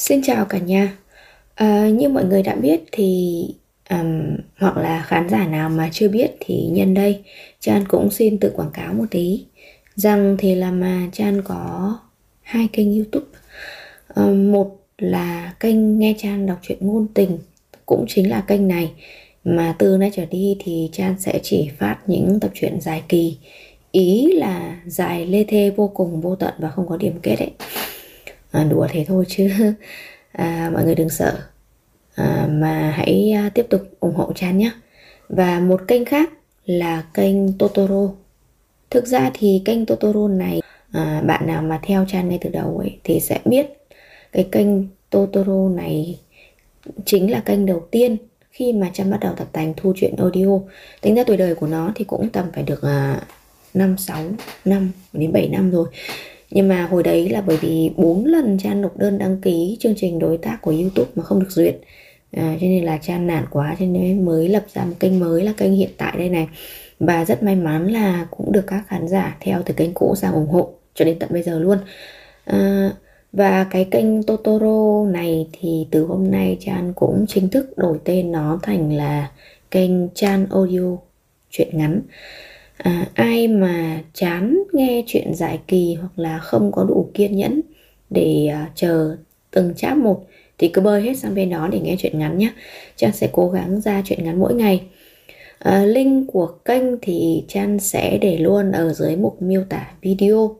Xin chào cả nhà. Như mọi người đã biết thì hoặc là khán giả nào mà chưa biết thì nhân đây Chan cũng xin tự quảng cáo một tí rằng thì là mà Chan có hai kênh YouTube. Một là kênh Nghe Chan đọc truyện ngôn tình, cũng chính là kênh này mà từ nay trở đi thì Chan sẽ chỉ phát những tập truyện dài kỳ, ý là dài lê thê vô cùng vô tận và không có điểm kết ấy. Đùa thế thôi chứ mọi người đừng sợ, mà hãy tiếp tục ủng hộ Chan nhé. Và một kênh khác là kênh Totoro. Thực ra thì kênh Totoro này, bạn nào mà theo Chan ngay từ đầu ấy thì sẽ biết cái kênh Totoro này chính là kênh đầu tiên khi mà Chan bắt đầu tập tành thu truyện audio. Tính ra tuổi đời của nó thì cũng tầm phải được 5-6 năm đến 7 năm rồi. Nhưng mà hồi đấy là bởi vì 4 lần Chan nộp đơn đăng ký chương trình đối tác của YouTube mà không được duyệt, cho nên là Chan nản quá, cho nên mới lập ra một kênh mới là kênh hiện tại đây này. Và rất may mắn là cũng được các khán giả theo từ kênh cũ sang ủng hộ cho đến tận bây giờ luôn. Và cái kênh Totoro này thì từ hôm nay Chan cũng chính thức đổi tên nó thành là kênh Chan Audio truyện ngắn. Ai mà chán nghe chuyện dài kỳ hoặc là không có đủ kiên nhẫn để chờ từng chap một thì cứ bơi hết sang bên đó để nghe chuyện ngắn nhé. Chan sẽ cố gắng ra chuyện ngắn mỗi ngày. Link của kênh thì Chan sẽ để luôn ở dưới mục miêu tả video.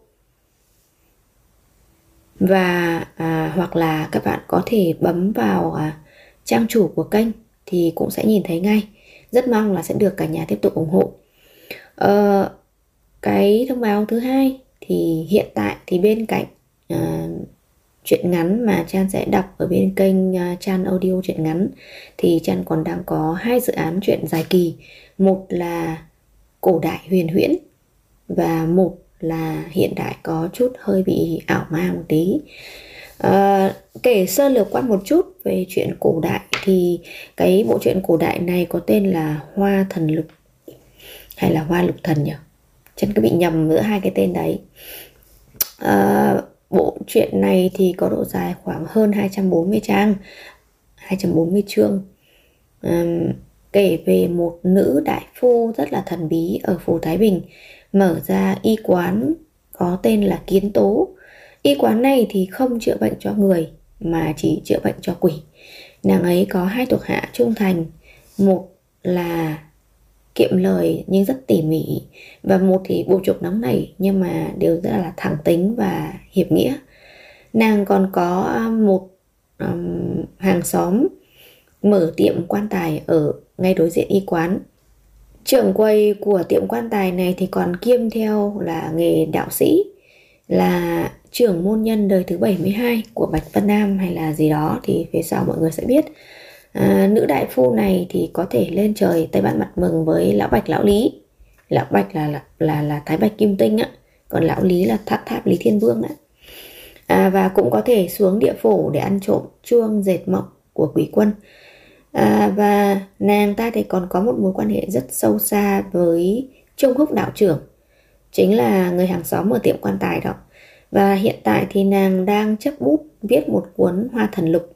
Và hoặc là các bạn có thể bấm vào trang chủ của kênh thì cũng sẽ nhìn thấy ngay. Rất mong là sẽ được cả nhà tiếp tục ủng hộ. Cái thông báo thứ hai thì hiện tại thì bên cạnh truyện ngắn mà Chan sẽ đọc ở bên kênh Chan Audio truyện ngắn thì Chan còn đang có hai dự án truyện dài kỳ. Một là cổ đại huyền huyễn và một là hiện đại có chút hơi bị ảo ma một tí. Kể sơ lược qua một chút về chuyện cổ đại thì cái bộ truyện cổ đại này có tên là Hoa Thần Lục hay là Hoa Lục Thần nhỉ? Chân cứ bị nhầm giữa hai cái tên đấy. Bộ truyện này thì có độ dài khoảng hơn 240 trang, 240 chương. Kể về một nữ đại phu rất là thần bí ở phủ Thái Bình mở ra y quán có tên là Kiến Tố. Y quán này thì không chữa bệnh cho người mà chỉ chữa bệnh cho quỷ. Nàng ấy có hai thuộc hạ trung thành, một là kiệm lời nhưng rất tỉ mỉ, và một thì bồ trục nóng nảy nhưng mà đều rất là thẳng tính và hiệp nghĩa. Nàng còn có một hàng xóm mở tiệm quan tài ở ngay đối diện y quán. Trưởng quầy của tiệm quan tài này thì còn kiêm theo là nghề đạo sĩ, là trưởng môn nhân đời thứ 72 của Bạch Vân Nam hay là gì đó thì phía sau mọi người sẽ biết. Nữ đại phu này thì có thể lên trời Tây Ban mặt mừng với lão Bạch lão Lý. Lão Bạch là Thái Bạch Kim Tinh á, còn lão Lý là tháp Lý Thiên Vương á. Và cũng có thể xuống địa phủ để ăn trộm chuông dệt mộc của quỷ quân. Và nàng ta thì còn có một mối quan hệ rất sâu xa với Trung Húc đạo trưởng, chính là người hàng xóm ở tiệm quan tài đó. Và hiện tại thì nàng đang chấp bút viết một cuốn Hoa Thần Lục.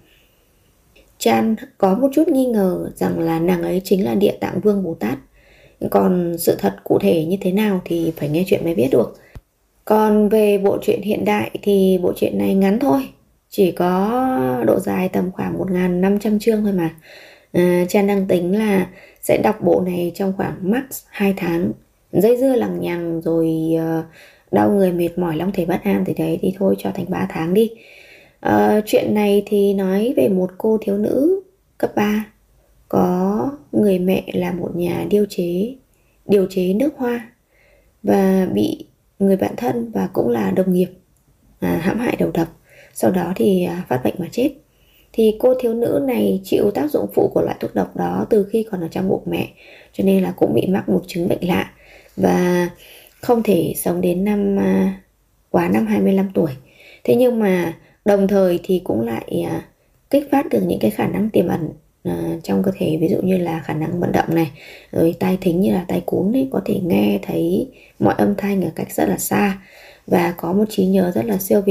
Chan có một chút nghi ngờ rằng là nàng ấy chính là Địa Tạng Vương Bồ Tát. Còn sự thật cụ thể như thế nào thì phải nghe chuyện mới biết được. Còn về bộ truyện hiện đại thì bộ truyện này ngắn thôi, chỉ có độ dài tầm khoảng 1.500 chương thôi mà. Chan đang tính là sẽ đọc bộ này trong khoảng max 2 tháng. Dây dưa lằng nhằng rồi đau người mệt mỏi long thể bất an thì đấy thì thôi cho thành 3 tháng đi. Chuyện này thì nói về một cô thiếu nữ cấp 3 có người mẹ là một nhà điều chế nước hoa và bị người bạn thân và cũng là đồng nghiệp hãm hại đầu độc, sau đó thì phát bệnh mà chết. Thì cô thiếu nữ này chịu tác dụng phụ của loại thuốc độc đó từ khi còn ở trong bụng mẹ, cho nên là cũng bị mắc một chứng bệnh lạ và không thể sống đến quá năm 25 tuổi. Thế nhưng mà đồng thời thì cũng lại kích phát được những cái khả năng tiềm ẩn trong cơ thể, ví dụ như là khả năng vận động này, rồi tai thính như là tai cún ấy, có thể nghe thấy mọi âm thanh ở cách rất là xa, và có một trí nhớ rất là siêu việt.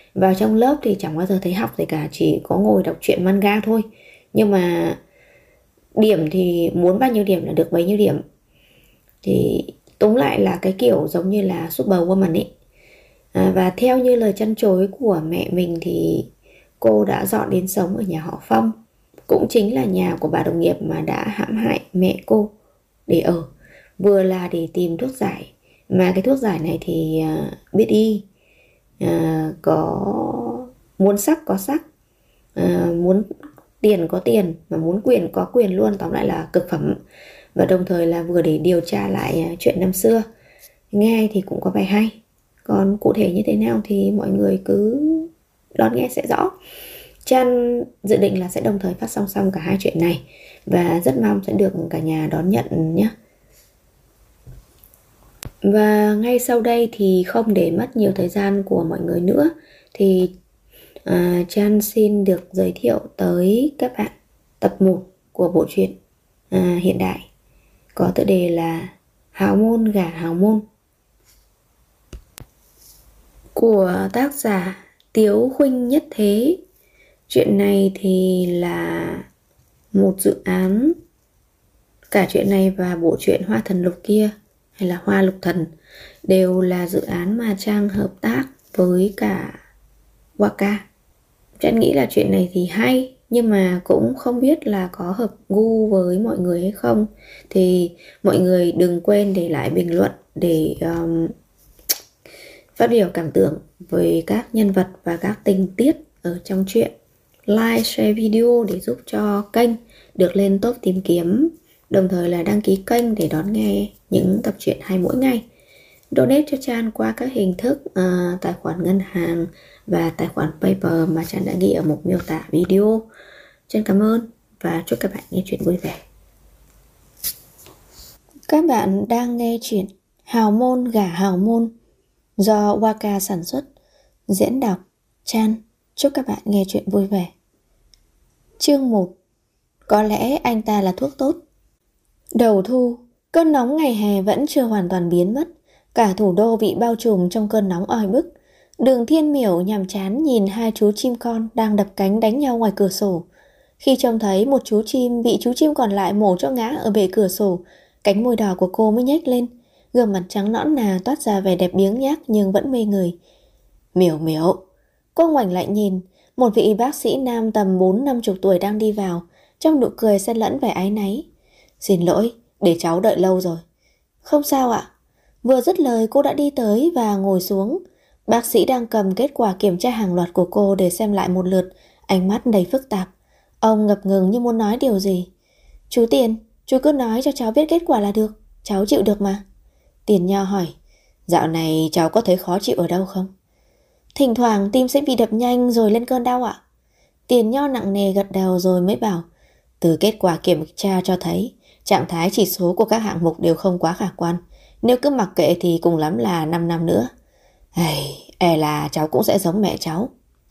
Vào trong lớp thì chẳng bao giờ thấy học gì cả, chỉ có ngồi đọc truyện manga thôi. Nhưng mà điểm thì muốn bao nhiêu điểm là được bấy nhiêu điểm. Thì túm lại là cái kiểu giống như là Superwoman ấy. Và theo như lời trăn trối của mẹ mình thì cô đã dọn đến sống ở nhà họ Phong, cũng chính là nhà của bà đồng nghiệp mà đã hãm hại mẹ cô để ở. Vừa là để tìm thuốc giải, mà cái thuốc giải này thì biết y, có muốn sắc có sắc, muốn tiền có tiền, mà muốn quyền có quyền luôn. Tóm lại là cực phẩm. Và đồng thời là vừa để điều tra lại chuyện năm xưa. Nghe thì cũng có vẻ hay, còn cụ thể như thế nào thì mọi người cứ đón nghe sẽ rõ. Chan dự định là sẽ đồng thời phát song song cả hai chuyện này, và rất mong sẽ được cả nhà đón nhận nhé. Và ngay sau đây thì không để mất nhiều thời gian của mọi người nữa, thì Chan xin được giới thiệu tới các bạn tập 1 của bộ truyện hiện đại có tựa đề là Hào môn gả hào môn, của tác giả Tiếu Khuynh Nhất Thế. Chuyện này thì là một dự án, cả chuyện này và bộ truyện Hoa Thần Lục kia hay là Hoa Lục Thần đều là dự án mà Trang hợp tác với cả Waka. Trang nghĩ là chuyện này thì hay, nhưng mà cũng không biết là có hợp gu với mọi người hay không. Thì mọi người đừng quên để lại bình luận để phát biểu cảm tưởng về các nhân vật và các tình tiết ở trong truyện. Like, share video để giúp cho kênh được lên top tìm kiếm. Đồng thời là đăng ký kênh để đón nghe những tập truyện hay mỗi ngày. Donate cho Chan qua các hình thức tài khoản ngân hàng và tài khoản PayPal mà Chan đã ghi ở mục miêu tả video. Chan cảm ơn và chúc các bạn nghe chuyện vui vẻ. Các bạn đang nghe chuyện Hào môn gả hào môn do Waka sản xuất, diễn đọc Chan. Chúc các bạn nghe chuyện vui vẻ. Chương 1. Có lẽ anh ta là thuốc tốt. Đầu thu, cơn nóng ngày hè vẫn chưa hoàn toàn biến mất. Cả thủ đô bị bao trùm trong cơn nóng oi bức. Đường Thiên Miểu nhàm chán nhìn hai chú chim con đang đập cánh đánh nhau ngoài cửa sổ. Khi trông thấy một chú chim bị chú chim còn lại mổ cho ngã ở bề cửa sổ, cánh môi đỏ của cô mới nhếch lên. Gương mặt trắng nõn nà toát ra vẻ đẹp biếng nhác nhưng vẫn mê người. Miểu Miểu. Cô ngoảnh lại nhìn, một vị bác sĩ nam tầm 40-50 tuổi đang đi vào, trong nụ cười xen lẫn vẻ áy náy. Xin lỗi, để cháu đợi lâu rồi. Không sao ạ. Vừa dứt lời cô đã đi tới và ngồi xuống. Bác sĩ đang cầm kết quả kiểm tra hàng loạt của cô để xem lại một lượt, ánh mắt đầy phức tạp. Ông ngập ngừng như muốn nói điều gì. Chú Tiền, chú cứ nói cho cháu biết kết quả là được, cháu chịu được mà. Tiền Nho hỏi, dạo này cháu có thấy khó chịu ở đâu không? Thỉnh thoảng tim sẽ bị đập nhanh rồi lên cơn đau ạ. Tiền Nho nặng nề gật đầu rồi mới bảo, từ kết quả kiểm tra cho thấy trạng thái chỉ số của các hạng mục đều không quá khả quan. Nếu cứ mặc kệ thì cùng lắm là 5 năm nữa. E là cháu cũng sẽ giống mẹ cháu.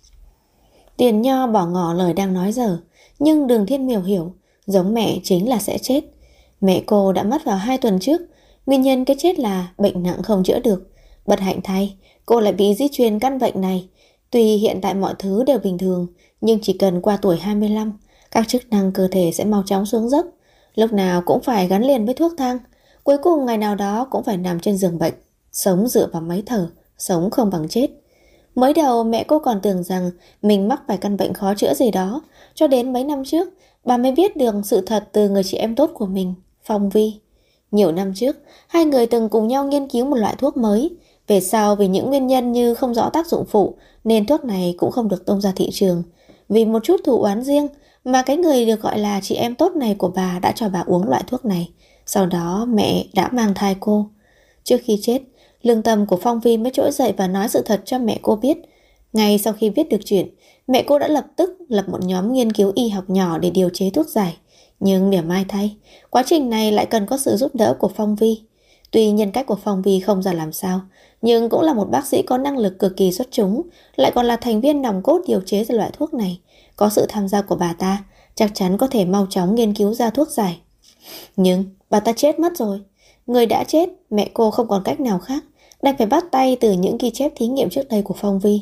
Tiền Nho bỏ ngỏ lời đang nói dở, nhưng Đường Thiên Miểu hiểu, giống mẹ chính là sẽ chết. Mẹ cô đã mất vào 2 tuần trước. Nguyên nhân cái chết là bệnh nặng không chữa được. Bất hạnh thay, cô lại bị di truyền căn bệnh này. Tuy hiện tại mọi thứ đều bình thường, nhưng chỉ cần qua tuổi 25, các chức năng cơ thể sẽ mau chóng xuống dốc. Lúc nào cũng phải gắn liền với thuốc thang. Cuối cùng ngày nào đó cũng phải nằm trên giường bệnh, sống dựa vào máy thở, sống không bằng chết. Mới đầu mẹ cô còn tưởng rằng mình mắc phải căn bệnh khó chữa gì đó. Cho đến mấy năm trước, bà mới biết được sự thật từ người chị em tốt của mình, Phong Vi. Nhiều năm trước, hai người từng cùng nhau nghiên cứu một loại thuốc mới. Về sau vì những nguyên nhân như không rõ tác dụng phụ nên thuốc này cũng không được tung ra thị trường. Vì một chút thù oán riêng mà cái người được gọi là chị em tốt này của bà đã cho bà uống loại thuốc này. Sau đó mẹ đã mang thai cô. Trước khi chết, lương tâm của Phong Vi mới trỗi dậy và nói sự thật cho mẹ cô biết. Ngay sau khi biết được chuyện, mẹ cô đã lập tức lập một nhóm nghiên cứu y học nhỏ để điều chế thuốc giải. Nhưng mỉa mai thay, quá trình này lại cần có sự giúp đỡ của Phong Vi. Tuy nhân cách của Phong Vi không ra làm sao, nhưng cũng là một bác sĩ có năng lực cực kỳ xuất chúng, lại còn là thành viên nòng cốt điều chế ra loại thuốc này. Có sự tham gia của bà ta, chắc chắn có thể mau chóng nghiên cứu ra thuốc giải. Nhưng bà ta chết mất rồi. Người đã chết, mẹ cô không còn cách nào khác, đành phải bắt tay từ những ghi chép thí nghiệm trước đây của Phong Vi.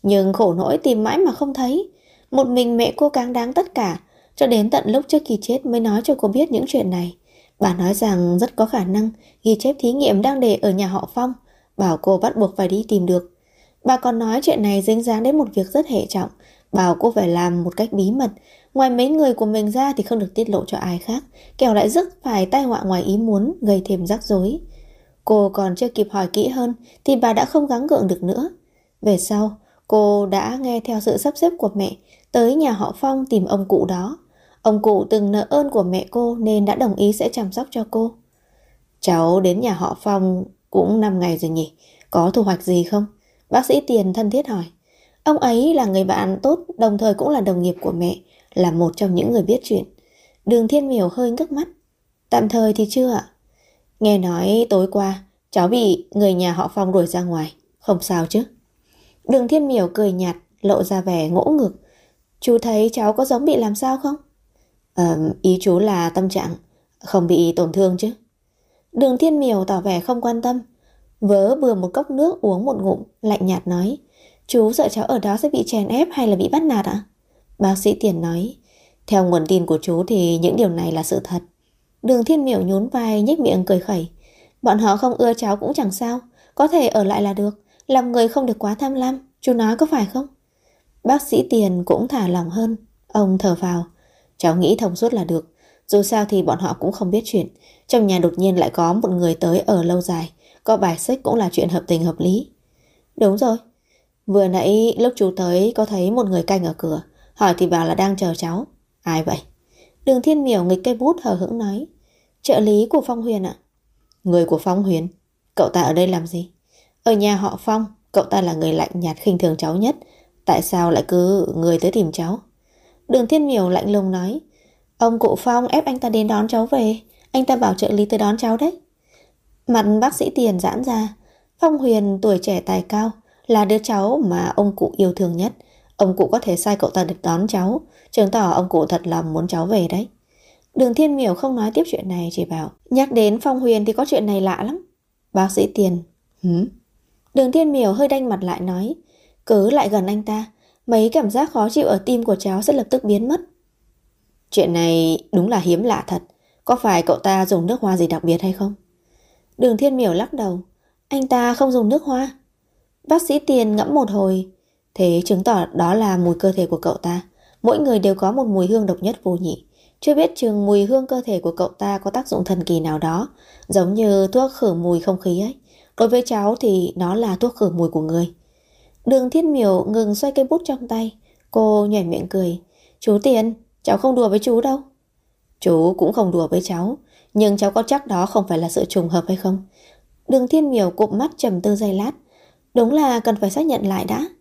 Nhưng khổ nỗi tìm mãi mà không thấy. Một mình mẹ cô cáng đáng tất cả, cho đến tận lúc trước khi chết mới nói cho cô biết những chuyện này. Bà nói rằng rất có khả năng ghi chép thí nghiệm đang để ở nhà họ Phong, bảo cô bắt buộc phải đi tìm được. Bà còn nói chuyện này dính dáng đến một việc rất hệ trọng, bảo cô phải làm một cách bí mật, ngoài mấy người của mình ra thì không được tiết lộ cho ai khác, kẻo lại rước phải tai họa ngoài ý muốn, gây thêm rắc rối. Cô còn chưa kịp hỏi kỹ hơn thì bà đã không gắng gượng được nữa. Về sau, cô đã nghe theo sự sắp xếp của mẹ tới nhà họ Phong tìm ông cụ đó. Ông cụ từng nợ ơn của mẹ cô nên đã đồng ý sẽ chăm sóc cho cô. Cháu đến nhà họ Phong cũng 5 ngày rồi nhỉ? Có thu hoạch gì không? Bác sĩ Tiền thân thiết hỏi. Ông ấy là người bạn tốt, đồng thời cũng là đồng nghiệp của mẹ, là một trong những người biết chuyện. Đường Thiên Miểu hơi ngước mắt. Tạm thời thì chưa ạ. Nghe nói tối qua cháu bị người nhà họ Phong đuổi ra ngoài, không sao chứ? Đường Thiên Miểu cười nhạt, lộ ra vẻ ngỗ ngược. Chú thấy cháu có giống bị làm sao không? Ý chú là tâm trạng không bị tổn thương chứ? Đường Thiên Miểu tỏ vẻ không quan tâm, vớ bừa một cốc nước uống một ngụm, lạnh nhạt nói. Chú sợ cháu ở đó sẽ bị chèn ép hay là bị bắt nạt ạ? Bác sĩ Tiền nói. Theo nguồn tin của chú thì những điều này là sự thật. Đường Thiên Miểu nhún vai nhếch miệng cười khẩy. Bọn họ không ưa cháu cũng chẳng sao, có thể ở lại là được, làm người không được quá tham lam, chú nói có phải không? Bác sĩ Tiền cũng thả lòng hơn. Ông thở phào. Cháu nghĩ thông suốt là được. Dù sao thì bọn họ cũng không biết chuyện. Trong nhà đột nhiên lại có một người tới ở lâu dài, có bài xích cũng là chuyện hợp tình hợp lý. Đúng rồi. Vừa nãy lúc chú tới có thấy một người canh ở cửa, hỏi thì bảo là đang chờ cháu. Ai vậy? Đường Thiên Miểu nghịch cây bút hờ hững nói. Trợ lý của Phong Huyền ạ. Người của Phong Huyền? Cậu ta ở đây làm gì? Ở nhà họ Phong, cậu ta là người lạnh nhạt khinh thường cháu nhất. Tại sao lại cứ người tới tìm cháu? Đường Thiên Miểu lạnh lùng nói. Ông cụ Phong ép anh ta đến đón cháu về. Anh ta bảo trợ lý tới đón cháu đấy. Mặt bác sĩ Tiền giãn ra. Phong Huyền tuổi trẻ tài cao, là đứa cháu mà ông cụ yêu thương nhất. Ông cụ có thể sai cậu ta được đón cháu, chứng tỏ ông cụ thật lòng muốn cháu về đấy. Đường Thiên Miểu không nói tiếp chuyện này, chỉ bảo nhắc đến Phong Huyền thì có chuyện này lạ lắm. Bác sĩ Tiền. Đường Thiên Miểu hơi đanh mặt lại nói. Cứ lại gần anh ta, mấy cảm giác khó chịu ở tim của cháu sẽ lập tức biến mất. Chuyện này đúng là hiếm lạ thật. Có phải cậu ta dùng nước hoa gì đặc biệt hay không? Đường Thiên Miểu lắc đầu. Anh ta không dùng nước hoa. Bác sĩ Tiền ngẫm một hồi. Thế chứng tỏ đó là mùi cơ thể của cậu ta. Mỗi người đều có một mùi hương độc nhất vô nhị. Chưa biết chừng mùi hương cơ thể của cậu ta có tác dụng thần kỳ nào đó, giống như thuốc khử mùi không khí ấy. Đối với cháu thì nó là thuốc khử mùi của người. Đường Thiên Miểu ngừng xoay cây bút trong tay. Cô nhoẻn miệng cười. Chú Tiền, cháu không đùa với chú đâu. Chú cũng không đùa với cháu, nhưng cháu có chắc đó không phải là sự trùng hợp hay không? Đường Thiên Miểu cụp mắt trầm tư giây lát. Đúng là cần phải xác nhận lại đã.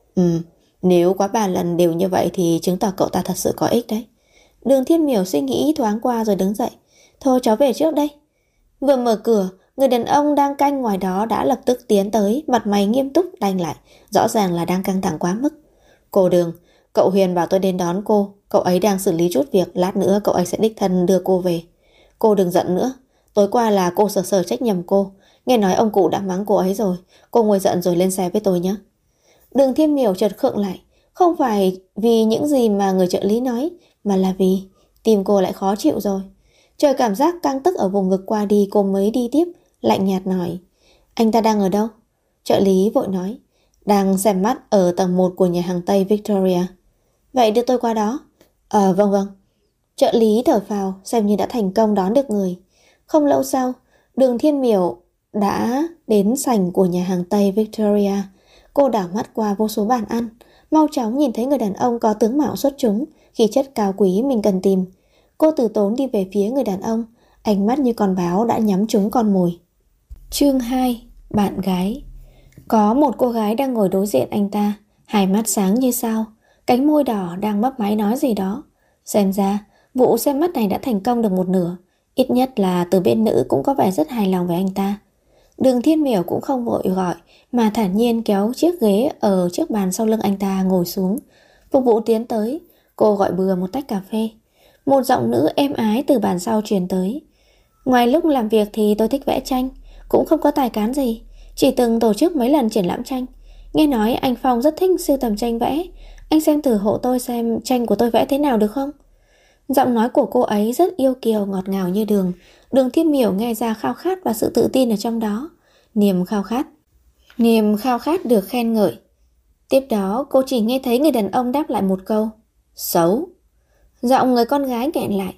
Nếu quá 3 lần đều như vậy thì chứng tỏ cậu ta thật sự có ích đấy. Đường Thiên Miểu suy nghĩ thoáng qua rồi đứng dậy. Thôi cháu về trước đây. Vừa mở cửa, người đàn ông đang canh ngoài đó đã lập tức tiến tới, mặt mày nghiêm túc đanh lại, rõ ràng là đang căng thẳng quá mức. Cô Đường, cậu Huyền bảo tôi đến đón cô, cậu ấy đang xử lý chút việc, lát nữa cậu ấy sẽ đích thân đưa cô về. Cô đừng giận nữa, tối qua là cô sở trách nhầm cô, nghe nói ông cụ đã mắng cô ấy rồi, cô nguôi giận rồi lên xe với tôi nhé. Đường Thiên Miểu chợt khựng lại, không phải vì những gì mà người trợ lý nói, mà là vì tim cô lại khó chịu rồi. Chờ cảm giác căng tức ở vùng ngực qua đi, cô mới đi tiếp, lạnh nhạt nói. Anh ta đang ở đâu? Trợ lý vội nói. Đang xem mắt ở tầng 1 của nhà hàng Tây Victoria. Vậy đưa tôi qua đó. Vâng. Trợ lý thở phào, xem như đã thành công đón được người. Không lâu sau, Đường Thiên Miểu đã đến sảnh của nhà hàng Tây Victoria. Cô đảo mắt qua vô số bàn ăn, mau chóng nhìn thấy người đàn ông có tướng mạo xuất chúng, khí chất cao quý mình cần tìm. Cô từ tốn đi về phía người đàn ông, ánh mắt như con báo đã nhắm trúng con mồi. Chương 2. Bạn gái. Có một cô gái đang ngồi đối diện anh ta, hai mắt sáng như sao, cánh môi đỏ đang mấp máy nói gì đó. Xem ra, vụ xem mắt này đã thành công được một nửa, ít nhất là từ bên nữ cũng có vẻ rất hài lòng với anh ta. Đường Thiên Miểu cũng không vội gọi, mà thản nhiên kéo chiếc ghế ở trước bàn sau lưng anh ta ngồi xuống. Phục vụ tiến tới, cô gọi bừa một tách cà phê. Một giọng nữ êm ái từ bàn sau truyền tới. Ngoài lúc làm việc thì tôi thích vẽ tranh, cũng không có tài cán gì, chỉ từng tổ chức mấy lần triển lãm tranh. Nghe nói anh Phong rất thích sưu tầm tranh vẽ. Anh xem thử hộ tôi xem tranh của tôi vẽ thế nào được không? Giọng nói của cô ấy rất yêu kiều ngọt ngào như đường. Đường Thiên Miểu nghe ra khao khát và sự tự tin ở trong đó. Niềm khao khát. Niềm khao khát được khen ngợi. Tiếp đó cô chỉ nghe thấy người đàn ông đáp lại một câu: xấu. Giọng người con gái nghẹn lại: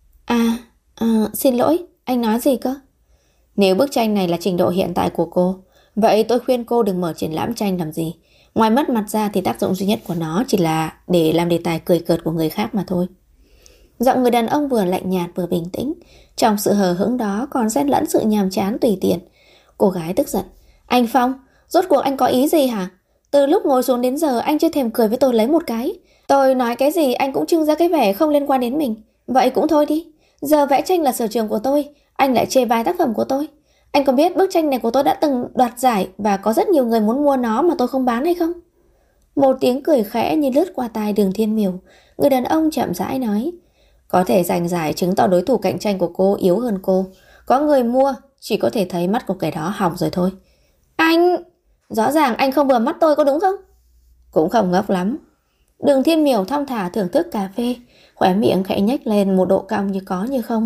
xin lỗi, anh nói gì cơ? Nếu bức tranh này là trình độ hiện tại của cô, vậy tôi khuyên cô đừng mở triển lãm tranh làm gì. Ngoài mất mặt ra thì tác dụng duy nhất của nó chỉ là để làm đề tài cười cợt của người khác mà thôi. Giọng người đàn ông vừa lạnh nhạt vừa bình tĩnh. Trong sự hờ hững đó còn xen lẫn sự nhàm chán tùy tiện. Cô gái tức giận: anh Phong, rốt cuộc anh có ý gì hả? Từ lúc ngồi xuống đến giờ anh chưa thèm cười với tôi lấy một cái. Tôi nói cái gì anh cũng trưng ra cái vẻ không liên quan đến mình. Vậy cũng thôi đi. Giờ vẽ tranh là sở trường của tôi, anh lại chê bai tác phẩm của tôi. Anh có biết bức tranh này của tôi đã từng đoạt giải và có rất nhiều người muốn mua nó mà tôi không bán hay không? Một tiếng cười khẽ như lướt qua tai Đường Thiên Miểu. Người đàn ông chậm rãi nói: có thể giành giải chứng tỏ đối thủ cạnh tranh của cô yếu hơn cô. Có người mua, chỉ có thể thấy mắt của kẻ đó hỏng rồi thôi. Anh... Rõ ràng anh không vừa mắt tôi có đúng không? Cũng không ngốc lắm. Đường Thiên Miểu thong thả thưởng thức cà phê, khóe miệng khẽ nhếch lên một độ cong như có như không.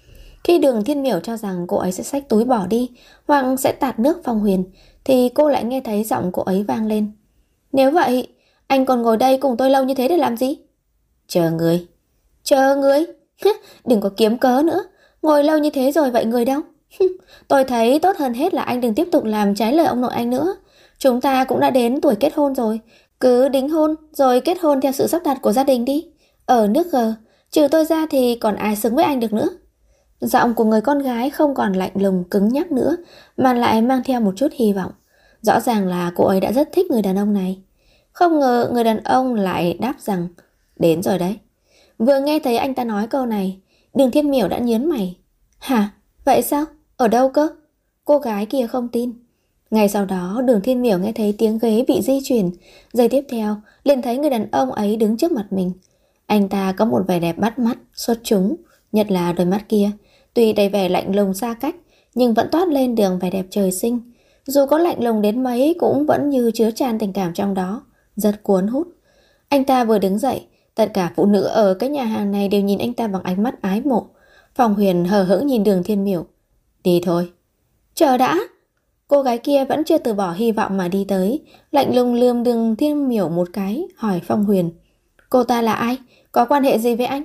Khi Đường Thiên Miểu cho rằng cô ấy sẽ xách túi bỏ đi hoặc sẽ tạt nước Phong Huyền, thì cô lại nghe thấy giọng cô ấy vang lên: nếu vậy, anh còn ngồi đây cùng tôi lâu như thế để làm gì? Chờ người. Chờ người? Đừng có kiếm cớ nữa. Ngồi lâu như thế rồi vậy người đâu? Tôi thấy tốt hơn hết là anh đừng tiếp tục làm trái lời ông nội anh nữa. Chúng ta cũng đã đến tuổi kết hôn rồi. Cứ đính hôn rồi kết hôn theo sự sắp đặt của gia đình đi. Ở nước G, trừ tôi ra thì còn ai xứng với anh được nữa. Giọng của người con gái không còn lạnh lùng cứng nhắc nữa, mà lại mang theo một chút hy vọng. Rõ ràng là cô ấy đã rất thích người đàn ông này. Không ngờ người đàn ông lại đáp rằng: đến rồi đấy. Vừa nghe thấy anh ta nói câu này, Đường Thiên Miểu đã nhớn mày. Hả? Vậy sao? Ở đâu cơ? Cô gái kia không tin. Ngay sau đó Đường Thiên Miểu nghe thấy tiếng ghế bị di chuyển. Giây tiếp theo liền thấy người đàn ông ấy đứng trước mặt mình. Anh ta có một vẻ đẹp bắt mắt, xuất chúng, nhất là đôi mắt kia. Tuy đầy vẻ lạnh lùng xa cách, nhưng vẫn toát lên đường vẻ đẹp trời sinh. Dù có lạnh lùng đến mấy cũng vẫn như chứa tràn tình cảm trong đó, rất cuốn hút. Anh ta vừa đứng dậy, tất cả phụ nữ ở cái nhà hàng này đều nhìn anh ta bằng ánh mắt ái mộ. Phong Huyền hờ hững nhìn Đường Thiên Miểu. Đi thôi. Chờ đã. Cô gái kia vẫn chưa từ bỏ hy vọng mà đi tới, lạnh lùng lườm Đường Thiên Miểu một cái, hỏi Phong Huyền: cô ta là ai? Có quan hệ gì với anh?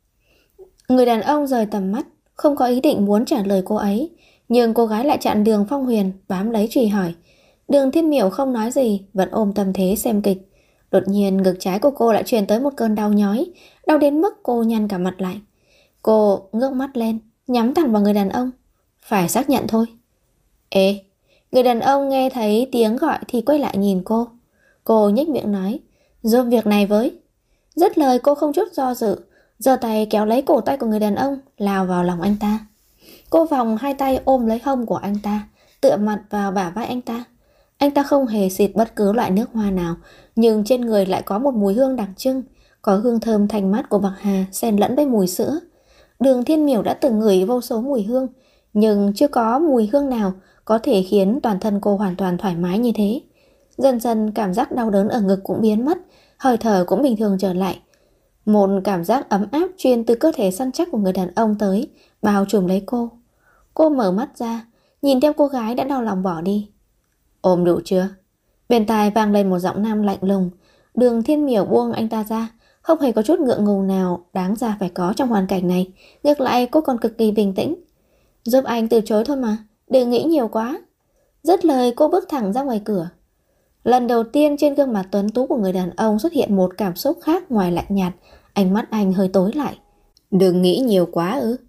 Người đàn ông rời tầm mắt, không có ý định muốn trả lời cô ấy, nhưng cô gái lại chặn đường Phong Huyền, bám lấy truy hỏi. Đường Thiên Miểu không nói gì, vẫn ôm tâm thế xem kịch. Đột nhiên ngực trái của cô lại truyền tới một cơn đau nhói, đau đến mức cô nhăn cả mặt lại. Cô ngước mắt lên, nhắm thẳng vào người đàn ông. Phải xác nhận thôi. Ê, người đàn ông nghe thấy tiếng gọi thì quay lại nhìn cô. Cô nhếch miệng nói: giúp việc này với. Dứt lời cô không chút do dự, giơ tay kéo lấy cổ tay của người đàn ông, lao vào lòng anh ta. Cô vòng hai tay ôm lấy hông của anh ta, tựa mặt vào bả vai anh ta. Anh ta không hề xịt bất cứ loại nước hoa nào, nhưng trên người lại có một mùi hương đặc trưng, có hương thơm thanh mát của bạc hà xen lẫn với mùi sữa. Đường Thiên Miểu đã từng ngửi vô số mùi hương, nhưng chưa có mùi hương nào có thể khiến toàn thân cô hoàn toàn thoải mái như thế. Dần dần cảm giác đau đớn ở ngực cũng biến mất, hơi thở cũng bình thường trở lại. Một cảm giác ấm áp truyền từ cơ thể săn chắc của người đàn ông tới, bao trùm lấy cô. Cô mở mắt ra, nhìn theo cô gái đã đau lòng bỏ đi. Ôm đủ chưa? Bên tai vang lên một giọng nam lạnh lùng. Đường Thiên Miểu buông anh ta ra, không hề có chút ngượng ngùng nào đáng ra phải có trong hoàn cảnh này. Ngược lại cô còn cực kỳ bình tĩnh. Giúp anh từ chối thôi mà, đừng nghĩ nhiều quá. Dứt lời cô bước thẳng ra ngoài cửa. Lần đầu tiên trên gương mặt tuấn tú của người đàn ông xuất hiện một cảm xúc khác ngoài lạnh nhạt. Ánh mắt anh hơi tối lại. Đừng nghĩ nhiều quá ư?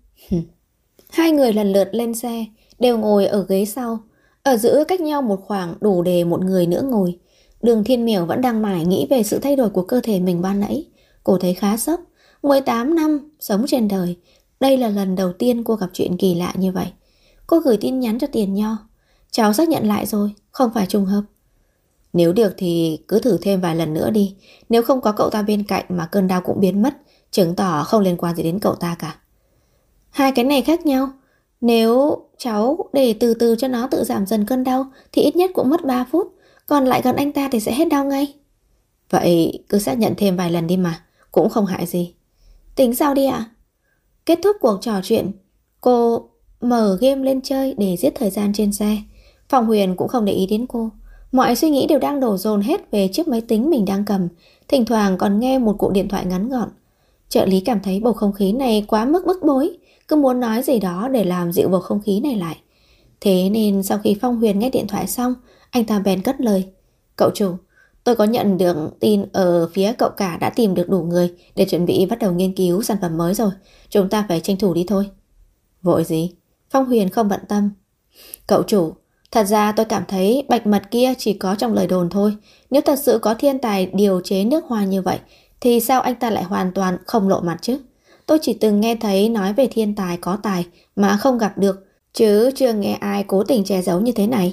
Hai người lần lượt lên xe, đều ngồi ở ghế sau. Ở giữa cách nhau một khoảng đủ để một người nữa ngồi. Đường Thiên Miểu vẫn đang mải nghĩ về sự thay đổi của cơ thể mình ban nãy. Cô thấy khá sốc. 18 năm sống trên đời, đây là lần đầu tiên cô gặp chuyện kỳ lạ như vậy. Cô gửi tin nhắn cho Tiền Nho. Cháu xác nhận lại rồi, không phải trùng hợp. Nếu được thì cứ thử thêm vài lần nữa đi. Nếu không có cậu ta bên cạnh mà cơn đau cũng biến mất, chứng tỏ không liên quan gì đến cậu ta cả. Hai cái này khác nhau. Nếu cháu để từ từ cho nó tự giảm dần cơn đau thì ít nhất cũng mất 3 phút. còn lại gần anh ta thì sẽ hết đau ngay. Vậy cứ xác nhận thêm vài lần đi mà, cũng không hại gì. Tính sao đi ạ? Kết thúc cuộc trò chuyện, cô mở game lên chơi để giết thời gian trên xe. Phong Huyền cũng không để ý đến cô. Mọi suy nghĩ đều đang đổ dồn hết về chiếc máy tính mình đang cầm. Thỉnh thoảng còn nghe một cuộc điện thoại ngắn gọn. Trợ lý cảm thấy bầu không khí này quá mức bức bối, cứ muốn nói gì đó để làm dịu bầu không khí này lại. Thế nên sau khi Phong Huyền nghe điện thoại xong, anh ta bèn cất lời. Cậu chủ, tôi có nhận được tin ở phía cậu cả đã tìm được đủ người để chuẩn bị bắt đầu nghiên cứu sản phẩm mới rồi. Chúng ta phải tranh thủ đi thôi. Vội gì? Phong Huyền không bận tâm. Cậu chủ, thật ra tôi cảm thấy bạch mật kia chỉ có trong lời đồn thôi. Nếu thật sự có thiên tài điều chế nước hoa như vậy, thì sao anh ta lại hoàn toàn không lộ mặt chứ? Tôi chỉ từng nghe thấy nói về thiên tài có tài mà không gặp được, chứ chưa nghe ai cố tình che giấu như thế này.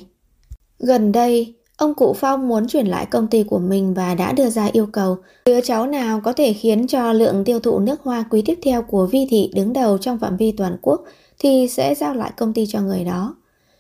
Gần đây, ông cụ Phong muốn chuyển lại công ty của mình và đã đưa ra yêu cầu đứa cháu nào có thể khiến cho lượng tiêu thụ nước hoa quý tiếp theo của Vi thị đứng đầu trong phạm vi toàn quốc thì sẽ giao lại công ty cho người đó.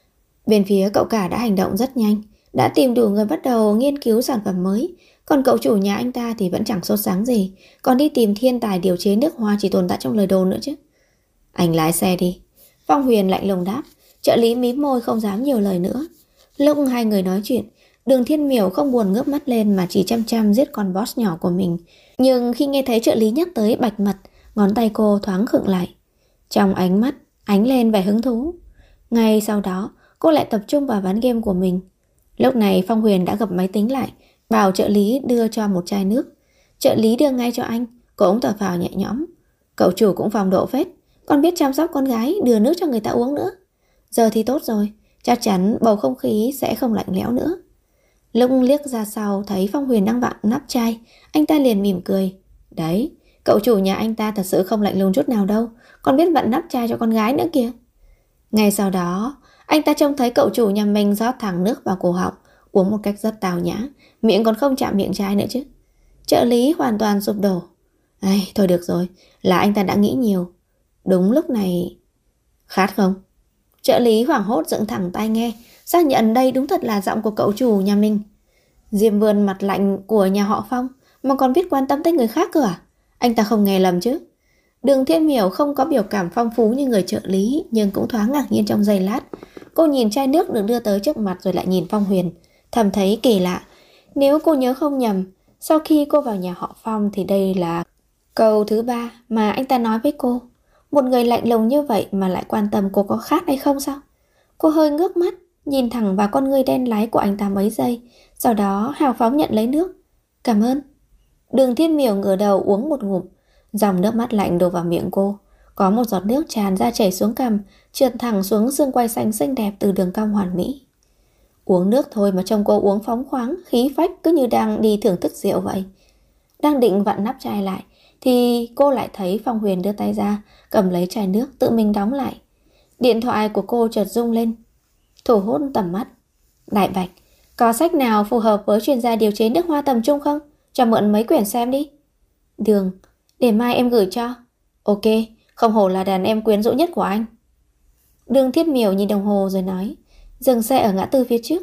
Bên phía cậu cả đã hành động rất nhanh, đã tìm đủ người bắt đầu nghiên cứu sản phẩm mới. Còn cậu chủ nhà anh ta thì vẫn chẳng sốt sáng gì, còn đi tìm thiên tài điều chế nước hoa chỉ tồn tại trong lời đồn nữa chứ. Anh lái xe đi. Phong Huyền lạnh lùng đáp. Trợ lý mím môi không dám nhiều lời nữa. Lúc hai người nói chuyện, Đường Thiên Miểu không buồn ngước mắt lên mà chỉ chăm chăm giết con boss nhỏ của mình. Nhưng khi nghe thấy trợ lý nhắc tới bạch mật, ngón tay cô thoáng khựng lại. Trong ánh mắt ánh lên vẻ hứng thú. Ngay sau đó, cô lại tập trung vào ván game của mình. Lúc này Phong Huyền đã gập máy tính lại, bảo trợ lý đưa cho một chai nước. Trợ lý đưa ngay cho anh, cô cũng thở phào nhẹ nhõm. Cậu chủ cũng phong độ phết, còn biết chăm sóc con gái, đưa nước cho người ta uống nữa. Giờ thì tốt rồi, chắc chắn bầu không khí sẽ không lạnh lẽo nữa. Lúc liếc ra sau thấy Phong Huyền đang vặn nắp chai, anh ta liền mỉm cười. Đấy, cậu chủ nhà anh ta thật sự không lạnh lùng chút nào đâu, còn biết vặn nắp chai cho con gái nữa kìa. Ngay sau đó, anh ta trông thấy cậu chủ nhà mình rót thẳng nước vào cổ họng, uống một cách rất tào nhã, miệng còn không chạm miệng chai nữa chứ. Trợ lý hoàn toàn sụp đổ. Ai, thôi được rồi, là anh ta đã nghĩ nhiều. Đúng lúc này... Khát không? Trợ lý hoảng hốt dựng thẳng tai nghe, xác nhận đây đúng thật là giọng của cậu chủ nhà mình. Diêm Vườn mặt lạnh của nhà họ Phong mà còn biết quan tâm tới người khác cơ à? Anh ta không nghe lầm chứ? Đường Thiên Miểu không có biểu cảm phong phú như người trợ lý, nhưng cũng thoáng ngạc nhiên trong giây lát. Cô nhìn chai nước được đưa tới trước mặt rồi lại nhìn Phong Huyền, thầm thấy kỳ lạ. Nếu cô nhớ không nhầm, sau khi cô vào nhà họ Phong thì đây là câu thứ 3 mà anh ta nói với cô. Một người lạnh lùng như vậy mà lại quan tâm cô có khát hay không sao? Cô hơi ngước mắt, nhìn thẳng vào con ngươi đen láy của anh ta mấy giây, sau đó hào phóng nhận lấy nước. Cảm ơn. Đường Thiên Miểu ngửa đầu uống một ngụm, dòng nước mắt lạnh đổ vào miệng cô. Có một giọt nước tràn ra chảy xuống cằm, trượt thẳng xuống xương quai xanh xinh đẹp từ đường cong hoàn mỹ. Uống nước thôi mà trông cô uống phóng khoáng, khí phách cứ như đang đi thưởng thức rượu vậy. Đang định vặn nắp chai lại thì cô lại thấy Phong Huyền đưa tay ra, cầm lấy chai nước tự mình đóng lại. Điện thoại của cô chợt rung lên, thu hút tầm mắt. Đại Bạch, có sách nào phù hợp với chuyên gia điều chế nước hoa tầm trung không? Cho mượn mấy quyển xem đi. Đường, để mai em gửi cho. Ok, không hổ là đàn em quyến rũ nhất của anh. Đường Thiết Miểu nhìn đồng hồ rồi nói, dừng xe ở ngã tư phía trước.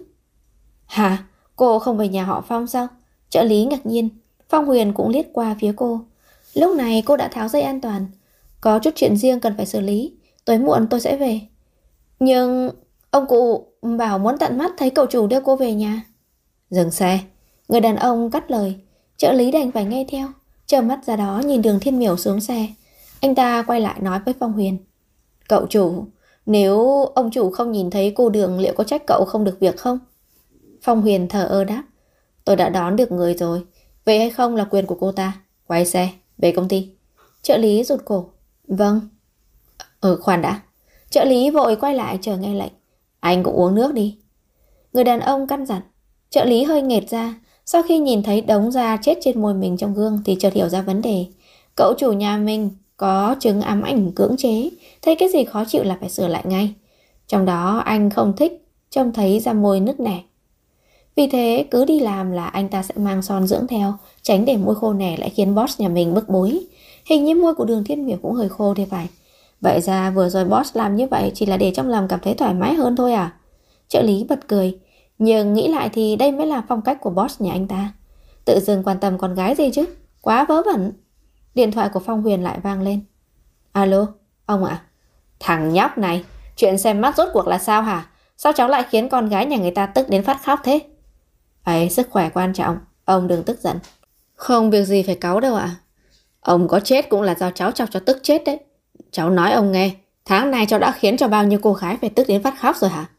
Hả? Cô không về nhà họ Phong sao? Trợ lý ngạc nhiên. Phong Huyền cũng liếc qua phía cô. Lúc này cô đã tháo dây an toàn. Có chút chuyện riêng cần phải xử lý, tối muộn tôi sẽ về. Nhưng ông cụ bảo muốn tận mắt thấy cậu chủ đưa cô về nhà. Dừng xe. Người đàn ông cắt lời. Trợ lý đành phải nghe theo, trơ mắt ra đó nhìn Đường Thiên Miểu xuống xe. Anh ta quay lại nói với Phong Huyền, cậu chủ, nếu ông chủ không nhìn thấy cô Đường liệu có trách cậu không được việc không? Phong Huyền thờ ơ đáp, tôi đã đón được người rồi, về hay không là quyền của cô ta. Quay xe, về công ty. Trợ lý rụt cổ. Vâng. Khoan đã. Trợ lý vội quay lại chờ nghe lệnh. Anh cũng uống nước đi. Người đàn ông căn dặn. Trợ lý hơi nghệt ra. Sau khi nhìn thấy đống da chết trên môi mình trong gương thì chợt hiểu ra vấn đề. Cậu chủ nhà mình có chứng ám ảnh cưỡng chế, thấy cái gì khó chịu là phải sửa lại ngay. Trong đó anh không thích trông thấy da môi nứt nẻ. Vì thế cứ đi làm là anh ta sẽ mang son dưỡng theo, tránh để môi khô nẻ lại khiến boss nhà mình bức bối. Hình như môi của Đường Thiên Miểu cũng hơi khô thì phải. Vậy ra vừa rồi boss làm như vậy chỉ là để trong lòng cảm thấy thoải mái hơn thôi à? Trợ lý bật cười. Nhưng nghĩ lại thì đây mới là phong cách của boss nhà anh ta. Tự dưng quan tâm con gái gì chứ, quá vớ vẩn. Điện thoại của Phong Huyền lại vang lên. Alo, ông ạ? Thằng nhóc này, chuyện xem mắt rốt cuộc là sao hả? Sao cháu lại khiến con gái nhà người ta tức đến phát khóc thế? Ấy, sức khỏe quan trọng, ông đừng tức giận. Không việc gì phải cáu đâu ạ. Ông có chết cũng là do cháu chọc cho tức chết đấy. Cháu nói ông nghe, tháng này cháu đã khiến cho bao nhiêu cô gái phải tức đến phát khóc rồi hả?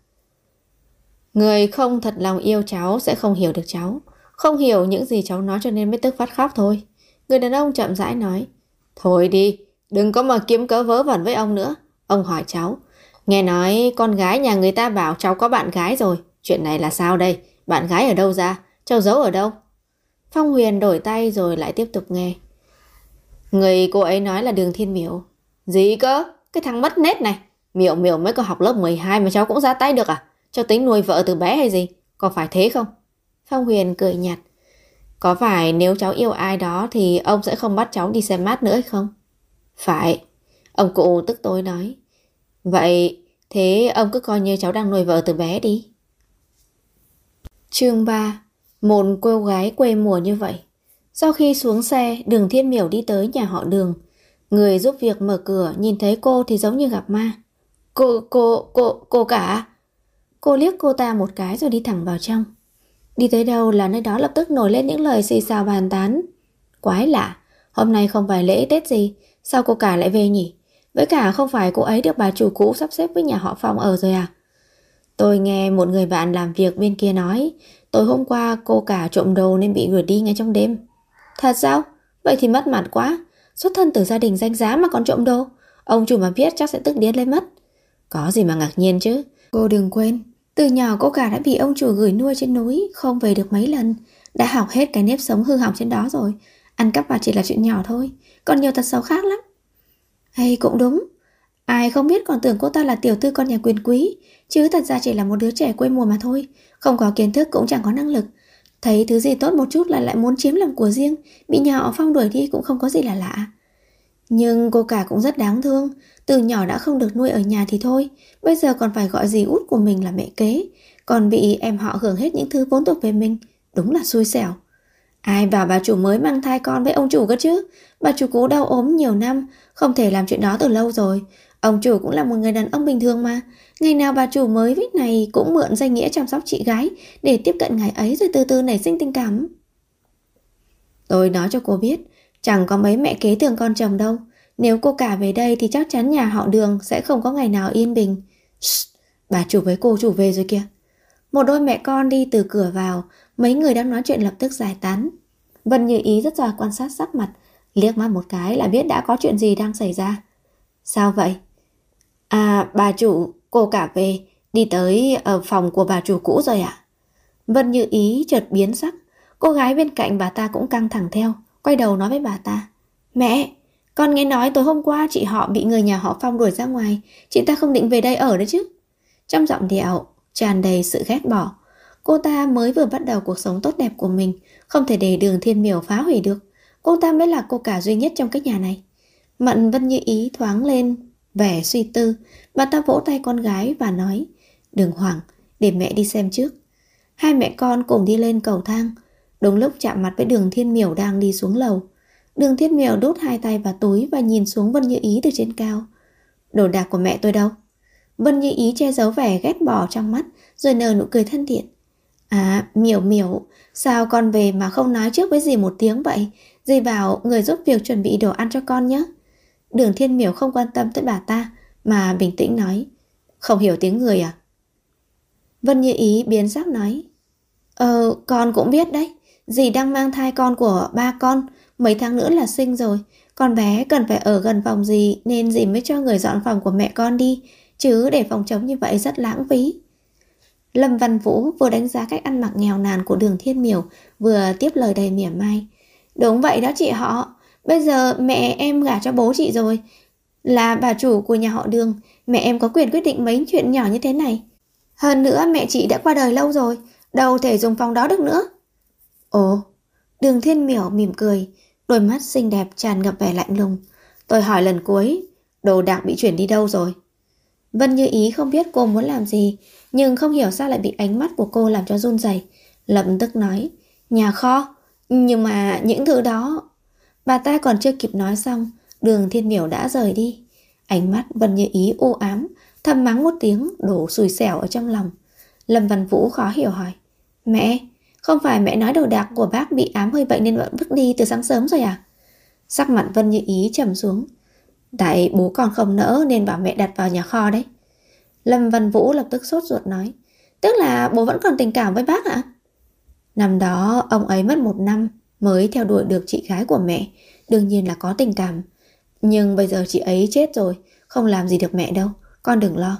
Người không thật lòng yêu cháu sẽ không hiểu được cháu, không hiểu những gì cháu nói cho nên mới tức phát khóc thôi. Người đàn ông chậm rãi nói. Thôi đi, đừng có mà kiếm cớ vớ vẩn với ông nữa. Ông hỏi cháu, nghe nói con gái nhà người ta bảo cháu có bạn gái rồi. Chuyện này là sao đây? Bạn gái ở đâu ra? Cháu giấu ở đâu? Phong Huyền đổi tay rồi lại tiếp tục nghe. Người cô ấy nói là Đường Thiên Miểu. Gì cơ? Cái thằng mất nết này. Miểu Miểu mới có học lớp 12 mà cháu cũng ra tay được à? Cháu tính nuôi vợ từ bé hay gì? Có phải thế không? Phong Huyền cười nhạt. Có phải nếu cháu yêu ai đó thì ông sẽ không bắt cháu đi xem mát nữa hay không? Phải. Ông cụ tức tối nói. Vậy thế ông cứ coi như cháu đang nuôi vợ từ bé đi. Chương 3. Một cô gái quê mùa như vậy. Sau khi xuống xe, Đường Thiên Miểu đi tới nhà họ Đường. Người giúp việc mở cửa nhìn thấy cô thì giống như gặp ma. Cô cả. Cô liếc cô ta một cái rồi đi thẳng vào trong. Đi tới đâu là nơi đó lập tức nổi lên những lời xì xào bàn tán. Quái lạ, hôm nay không phải lễ Tết gì, sao cô cả lại về nhỉ? Với cả không phải cô ấy được bà chủ cũ sắp xếp với nhà họ Phong ở rồi à? Tôi nghe một người bạn làm việc bên kia nói, tối hôm qua cô cả trộm đồ nên bị gửi đi ngay trong đêm. Thật sao? Vậy thì mất mặt quá. Xuất thân từ gia đình danh giá mà còn trộm đồ. Ông chủ mà biết chắc sẽ tức điên lên mất. Có gì mà ngạc nhiên chứ. Cô đừng quên, từ nhỏ cô cả đã bị ông chủ gửi nuôi trên núi, không về được mấy lần. Đã học hết cái nếp sống hư hỏng trên đó rồi. Ăn cắp vặt chỉ là chuyện nhỏ thôi, còn nhiều tật xấu khác lắm. Hay cũng đúng. Ai không biết còn tưởng cô ta là tiểu thư con nhà quyền quý, chứ thật ra chỉ là một đứa trẻ quê mùa mà thôi. Không có kiến thức cũng chẳng có năng lực. Thấy thứ gì tốt một chút là lại muốn chiếm làm của riêng. Bị nhà họ Phong đuổi đi cũng không có gì là lạ. Nhưng cô cả cũng rất đáng thương. Từ nhỏ đã không được nuôi ở nhà thì thôi, bây giờ còn phải gọi dì út của mình là mẹ kế, còn bị em họ hưởng hết những thứ vốn thuộc về mình. Đúng là xui xẻo. Ai bảo bà chủ mới mang thai con với ông chủ cơ chứ? Bà chủ cũ đau ốm nhiều năm, không thể làm chuyện đó từ lâu rồi. Ông chủ cũng là một người đàn ông bình thường mà. Ngày nào bà chủ mới vít này cũng mượn danh nghĩa chăm sóc chị gái để tiếp cận ngài ấy rồi từ từ nảy sinh tình cảm. Tôi nói cho cô biết, chẳng có mấy mẹ kế thương con chồng đâu. Nếu cô cả về đây thì chắc chắn nhà họ Đường sẽ không có ngày nào yên bình. Shh, bà chủ với cô chủ về rồi kìa. Một đôi mẹ con đi từ cửa vào, mấy người đang nói chuyện lập tức giải tán. Vân Như Ý rất giỏi quan sát sắc mặt, liếc mắt một cái là biết đã có chuyện gì đang xảy ra. Sao vậy? À, bà chủ, cô cả về, đi tới ở phòng của bà chủ cũ rồi ạ. Vân Như Ý chợt biến sắc, cô gái bên cạnh bà ta cũng căng thẳng theo, quay đầu nói với bà ta. Mẹ, con nghe nói tối hôm qua chị họ bị người nhà họ Phong đuổi ra ngoài, chị ta không định về đây ở đấy chứ. Trong giọng điệu tràn đầy sự ghét bỏ. Cô ta mới vừa bắt đầu cuộc sống tốt đẹp của mình, không thể để Đường Thiên Miểu phá hủy được. Cô ta mới là cô cả duy nhất trong cái nhà này. Mặt Vân Như Ý thoáng lên vẻ suy tư. Bà ta vỗ tay con gái và nói, đừng hoảng, để mẹ đi xem trước. Hai mẹ con cùng đi lên cầu thang. Đúng lúc chạm mặt với Đường Thiên Miểu đang đi xuống lầu. Đường Thiên Miểu đút hai tay vào túi và nhìn xuống Vân Như Ý từ trên cao. Đồ đạc của mẹ tôi đâu? Vân Như Ý che giấu vẻ ghét bỏ trong mắt, rồi nở nụ cười thân thiện. À, Miểu Miểu, sao con về mà không nói trước với dì một tiếng vậy? Dì bảo người giúp việc chuẩn bị đồ ăn cho con nhé. Đường Thiên Miểu không quan tâm tới bà ta, mà bình tĩnh nói. Không hiểu tiếng người à? Vân Như Ý biến sắc nói. Con cũng biết đấy. Dì đang mang thai con của ba con, mấy tháng nữa là sinh rồi. Con bé cần phải ở gần phòng dì nên dì mới cho người dọn phòng của mẹ con đi, chứ để phòng trống như vậy rất lãng phí. Lâm Văn Vũ vừa đánh giá cách ăn mặc nghèo nàn của Đường Thiên Miểu, vừa tiếp lời đầy mỉa mai. Đúng vậy đó chị họ, bây giờ mẹ em gả cho bố chị rồi, là bà chủ của nhà họ Đường. Mẹ em có quyền quyết định mấy chuyện nhỏ như thế này. Hơn nữa mẹ chị đã qua đời lâu rồi, đâu thể dùng phòng đó được nữa. Ồ, Đường Thiên Miểu mỉm cười, đôi mắt xinh đẹp tràn ngập vẻ lạnh lùng. Tôi hỏi lần cuối, đồ đạc bị chuyển đi đâu rồi? Vân Như Ý không biết cô muốn làm gì, nhưng không hiểu sao lại bị ánh mắt của cô làm cho run rẩy, lập tức nói, nhà kho, nhưng mà những thứ đó. Bà ta còn chưa kịp nói xong, Đường Thiên Miểu đã rời đi. Ánh mắt Vân Như Ý u ám, thầm mắng một tiếng đổ xùi xẻo ở trong lòng. Lâm Văn Vũ khó hiểu hỏi, mẹ, không phải mẹ nói đồ đạc của bác bị ám hơi bệnh nên vẫn vứt đi từ sáng sớm rồi à? Sắc mặt Vân Như Ý trầm xuống, tại bố còn không nỡ nên bảo mẹ đặt vào nhà kho đấy. Lâm Văn Vũ lập tức sốt ruột nói, tức là bố vẫn còn tình cảm với bác ạ? Năm đó ông ấy mất 1 năm mới theo đuổi được chị gái của mẹ, đương nhiên là có tình cảm. Nhưng bây giờ chị ấy chết rồi, không làm gì được mẹ đâu, con đừng lo.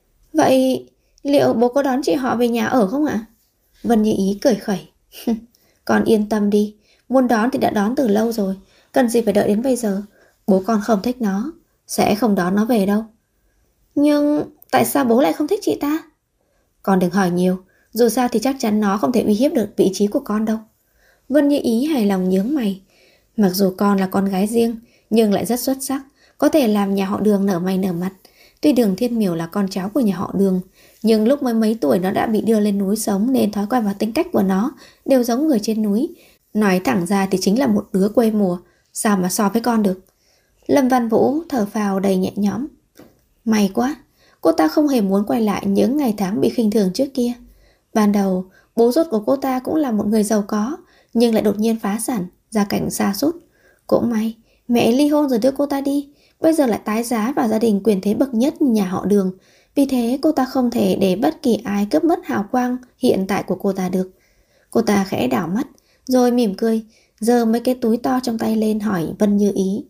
Vậy liệu bố có đón chị họ về nhà ở không ạ? Vân Như Ý cười khẩy, con yên tâm đi, muốn đón thì đã đón từ lâu rồi, cần gì phải đợi đến bây giờ. Bố con không thích nó, sẽ không đón nó về đâu. Nhưng tại sao bố lại không thích chị ta? Con đừng hỏi nhiều, dù sao thì chắc chắn nó không thể uy hiếp được vị trí của con đâu. Vân Như Ý hài lòng nhướng mày. Mặc dù con là con gái riêng, nhưng lại rất xuất sắc, có thể làm nhà họ Đường nở mày nở mặt. Tuy Đường Thiên Miểu là con cháu của nhà họ Đường, nhưng lúc mới mấy tuổi nó đã bị đưa lên núi sống nên thói quen và tính cách của nó đều giống người trên núi. Nói thẳng ra thì chính là một đứa quê mùa, sao mà so với con được. Lâm Văn Vũ thở phào đầy nhẹ nhõm. May quá, cô ta không hề muốn quay lại những ngày tháng bị khinh thường trước kia. Ban đầu, bố ruột của cô ta cũng là một người giàu có, nhưng lại đột nhiên phá sản, gia cảnh sa sút. Cũng may, mẹ ly hôn rồi đưa cô ta đi, bây giờ lại tái giá vào gia đình quyền thế bậc nhất nhà họ Đường. Vì thế cô ta không thể để bất kỳ ai cướp mất hào quang hiện tại của cô ta được. Cô ta khẽ đảo mắt, rồi mỉm cười, giơ mấy cái túi to trong tay lên hỏi Vân Như Ý.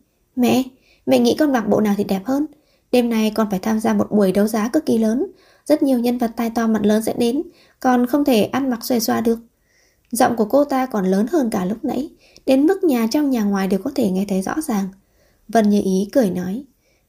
Mẹ nghĩ con mặc bộ nào thì đẹp hơn? Đêm nay con phải tham gia một buổi đấu giá cực kỳ lớn, rất nhiều nhân vật tai to mặt lớn sẽ đến, còn không thể ăn mặc xuề xoa được. Giọng của cô ta còn lớn hơn cả lúc nãy, đến mức nhà trong nhà ngoài đều có thể nghe thấy rõ ràng. Vân Như Ý cười nói,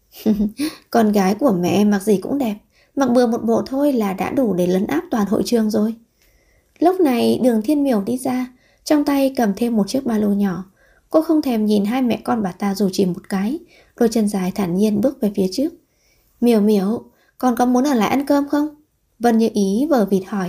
con gái của mẹ mặc gì cũng đẹp, mặc bừa một bộ thôi là đã đủ để lấn áp toàn hội trường rồi. Lúc này Đường Thiên Miểu đi ra, trong tay cầm thêm một chiếc ba lô nhỏ. Cô không thèm nhìn hai mẹ con bà ta dù chỉ một cái, đôi chân dài thản nhiên bước về phía trước. Miểu Miểu, con có muốn ở lại ăn cơm không? Vân Như Ý vờ vịt hỏi.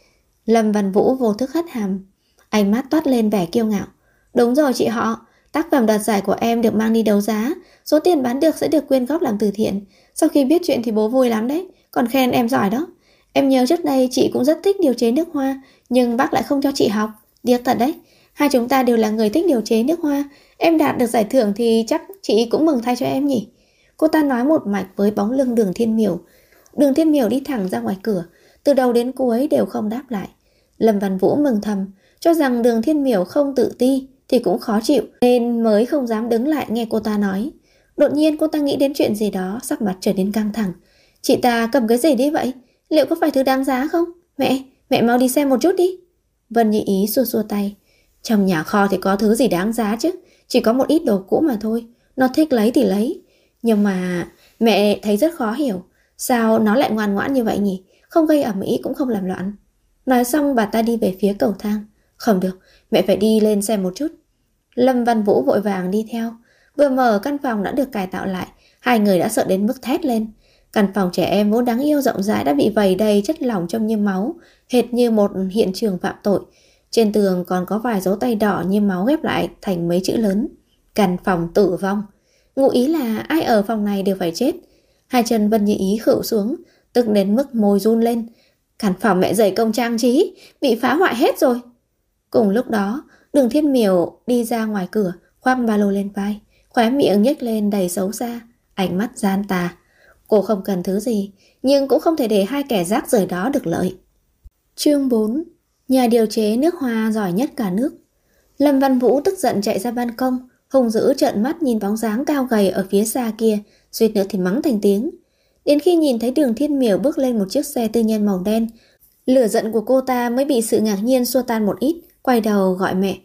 Lâm Văn Vũ vô thức hất hàm, ánh mắt toát lên vẻ kiêu ngạo. Đúng rồi chị họ, tác phẩm đoạt giải của em được mang đi đấu giá, số tiền bán được sẽ được quyên góp làm từ thiện. Sau khi biết chuyện thì bố vui lắm đấy, còn khen em giỏi đó. Em nhớ trước đây chị cũng rất thích điều chế nước hoa, nhưng bác lại không cho chị học. Điếc thật đấy, hai chúng ta đều là người thích điều chế nước hoa. Em đạt được giải thưởng thì chắc chị cũng mừng thay cho em nhỉ. Cô ta nói một mạch với bóng lưng Đường Thiên Miểu. Đường Thiên Miểu đi thẳng ra ngoài cửa, từ đầu đến cuối đều không đáp lại. Lâm Văn Vũ mừng thầm, cho rằng Đường Thiên Miểu không tự ti thì cũng khó chịu, nên mới không dám đứng lại nghe cô ta nói. Đột nhiên cô ta nghĩ đến chuyện gì đó, sắc mặt trở nên căng thẳng. Chị ta cầm cái gì đấy vậy? Liệu có phải thứ đáng giá không? Mẹ mau đi xem một chút đi. Vân Như Ý xua xua tay. Trong nhà kho thì có thứ gì đáng giá chứ, chỉ có một ít đồ cũ mà thôi. Nó thích lấy thì lấy. Nhưng mà mẹ thấy rất khó hiểu, sao nó lại ngoan ngoãn như vậy nhỉ? Không gây ầm ĩ cũng không làm loạn. Nói xong bà ta đi về phía cầu thang. Không được, mẹ phải đi lên xem một chút. Lâm Văn Vũ vội vàng đi theo. Vừa mở căn phòng đã được cải tạo lại, hai người đã sợ đến mức thét lên. Căn phòng trẻ em vốn đáng yêu rộng rãi đã bị vầy đầy chất lỏng trông như máu, hệt như một hiện trường phạm tội. Trên tường còn có vài dấu tay đỏ như máu ghép lại thành mấy chữ lớn. Căn phòng tử vong. Ngụ ý là ai ở phòng này đều phải chết. Hai chân Vân Như Ý khựu xuống, tức đến mức môi run lên. Căn phòng mẹ dày công trang trí bị phá hoại hết rồi. Cùng lúc đó, Đường Thiên Miểu đi ra ngoài cửa, khoác ba lô lên vai, khóe miệng nhếch lên đầy xấu xa, ánh mắt gian tà. Cô không cần thứ gì, nhưng cũng không thể để hai kẻ rác rưởi đó được lợi. Chương 4. Nhà điều chế nước hoa giỏi nhất cả nước. Lâm Văn Vũ tức giận chạy ra ban công, hung dữ trợn mắt nhìn bóng dáng cao gầy ở phía xa kia, suýt nữa thì mắng thành tiếng. Đến khi nhìn thấy Đường Thiên Miểu bước lên một chiếc xe tư nhân màu đen, lửa giận của cô ta mới bị sự ngạc nhiên xua tan một ít, quay đầu gọi mẹ.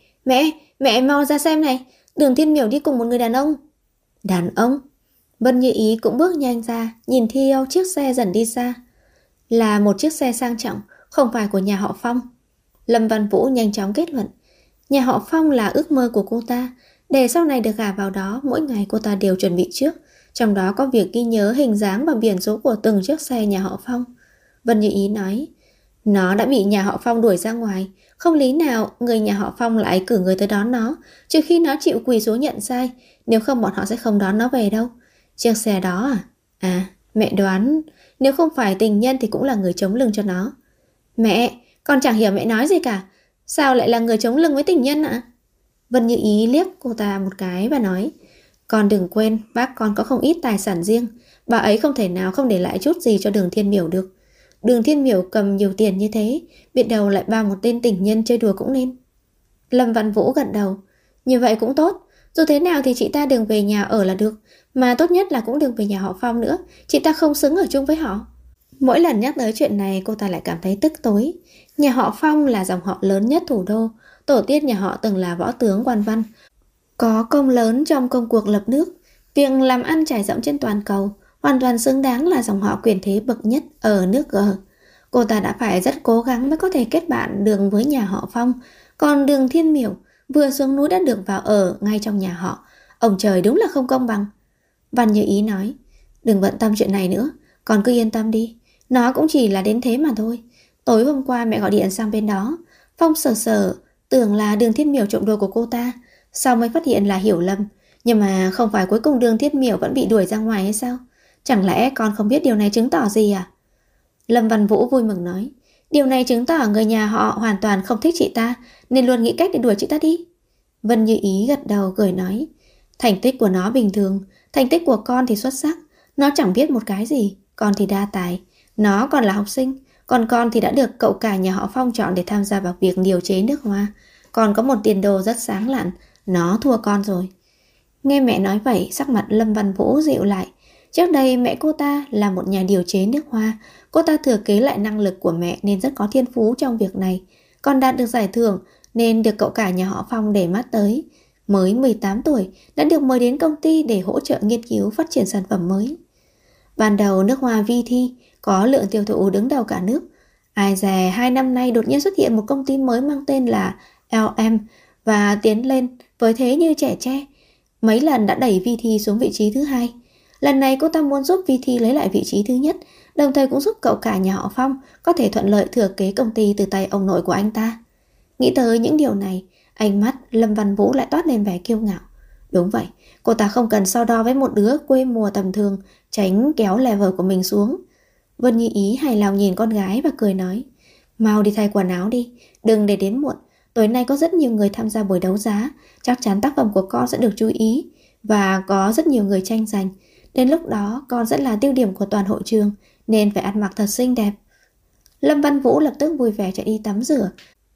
Mẹ mau ra xem này, Đường Thiên Miểu đi cùng một người đàn ông. Đàn ông? Vân Như Ý cũng bước nhanh ra, nhìn theo chiếc xe dần đi xa. Là một chiếc xe sang trọng, không phải của nhà họ Phong. Lâm Văn Vũ nhanh chóng kết luận. Nhà họ Phong là ước mơ của cô ta, để sau này được gả vào đó, mỗi ngày cô ta đều chuẩn bị trước. trong đó có việc ghi nhớ hình dáng và biển số của từng chiếc xe nhà họ Phong. Vân Như Ý nói, nó đã bị nhà họ Phong đuổi ra ngoài, không lý nào người nhà họ Phong lại cử người tới đón nó, trừ khi nó chịu quỳ xuống nhận sai, nếu không bọn họ sẽ không đón nó về đâu. Chiếc xe đó à? À, mẹ đoán, nếu không phải tình nhân thì cũng là người chống lưng cho nó. Mẹ, con chẳng hiểu mẹ nói gì cả, sao lại là người chống lưng với tình nhân ạ? Vân Như Ý liếc cô ta một cái và nói, con đừng quên bác con có không ít tài sản riêng, bà ấy không thể nào không để lại chút gì cho Đường Thiên Miểu được. Đường Thiên Miểu cầm nhiều tiền như thế, biết đâu lại bao một tên tình nhân chơi đùa cũng nên. Lâm Văn Vũ gật đầu, như vậy cũng tốt, dù thế nào thì chị ta đừng về nhà ở là được, mà tốt nhất là cũng đừng về nhà họ Phong nữa, chị ta không xứng ở chung với họ. Mỗi lần nhắc tới chuyện này cô ta lại cảm thấy tức tối. Nhà họ Phong là dòng họ lớn nhất thủ đô, tổ tiên nhà họ từng là võ tướng quan văn, có công lớn trong công cuộc lập nước, việc làm ăn trải rộng trên toàn cầu, hoàn toàn xứng đáng là dòng họ quyền thế bậc nhất ở nước G. Cô ta đã phải rất cố gắng mới có thể kết bạn đường với nhà họ Phong, còn Đường Thiên Miểu vừa xuống núi đã được vào ở ngay trong nhà họ. Ông trời đúng là không công bằng. Văn Như Ý nói, đừng bận tâm chuyện này nữa, con cứ yên tâm đi, nó cũng chỉ là đến thế mà thôi. Tối hôm qua mẹ gọi điện sang bên đó, Phong sở tưởng là Đường Thiên Miểu trộm đồ của cô ta, sau mới phát hiện là hiểu lầm. Nhưng mà không phải cuối cùng Đường Thiên Miểu vẫn bị đuổi ra ngoài hay sao? Chẳng lẽ con không biết điều này chứng tỏ gì à? Lâm Văn Vũ vui mừng nói, điều này chứng tỏ người nhà họ hoàn toàn không thích chị ta, nên luôn nghĩ cách để đuổi chị ta đi. Vân Như Ý gật đầu cười nói, thành tích của nó bình thường, thành tích của con thì xuất sắc. Nó chẳng biết một cái gì, con thì đa tài. Nó còn là học sinh, còn con thì đã được cậu cả nhà họ Phong chọn để tham gia vào việc điều chế nước hoa. Còn có một tiền đồ rất sáng lạn, nó thua con rồi. Nghe mẹ nói vậy, sắc mặt Lâm Văn Vũ dịu lại. Trước đây mẹ cô ta là một nhà điều chế nước hoa, cô ta thừa kế lại năng lực của mẹ nên rất có thiên phú trong việc này. Còn đạt được giải thưởng nên được cậu cả nhà họ Phong để mắt tới. Mới 18 tuổi đã được mời đến công ty để hỗ trợ nghiên cứu phát triển sản phẩm mới. Ban đầu nước hoa Vi Thi có lượng tiêu thụ đứng đầu cả nước. Ai dè 2 năm nay đột nhiên xuất hiện một công ty mới mang tên là LM và tiến lên với thế như trẻ tre. Mấy lần đã đẩy Vi Thi xuống vị trí thứ 2. Lần này cô ta muốn giúp Vi Thi lấy lại vị trí thứ nhất, đồng thời cũng giúp cậu cả nhà họ Phong có thể thuận lợi thừa kế công ty từ tay ông nội của anh ta. Nghĩ tới những điều này, ánh mắt Lâm Văn Vũ lại toát lên vẻ kiêu ngạo. Đúng vậy, cô ta không cần so đo với một đứa quê mùa tầm thường, tránh kéo level của mình xuống. Vân Như Ý hài lòng nhìn con gái và cười nói, mau đi thay quần áo đi, đừng để đến muộn. Tối nay có rất nhiều người tham gia buổi đấu giá, chắc chắn tác phẩm của con sẽ được chú ý và có rất nhiều người tranh giành. Đến lúc đó con sẽ là tiêu điểm của toàn hội trường, nên phải ăn mặc thật xinh đẹp. Lâm Văn Vũ lập tức vui vẻ chạy đi tắm rửa.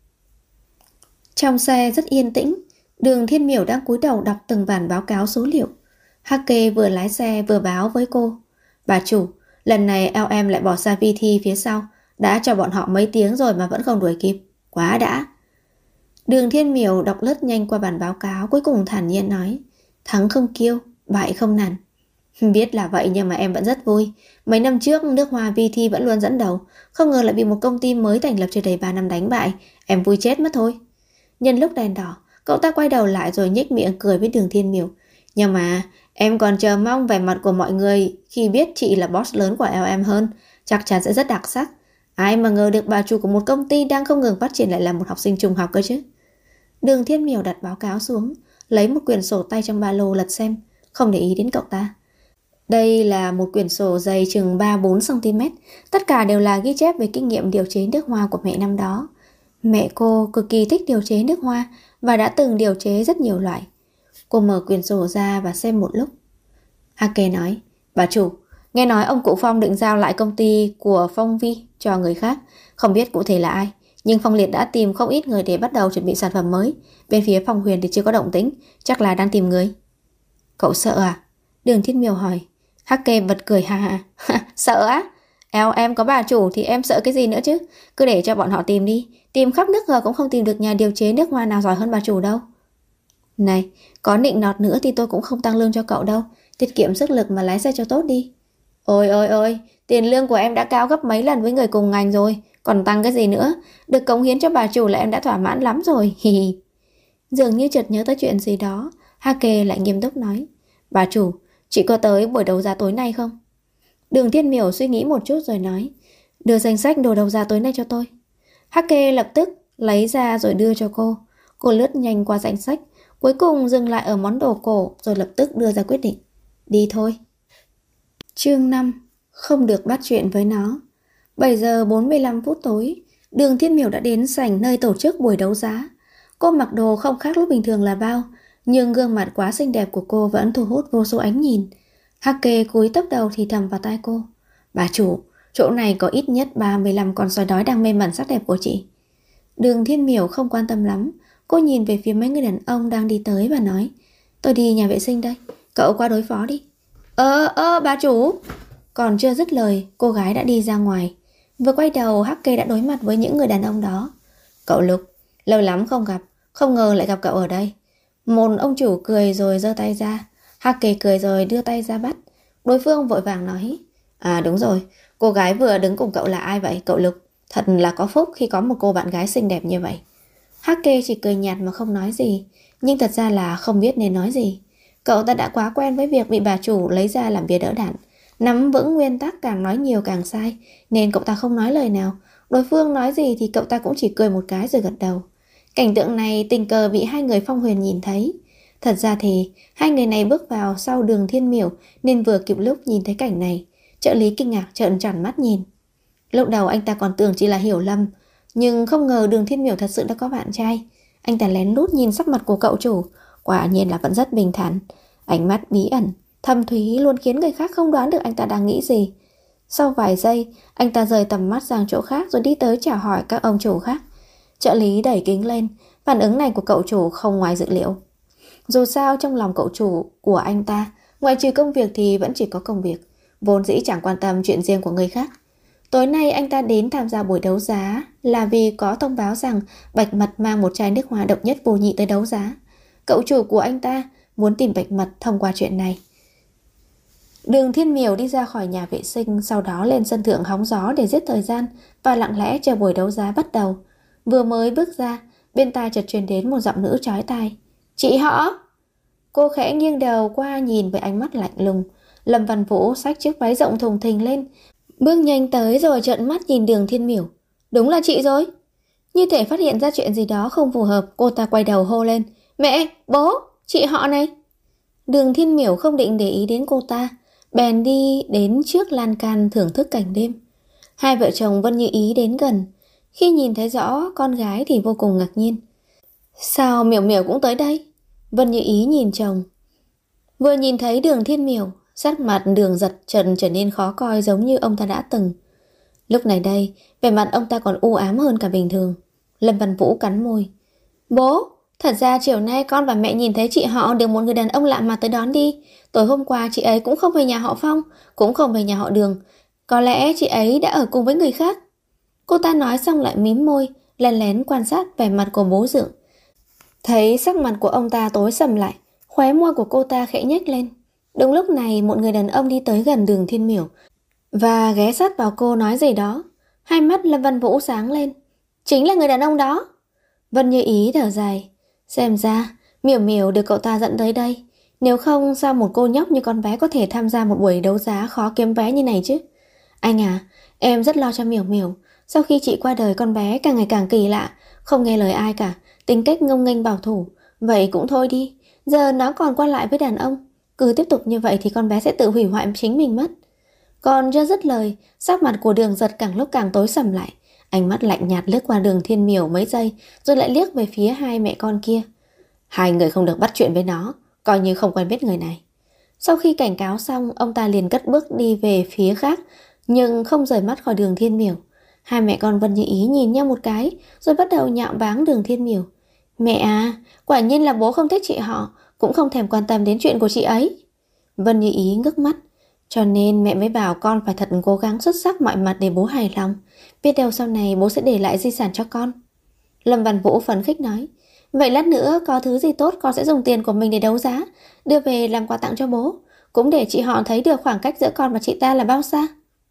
Trong xe rất yên tĩnh, Đường Thiên Miểu đang cúi đầu đọc từng bản báo cáo số liệu. Hắc Kê vừa lái xe vừa báo với cô, bà chủ, lần này LM lại bỏ xa Vi Thi phía sau, đã cho bọn họ mấy tiếng rồi mà vẫn không đuổi kịp, quá đã. Đường Thiên Miểu đọc lướt nhanh qua bản báo cáo, cuối cùng thản nhiên nói, thắng không kiêu, bại không nản. Biết là vậy nhưng mà em vẫn rất vui. Mấy năm trước nước hoa Vi Thi vẫn luôn dẫn đầu, không ngờ lại bị một công ty mới thành lập chưa đầy 3 năm đánh bại. Em vui chết mất thôi. Nhân lúc đèn đỏ, cậu ta quay đầu lại rồi nhếch miệng cười với Đường Thiên Miểu. Nhưng mà em còn chờ mong vẻ mặt của mọi người khi biết chị là boss lớn của LM hơn. Chắc chắn sẽ rất đặc sắc. Ai mà ngờ được bà chủ của một công ty đang không ngừng phát triển lại là một học sinh trung học cơ chứ. Đường Thiên Miểu đặt báo cáo xuống, lấy một quyển sổ tay trong ba lô lật xem, không để ý đến cậu ta. Đây là một quyển sổ dày chừng 3-4cm, tất cả đều là ghi chép về kinh nghiệm điều chế nước hoa của mẹ năm đó. Mẹ cô cực kỳ thích điều chế nước hoa và đã từng điều chế rất nhiều loại. Cô mở quyển sổ ra và xem một lúc. Ake nói, bà chủ, nghe nói ông cụ Phong định giao lại công ty của Phong Vi cho người khác, không biết cụ thể là ai, nhưng Phong Liệt đã tìm không ít người để bắt đầu chuẩn bị sản phẩm mới. Bên phía Phong Huyền thì chưa có động tĩnh, chắc là đang tìm người. Cậu sợ à? Đường Thiên Miểu hỏi. Hắc Kê bật cười ha ha. Sợ á? Em có bà chủ thì em sợ cái gì nữa chứ? Cứ để cho bọn họ tìm đi. Tìm khắp nước G cũng không tìm được nhà điều chế nước hoa nào giỏi hơn bà chủ đâu. Này, có nịnh nọt nữa thì tôi cũng không tăng lương cho cậu đâu. Tiết kiệm sức lực mà lái xe cho tốt đi. Ôi, tiền lương của em đã cao gấp mấy lần với người cùng ngành rồi, còn tăng cái gì nữa? Được cống hiến cho bà chủ là em đã thỏa mãn lắm rồi. Hi hi. Dường như chợt nhớ tới chuyện gì đó, Hake lại nghiêm túc nói, bà chủ, Chị có tới buổi đấu giá tối nay không? Đường Thiên Miểu suy nghĩ một chút rồi nói, đưa danh sách đồ đấu giá tối nay cho tôi. Hắc Kê lập tức lấy ra rồi đưa cho cô. Cô lướt nhanh qua danh sách, cuối cùng dừng lại ở món đồ cổ rồi lập tức đưa ra quyết định. Đi thôi. Chương 5. Không được bắt chuyện với nó. 7 giờ 45 phút tối, Đường Thiên Miểu đã đến sảnh nơi tổ chức buổi đấu giá. Cô mặc đồ không khác lúc bình thường là bao, nhưng gương mặt quá xinh đẹp của cô vẫn thu hút vô số ánh nhìn. Hắc Kê cúi thấp đầu thì thầm vào tai cô. Bà chủ, chỗ này có ít nhất 35 con sói đói đang mê mẩn sắc đẹp của chị. Đường Thiên Miểu không quan tâm lắm. Cô nhìn về phía mấy người đàn ông đang đi tới và nói, tôi đi nhà vệ sinh đây, cậu qua đối phó đi. Bà chủ. Còn chưa dứt lời, cô gái đã đi ra ngoài. Vừa quay đầu, Hắc Kê đã đối mặt với những người đàn ông đó. Cậu Lục, lâu lắm không gặp, không ngờ lại gặp cậu ở đây. Một ông chủ cười rồi giơ tay ra. Hắc Kê cười rồi đưa tay ra bắt. Đối phương vội vàng nói, à đúng rồi, cô gái vừa đứng cùng cậu là ai vậy cậu Lục? Thật là có phúc khi có một cô bạn gái xinh đẹp như vậy. Hắc Kê chỉ cười nhạt mà không nói gì, nhưng thật ra là không biết nên nói gì. Cậu ta đã quá quen với việc bị bà chủ lấy ra làm bia đỡ đạn, nắm vững nguyên tắc càng nói nhiều càng sai, nên cậu ta không nói lời nào. Đối phương nói gì thì cậu ta cũng chỉ cười một cái rồi gật đầu. Cảnh tượng này tình cờ bị hai người Phong Huyền nhìn thấy. Thật ra thì hai người này bước vào sau Đường Thiên Miểu nên vừa kịp lúc nhìn thấy cảnh này. Trợ lý kinh ngạc trợn tròn mắt nhìn. Lúc đầu anh ta còn tưởng chỉ là hiểu lầm, nhưng không ngờ Đường Thiên Miểu thật sự đã có bạn trai. Anh ta lén lút nhìn sắc mặt của cậu chủ, quả nhiên là vẫn rất bình thản. Ánh mắt bí ẩn, thâm thúy luôn khiến người khác không đoán được anh ta đang nghĩ gì. Sau vài giây, anh ta rời tầm mắt sang chỗ khác rồi đi tới chào hỏi các ông chủ khác. Trợ lý đẩy kính lên, phản ứng này của cậu chủ không ngoài dự liệu. Dù sao trong lòng cậu chủ của anh ta, ngoại trừ công việc thì vẫn chỉ có công việc, vốn dĩ chẳng quan tâm chuyện riêng của người khác. Tối nay anh ta đến tham gia buổi đấu giá là vì có thông báo rằng Bạch Mật mang một chai nước hoa độc nhất vô nhị tới đấu giá. Cậu chủ của anh ta muốn tìm Bạch Mật thông qua chuyện này. Đường Thiên Miểu đi ra khỏi nhà vệ sinh, sau đó lên sân thượng hóng gió để giết thời gian và lặng lẽ chờ buổi đấu giá bắt đầu. Vừa mới bước ra, bên tai chợt truyền đến một giọng nữ chói tai. Chị họ! Cô khẽ nghiêng đầu qua nhìn với ánh mắt lạnh lùng. Lâm Văn Vũ xách chiếc váy rộng thùng thình lên, bước nhanh tới rồi trợn mắt nhìn Đường Thiên Miểu. Đúng là chị rồi. Như thể phát hiện ra chuyện gì đó không phù hợp, cô ta quay đầu hô lên. Mẹ, bố, chị họ này. Đường Thiên Miểu không định để ý đến cô ta, bèn đi đến trước lan can thưởng thức cảnh đêm. Hai vợ chồng Vân Như Ý đến gần. Khi nhìn thấy rõ con gái thì vô cùng ngạc nhiên. Sao Miểu Miểu cũng tới đây? Vân Như Ý nhìn chồng. Vừa nhìn thấy Đường Thiên Miểu, sắc mặt Đường Giật trở nên khó coi giống như ông ta đã từng. Lúc này đây, vẻ mặt ông ta còn u ám hơn cả bình thường. Lâm Văn Vũ cắn môi. Bố, thật ra chiều nay con và mẹ nhìn thấy chị họ được một người đàn ông lạ mặt tới đón đi. Tối hôm qua chị ấy cũng không về nhà họ Phong, cũng không về nhà họ Đường. Có lẽ chị ấy đã ở cùng với người khác. Cô ta nói xong lại mím môi, lén lén quan sát vẻ mặt của bố Dượng. Thấy sắc mặt của ông ta tối sầm lại, khóe môi của cô ta khẽ nhếch lên. Đúng lúc này một người đàn ông đi tới gần Đường Thiên Miểu và ghé sát vào cô nói gì đó. Hai mắt Lâm Văn Vũ sáng lên. Chính là người đàn ông đó. Vân Như Ý thở dài. Xem ra Miểu Miểu được cậu ta dẫn tới đây. Nếu không sao một cô nhóc như con bé có thể tham gia một buổi đấu giá khó kiếm vé như này chứ. Anh à, em rất lo cho Miểu Miểu. Sau khi chị qua đời con bé càng ngày càng kỳ lạ, không nghe lời ai cả, tính cách ngông nghênh bảo thủ. Vậy cũng thôi đi, giờ nó còn qua lại với đàn ông. Cứ tiếp tục như vậy thì con bé sẽ tự hủy hoại chính mình mất. Còn chưa dứt lời, sắc mặt của Đường Giật càng lúc càng tối sầm lại. Ánh mắt lạnh nhạt lướt qua Đường Thiên Miểu mấy giây, rồi lại liếc về phía hai mẹ con kia. Hai người không được bắt chuyện với nó, coi như không quen biết người này. Sau khi cảnh cáo xong, ông ta liền cất bước đi về phía khác, nhưng không rời mắt khỏi Đường Thiên Miểu. Hai mẹ con Vân Như Ý nhìn nhau một cái, rồi bắt đầu nhạo báng Đường Thiên Miểu. Mẹ à, quả nhiên là bố không thích chị họ, cũng không thèm quan tâm đến chuyện của chị ấy. Vân Như Ý ngước mắt. Cho nên mẹ mới bảo con phải thật cố gắng xuất sắc mọi mặt để bố hài lòng. Biết đâu sau này bố sẽ để lại di sản cho con. Lâm Văn Vũ phấn khích nói. Vậy lát nữa có thứ gì tốt con sẽ dùng tiền của mình để đấu giá, đưa về làm quà tặng cho bố, cũng để chị họ thấy được khoảng cách giữa con và chị ta là bao xa.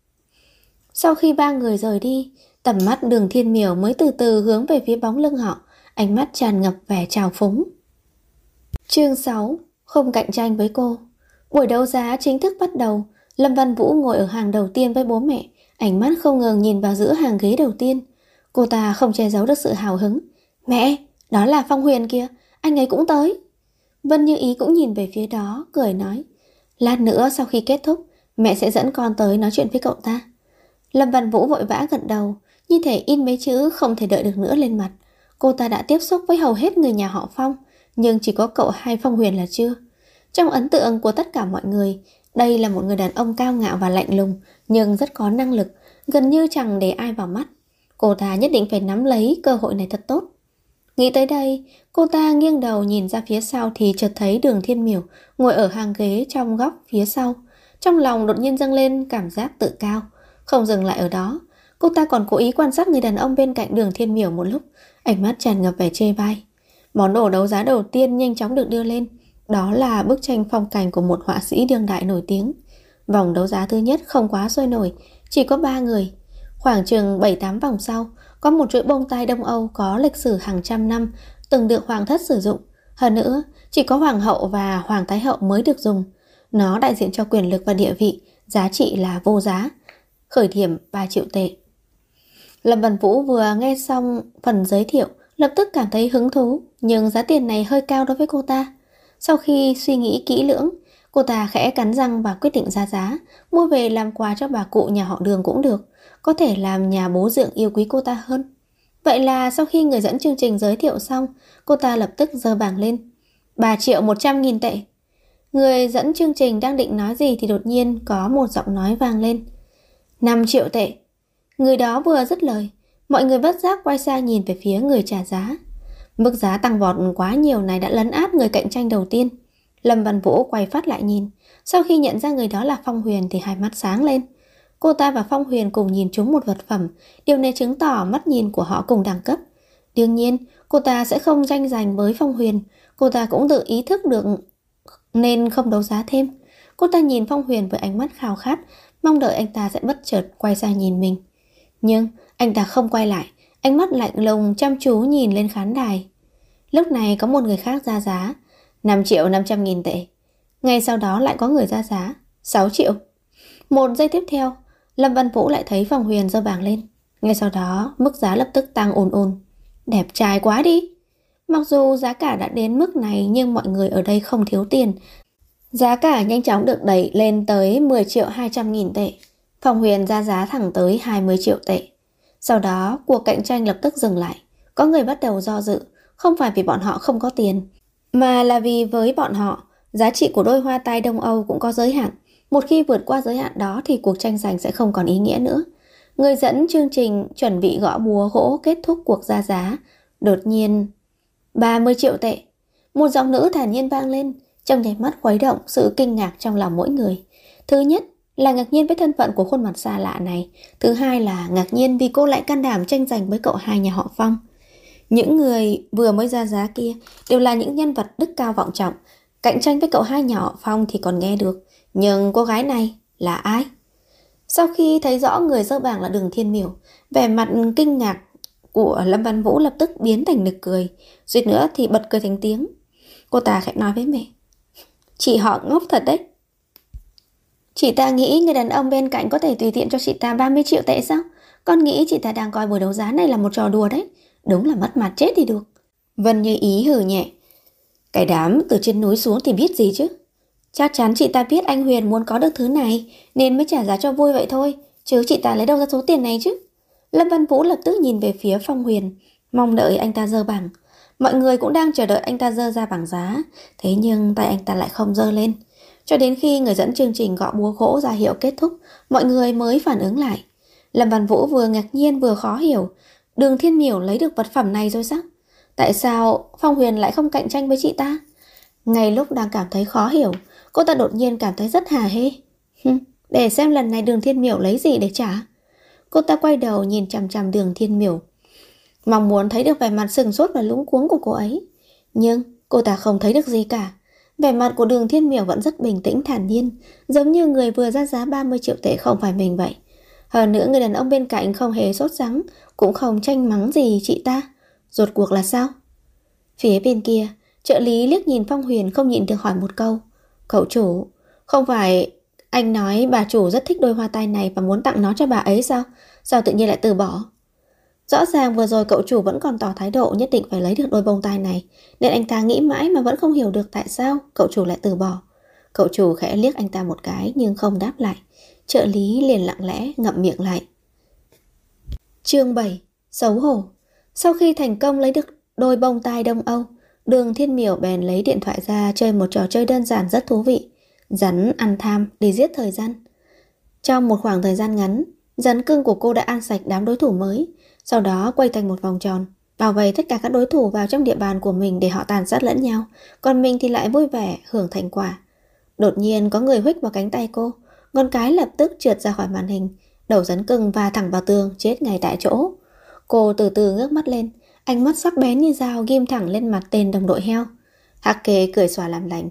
Sau khi ba người rời đi, tầm mắt Đường Thiên Miểu mới từ từ hướng về phía bóng lưng họ, ánh mắt tràn ngập vẻ trào phúng. Chương 6. Không cạnh tranh với cô. Buổi đấu giá chính thức bắt đầu. Lâm Văn Vũ ngồi ở hàng đầu tiên với bố mẹ, ánh mắt không ngừng nhìn vào giữa hàng ghế đầu tiên. Cô ta không che giấu được sự hào hứng. Mẹ, đó là Phong Huyền kìa, anh ấy cũng tới. Vân Như Ý cũng nhìn về phía đó, cười nói, lát nữa sau khi kết thúc, mẹ sẽ dẫn con tới nói chuyện với cậu ta. Lâm Văn Vũ vội vã gật đầu, như thể in mấy chữ không thể đợi được nữa lên mặt. Cô ta đã tiếp xúc với hầu hết người nhà họ Phong, nhưng chỉ có cậu hai Phong Huyền là chưa. Trong ấn tượng của tất cả mọi người, đây là một người đàn ông cao ngạo và lạnh lùng, nhưng rất có năng lực, gần như chẳng để ai vào mắt. Cô ta nhất định phải nắm lấy cơ hội này thật tốt. Nghĩ tới đây, cô ta nghiêng đầu nhìn ra phía sau thì chợt thấy Đường Thiên Miểu ngồi ở hàng ghế trong góc phía sau. Trong lòng đột nhiên dâng lên cảm giác tự cao. Không dừng lại ở đó, cô ta còn cố ý quan sát người đàn ông bên cạnh Đường Thiên Miểu một lúc, ánh mắt tràn ngập vẻ chê bai. Món đồ đấu giá đầu tiên nhanh chóng được đưa lên. Đó là bức tranh phong cảnh của một họa sĩ đương đại nổi tiếng. Vòng đấu giá thứ nhất không quá sôi nổi, chỉ có 3 người. Khoảng chừng 7-8 vòng sau, có một chuỗi bông tai Đông Âu có lịch sử hàng trăm năm, từng được hoàng thất sử dụng. Hơn nữa, chỉ có hoàng hậu và hoàng thái hậu mới được dùng. Nó đại diện cho quyền lực và địa vị, giá trị là vô giá. Khởi điểm 3 triệu tệ. Lâm Văn Vũ vừa nghe xong phần giới thiệu, lập tức cảm thấy hứng thú, nhưng giá tiền này hơi cao đối với cô ta. Sau khi suy nghĩ kỹ lưỡng, cô ta khẽ cắn răng và quyết định ra giá, mua về làm quà cho bà cụ nhà họ Đường cũng được, có thể làm nhà bố dượng yêu quý cô ta hơn. Vậy là sau khi người dẫn chương trình giới thiệu xong, cô ta lập tức giơ bảng lên. 3.100.000 tệ. Người dẫn chương trình đang định nói gì thì đột nhiên có một giọng nói vang lên. 5 triệu tệ. Người đó vừa dứt lời, mọi người bất giác quay sang nhìn về phía người trả giá. Mức giá tăng vọt quá nhiều này đã lấn át người cạnh tranh đầu tiên. Lâm Văn Vũ quay phát lại nhìn. Sau khi nhận ra người đó là Phong Huyền thì hai mắt sáng lên. Cô ta và Phong Huyền cùng nhìn trúng một vật phẩm. Điều này chứng tỏ mắt nhìn của họ cùng đẳng cấp. Đương nhiên, cô ta sẽ không tranh giành với Phong Huyền. Cô ta cũng tự ý thức được nên không đấu giá thêm. Cô ta nhìn Phong Huyền với ánh mắt khao khát, mong đợi anh ta sẽ bất chợt quay sang nhìn mình. Nhưng anh ta không quay lại, ánh mắt lạnh lùng chăm chú nhìn lên khán đài. Lúc này có một người khác ra giá 5.500.000 tệ. Ngay sau đó lại có người ra giá 6 triệu. Một giây tiếp theo, Lâm Văn Vũ lại thấy Phong Huyền giơ bảng lên. Ngay sau đó mức giá lập tức tăng ồn ồn. Đẹp trai quá đi. Mặc dù giá cả đã đến mức này nhưng mọi người ở đây không thiếu tiền. Giá cả nhanh chóng được đẩy lên tới 10.200.000 tệ. Phong Huyền ra giá thẳng tới 20 triệu tệ. Sau đó cuộc cạnh tranh lập tức dừng lại. Có người bắt đầu do dự, không phải vì bọn họ không có tiền, mà là vì với bọn họ, giá trị của đôi hoa tai Đông Âu cũng có giới hạn. Một khi vượt qua giới hạn đó thì cuộc tranh giành sẽ không còn ý nghĩa nữa. Người dẫn chương trình chuẩn bị gõ búa gỗ kết thúc cuộc ra giá. Đột nhiên 30 triệu tệ. Một giọng nữ thản nhiên vang lên, trong nháy mắt khuấy động sự kinh ngạc trong lòng mỗi người. Thứ nhất là ngạc nhiên với thân phận của khuôn mặt xa lạ này. Thứ hai là ngạc nhiên vì cô lại can đảm tranh giành với cậu hai nhà họ Phong. Những người vừa mới ra giá kia đều là những nhân vật đức cao vọng trọng. Cạnh tranh với cậu hai nhà họ Phong thì còn nghe được, nhưng cô gái này là ai? Sau khi thấy rõ người dơ bảng là Đường Thiên Miểu, vẻ mặt kinh ngạc của Lâm Văn Vũ lập tức biến thành nực cười, suýt nữa thì bật cười thành tiếng. Cô ta khẽ nói với mẹ, chị họ ngốc thật đấy. Chị ta nghĩ người đàn ông bên cạnh có thể tùy tiện cho chị ta 30 triệu tệ sao? Con nghĩ chị ta đang coi buổi đấu giá này là một trò đùa đấy. Đúng là mất mặt chết thì được. Vân Như Ý hừ nhẹ. Cái đám từ trên núi xuống thì biết gì chứ. Chắc chắn chị ta biết anh Huyền muốn có được thứ này nên mới trả giá cho vui vậy thôi. Chứ chị ta lấy đâu ra số tiền này chứ? Lâm Văn Vũ lập tức nhìn về phía Phong Huyền, mong đợi anh ta giơ bảng. Mọi người cũng đang chờ đợi anh ta giơ ra bảng giá. Thế nhưng tay anh ta lại không giơ lên. Cho đến khi người dẫn chương trình gõ búa gỗ ra hiệu kết thúc, mọi người mới phản ứng lại. Lâm Văn Vũ vừa ngạc nhiên vừa khó hiểu. Đường Thiên Miểu lấy được vật phẩm này rồi sao? Tại sao Phong Huyền lại không cạnh tranh với chị ta? Ngay lúc đang cảm thấy khó hiểu, cô ta đột nhiên cảm thấy rất hả hê. Để xem lần này Đường Thiên Miểu lấy gì để trả. Cô ta quay đầu nhìn chằm chằm Đường Thiên Miểu, mong muốn thấy được vẻ mặt sừng sốt và lúng cuống của cô ấy. Nhưng cô ta không thấy được gì cả. Vẻ mặt của Đường Thiên Miểu vẫn rất bình tĩnh thản nhiên, giống như người vừa ra giá 30 triệu tệ không phải mình vậy. Hơn nữa người đàn ông bên cạnh không hề sốt sắng, cũng không tranh mắng gì chị ta. Rốt cuộc là sao? Phía bên kia, trợ lý liếc nhìn Phong Huyền không nhịn được hỏi một câu. Cậu chủ, Không phải anh nói bà chủ rất thích đôi hoa tai này và muốn tặng nó cho bà ấy sao? Sao tự nhiên lại từ bỏ? Rõ ràng vừa rồi cậu chủ vẫn còn tỏ thái độ nhất định phải lấy được đôi bông tai này, nên anh ta nghĩ mãi mà vẫn không hiểu được tại sao cậu chủ lại từ bỏ. Cậu chủ khẽ liếc anh ta một cái nhưng không đáp lại. Trợ lý liền lặng lẽ ngậm miệng lại. Chương 7. Xấu hổ. Sau khi thành công lấy được đôi bông tai Đông Âu, Đường Thiên Miểu bèn lấy điện thoại ra chơi một trò chơi đơn giản rất thú vị. Rắn ăn tham để giết thời gian. Trong một khoảng thời gian ngắn, rắn cưng của cô đã ăn sạch đám đối thủ mới, sau đó quay thành một vòng tròn, bảo vệ tất cả các đối thủ vào trong địa bàn của mình để họ tàn sát lẫn nhau, còn mình thì lại vui vẻ hưởng thành quả. Đột nhiên có người huých vào cánh tay cô, con cái lập tức trượt ra khỏi màn hình, đầu rắn cưng va thẳng vào tường, chết ngay tại chỗ. Cô từ từ ngước mắt lên, ánh mắt sắc bén như dao ghim thẳng lên mặt tên đồng đội heo. Hắc Kê cười xòa làm lành.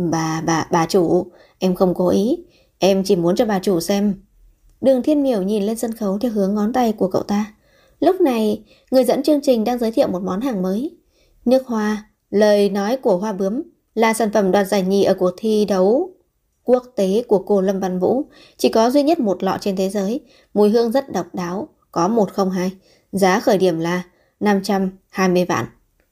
Bà chủ, em không cố ý, em chỉ muốn cho bà chủ xem. Đường Thiên Miểu nhìn lên sân khấu theo hướng ngón tay của cậu ta. Lúc này, người dẫn chương trình đang giới thiệu một món hàng mới. Nước hoa, lời nói của hoa bướm, là sản phẩm đoạt giải nhì ở cuộc thi đấu quốc tế của cô Lâm Văn Vũ. Chỉ có duy nhất một lọ trên thế giới, mùi hương rất độc đáo, có 102. Giá khởi điểm là 520 vạn.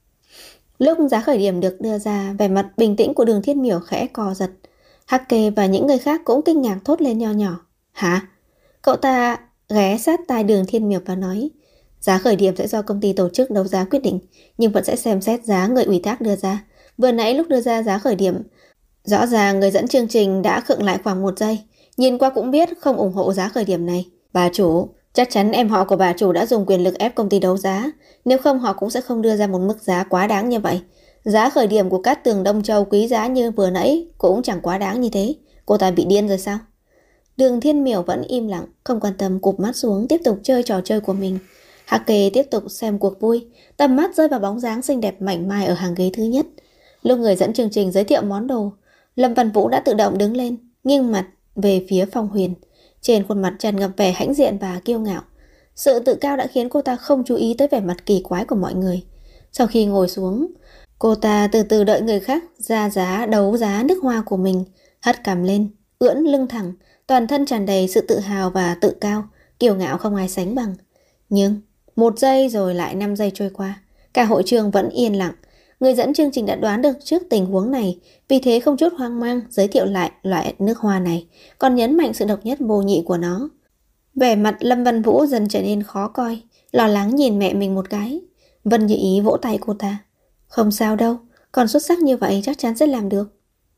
Lúc giá khởi điểm được đưa ra, vẻ mặt bình tĩnh của Đường Thiên Miểu khẽ co giật. Hắc Kê và những người khác cũng kinh ngạc thốt lên nho nhỏ. Hả? Cậu ta ghé sát tai Đường Thiên Miểu và nói, giá khởi điểm sẽ do công ty tổ chức đấu giá quyết định, nhưng vẫn sẽ xem xét giá người ủy thác đưa ra. Vừa nãy lúc đưa ra giá khởi điểm, rõ ràng người dẫn chương trình đã khựng lại khoảng 1 giây, nhìn qua cũng biết không ủng hộ giá khởi điểm này. Bà chủ, chắc chắn em họ của bà chủ đã dùng quyền lực ép công ty đấu giá, nếu không họ cũng sẽ không đưa ra một mức giá quá đáng như vậy. Giá khởi điểm của cát tường Đông Châu quý giá như vừa nãy cũng chẳng quá đáng như thế. Cô ta bị điên rồi sao? Đường Thiên Miểu vẫn im lặng, không quan tâm, cụp mắt xuống tiếp tục chơi trò chơi của mình. Hắc Kê tiếp tục xem cuộc vui, tầm mắt rơi vào bóng dáng xinh đẹp mảnh mai ở hàng ghế thứ nhất. Lúc người dẫn chương trình giới thiệu món đồ, Lâm Văn Vũ đã tự động đứng lên, nghiêng mặt về phía Phong Huyền. Trên khuôn mặt tràn ngập vẻ hãnh diện và kiêu ngạo. Sự tự cao đã khiến cô ta không chú ý tới vẻ mặt kỳ quái của mọi người. Sau khi ngồi xuống, cô ta từ từ đợi người khác ra giá đấu giá nước hoa của mình, hất cằm lên, ưỡn lưng thẳng, toàn thân tràn đầy sự tự hào và tự cao, kiêu ngạo không ai sánh bằng. Nhưng 1 giây rồi lại 5 giây trôi qua, cả hội trường vẫn yên lặng. Người dẫn chương trình đã đoán được trước tình huống này, vì thế không chút hoang mang giới thiệu lại loại nước hoa này, còn nhấn mạnh sự độc nhất vô nhị của nó. Vẻ mặt Lâm Văn Vũ dần trở nên khó coi, lo lắng nhìn mẹ mình một cái. Vân Như Ý vỗ tay cô ta. Không sao đâu, còn xuất sắc như vậy chắc chắn sẽ làm được.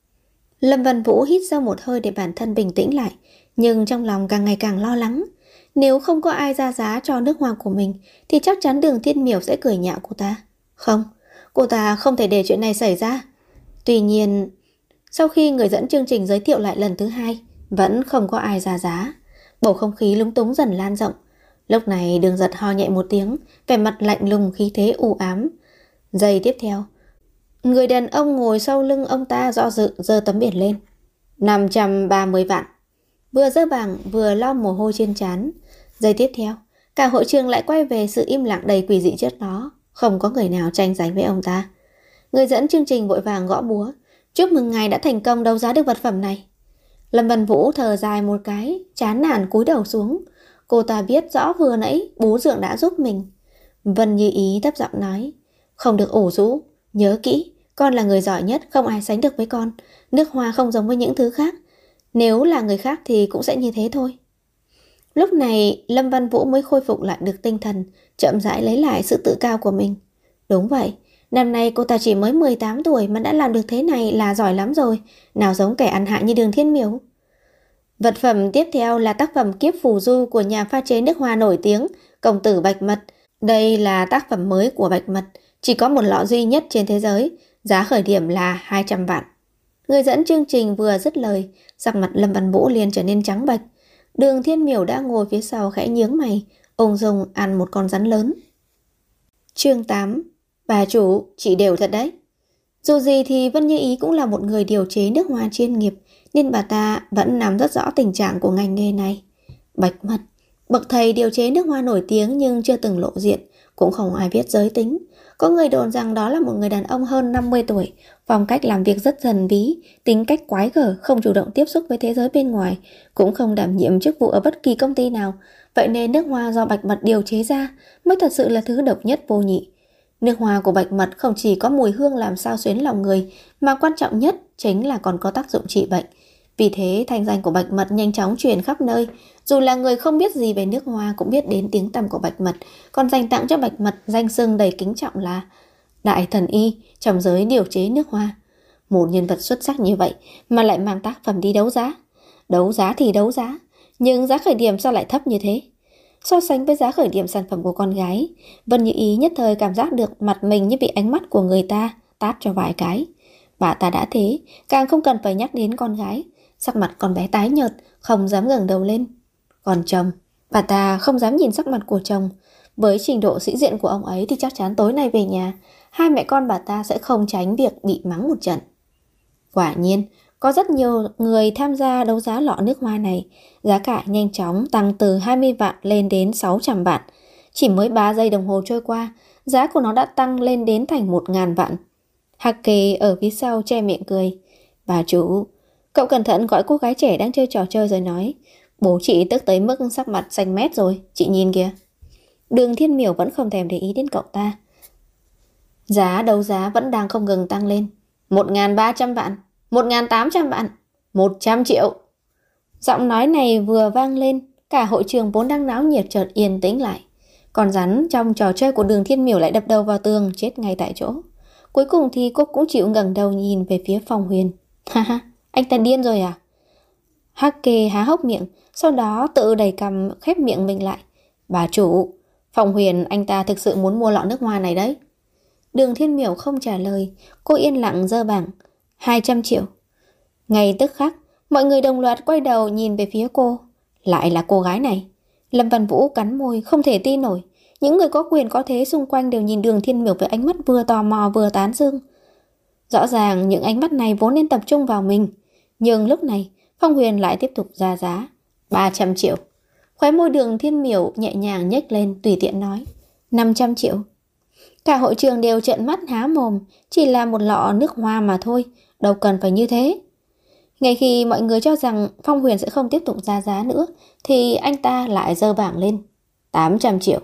Lâm Văn Vũ hít sâu một hơi để bản thân bình tĩnh lại, nhưng trong lòng càng ngày càng lo lắng. Nếu không có ai ra giá cho nước hoa của mình, thì chắc chắn Đường Thiên Miểu sẽ cười nhạo cô ta. Không, cô ta không thể để chuyện này xảy ra. Tuy nhiên, sau khi người dẫn chương trình giới thiệu lại lần thứ 2, vẫn không có ai ra giá. Bầu không khí lúng túng dần lan rộng. Lúc này Đường Giật ho nhẹ một tiếng, vẻ mặt lạnh lùng khí thế u ám. Giây tiếp theo, người đàn ông ngồi sau lưng ông ta do dự giơ tấm biển lên. 530 vạn. Vừa giơ bảng vừa lau mồ hôi trên trán. Giây tiếp theo, cả hội trường lại quay về sự im lặng đầy quỷ dị trước đó. Không có người nào tranh giành với ông ta. Người dẫn chương trình vội vàng gõ búa. Chúc mừng ngài đã thành công đấu giá được vật phẩm này. Lâm Văn Vũ thở dài một cái, chán nản cúi đầu xuống. Cô ta biết rõ vừa nãy bố dượng đã giúp mình. Vân Như Ý thấp giọng nói, không được ủ rũ, nhớ kỹ, con là người giỏi nhất, không ai sánh được với con. Nước hoa không giống với những thứ khác, nếu là người khác thì cũng sẽ như thế thôi. Lúc này Lâm Văn Vũ mới khôi phục lại được tinh thần, chậm rãi lấy lại sự tự cao của mình. Đúng vậy, năm nay cô ta chỉ mới 18 tuổi mà đã làm được thế này là giỏi lắm rồi, nào giống kẻ ăn hại như Đường Thiên Miểu. Vật phẩm tiếp theo là tác phẩm Kiếp Phù Du của nhà pha chế nước hoa nổi tiếng, công tử Bạch Mật. Đây là tác phẩm mới của Bạch Mật, chỉ có một lọ duy nhất trên thế giới, giá khởi điểm là 200 vạn. Người dẫn chương trình vừa dứt lời, sắc mặt Lâm Văn Vũ liền trở nên trắng bệch. Đường Thiên Miểu đã ngồi phía sau khẽ nhướng mày, ung dung ăn một con rắn lớn. Chương 8. Bà chủ, chị đều thật đấy. Dù gì thì Vân Như Ý cũng là một người điều chế nước hoa chuyên nghiệp, nên bà ta vẫn nắm rất rõ tình trạng của ngành nghề này. Bạch Mật, bậc thầy điều chế nước hoa nổi tiếng nhưng chưa từng lộ diện, cũng không ai biết giới tính. Có người đồn rằng đó là một người đàn ông hơn 50 tuổi, phong cách làm việc rất thần bí, tính cách quái gở, không chủ động tiếp xúc với thế giới bên ngoài, cũng không đảm nhiệm chức vụ ở bất kỳ công ty nào. Vậy nên nước hoa do bạch mật điều chế ra mới thật sự là thứ độc nhất vô nhị. Nước hoa của bạch mật không chỉ có mùi hương làm sao xuyến lòng người, mà quan trọng nhất chính là còn có tác dụng trị bệnh. Vì thế thanh danh của bạch mật nhanh chóng truyền khắp nơi. Dù là người không biết gì về nước hoa cũng biết đến tiếng tăm của bạch mật, còn dành tặng cho bạch mật danh xưng đầy kính trọng là đại thần y trong giới điều chế nước hoa. Một nhân vật xuất sắc như vậy mà lại mang tác phẩm đi đấu giá. Đấu giá thì đấu giá, nhưng giá khởi điểm sao lại thấp như thế? So sánh với giá khởi điểm sản phẩm của con gái, Vân Như Ý nhất thời cảm giác được mặt mình như bị ánh mắt của người ta tát cho vài cái. Bà ta đã thế, càng không cần phải nhắc đến con gái. Sắc mặt con bé tái nhợt, không dám ngẩng đầu lên. Còn chồng, bà ta không dám nhìn sắc mặt của chồng. Với trình độ sĩ diện của ông ấy thì chắc chắn tối nay về nhà, hai mẹ con bà ta sẽ không tránh việc bị mắng một trận. Quả nhiên, có rất nhiều người tham gia đấu giá lọ nước hoa này. Giá cả nhanh chóng tăng từ 20 vạn lên đến 600 vạn. Chỉ mới 3 giây đồng hồ trôi qua, giá của nó đã tăng lên đến thành 1.000 vạn. Hắc Kê ở phía sau che miệng cười. Bà chủ, cậu cẩn thận gọi cô gái trẻ đang chơi trò chơi rồi nói. Bố chị tức tới mức sắc mặt xanh mét rồi, chị nhìn kìa. Đường Thiên Miểu vẫn không thèm để ý đến cậu ta. Giá đấu giá vẫn đang không ngừng tăng lên. 1.300 vạn, 1.800 vạn, 100 triệu. Giọng nói này vừa vang lên, cả hội trường vốn đang náo nhiệt chợt yên tĩnh lại. Con rắn trong trò chơi của Đường Thiên Miểu lại đập đầu vào tường, chết ngay tại chỗ. Cuối cùng thì cô cũng chịu ngẩng đầu nhìn về phía Phong Huyền. Ha ha, anh ta điên rồi à? Hắc Kê há hốc miệng, sau đó tự đẩy cằm khép miệng mình lại. Bà chủ, Phong Huyền anh ta thực sự muốn mua lọ nước hoa này đấy. Đường Thiên Miểu không trả lời, cô yên lặng giơ bảng. 200 triệu. Ngay tức khắc, mọi người đồng loạt quay đầu nhìn về phía cô. Lại là cô gái này. Lâm Văn Vũ cắn môi, không thể tin nổi. Những người có quyền có thế xung quanh đều nhìn Đường Thiên Miểu với ánh mắt vừa tò mò vừa tán dương. Rõ ràng những ánh mắt này vốn nên tập trung vào mình. Nhưng lúc này, Phong Huyền lại tiếp tục ra giá. 300 triệu. Khóe môi Đường Thiên Miểu nhẹ nhàng nhếch lên, tùy tiện nói. 500 triệu. Cả hội trường đều trợn mắt há mồm, chỉ là một lọ nước hoa mà thôi, đâu cần phải như thế. Ngay khi mọi người cho rằng Phong Huyền sẽ không tiếp tục ra giá nữa, thì anh ta lại giơ bảng lên. 800 triệu.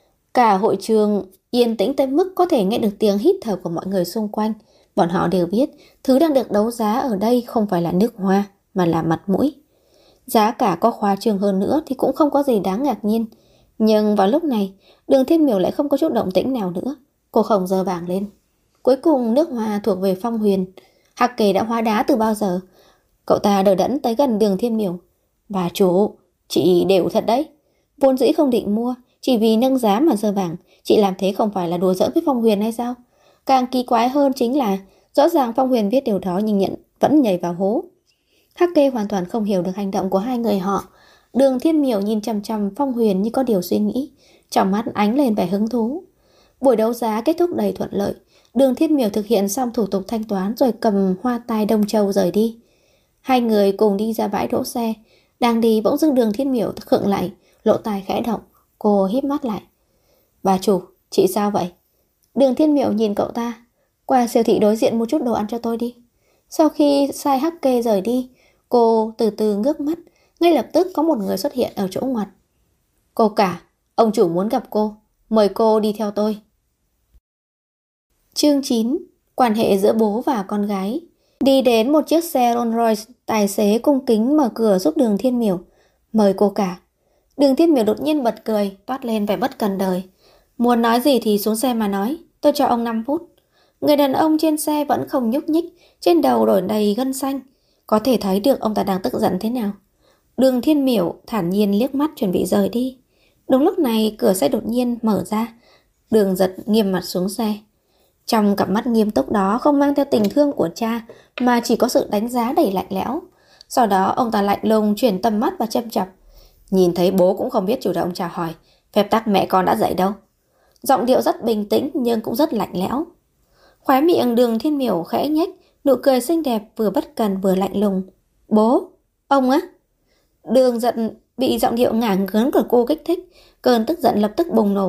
Cả hội trường yên tĩnh tới mức có thể nghe được tiếng hít thở của mọi người xung quanh. Bọn họ đều biết thứ đang được đấu giá ở đây không phải là nước hoa, mà là mặt mũi. Giá cả có khoa trương hơn nữa thì cũng không có gì đáng ngạc nhiên. Nhưng vào lúc này, Đường Thiên Miểu lại không có chút động tĩnh nào nữa. Cô không giơ bảng lên. Cuối cùng nước hoa thuộc về Phong Huyền. Hắc Kê đã hóa đá từ bao giờ. Cậu ta đờ đẫn tới gần Đường Thiên Miểu. Bà chủ, chị đều thật đấy. Vốn dĩ không định mua, chỉ vì nâng giá mà giơ bảng. Chị làm thế không phải là đùa giỡn với Phong Huyền hay sao? Càng kỳ quái hơn chính là rõ ràng Phong Huyền biết điều đó nhưng vẫn nhảy vào hố. Hắc Kê hoàn toàn không hiểu được hành động của hai người họ. Đường Thiên Miểu nhìn chằm chằm Phong Huyền như có điều suy nghĩ, trong mắt ánh lên vẻ hứng thú. Buổi đấu giá kết thúc đầy thuận lợi. Đường Thiên Miểu thực hiện xong thủ tục thanh toán rồi cầm hoa tai Đông Châu rời đi. Hai người cùng đi ra bãi đỗ xe. Đang đi bỗng dưng Đường Thiên Miểu khựng lại, lỗ tai khẽ động. Cô híp mắt lại. Bà chủ, chị sao vậy? Đường Thiên Miểu nhìn cậu ta. Qua siêu thị đối diện mua chút đồ ăn cho tôi đi. Sau khi sai Hắc Kê rời đi, cô từ từ ngước mắt. Ngay lập tức có một người xuất hiện ở chỗ ngoặt. Cô cả, ông chủ muốn gặp cô. Mời cô đi theo tôi. Chương 9. Quan hệ giữa bố và con gái. Đi đến một chiếc xe Rolls Royce, tài xế cung kính mở cửa giúp Đường Thiên Miểu. Mời cô cả. Đường Thiên Miểu đột nhiên bật cười, toát lên vẻ bất cần đời. Muốn nói gì thì xuống xe mà nói, tôi cho ông 5 phút. Người đàn ông trên xe vẫn không nhúc nhích, trên đầu đổi đầy gân xanh. Có thể thấy được ông ta đang tức giận thế nào. Đường Thiên Miểu thản nhiên liếc mắt chuẩn bị rời đi. Đúng lúc này cửa xe đột nhiên mở ra. Đường Giật nghiêm mặt xuống xe. Trong cặp mắt nghiêm túc đó không mang theo tình thương của cha, mà chỉ có sự đánh giá đầy lạnh lẽo. Sau đó ông ta lạnh lùng chuyển tầm mắt và châm chọc. Nhìn thấy bố cũng không biết chủ động chào hỏi. Phép tắc mẹ con đã dạy đâu. Giọng điệu rất bình tĩnh nhưng cũng rất lạnh lẽo. Khóe miệng Đường Thiên Miểu khẽ nhếch, nụ cười xinh đẹp vừa bất cần vừa lạnh lùng. Bố? Ông á? Đường Giật bị giọng điệu ngả ngớn của cô kích thích, cơn tức giận lập tức bùng nổ.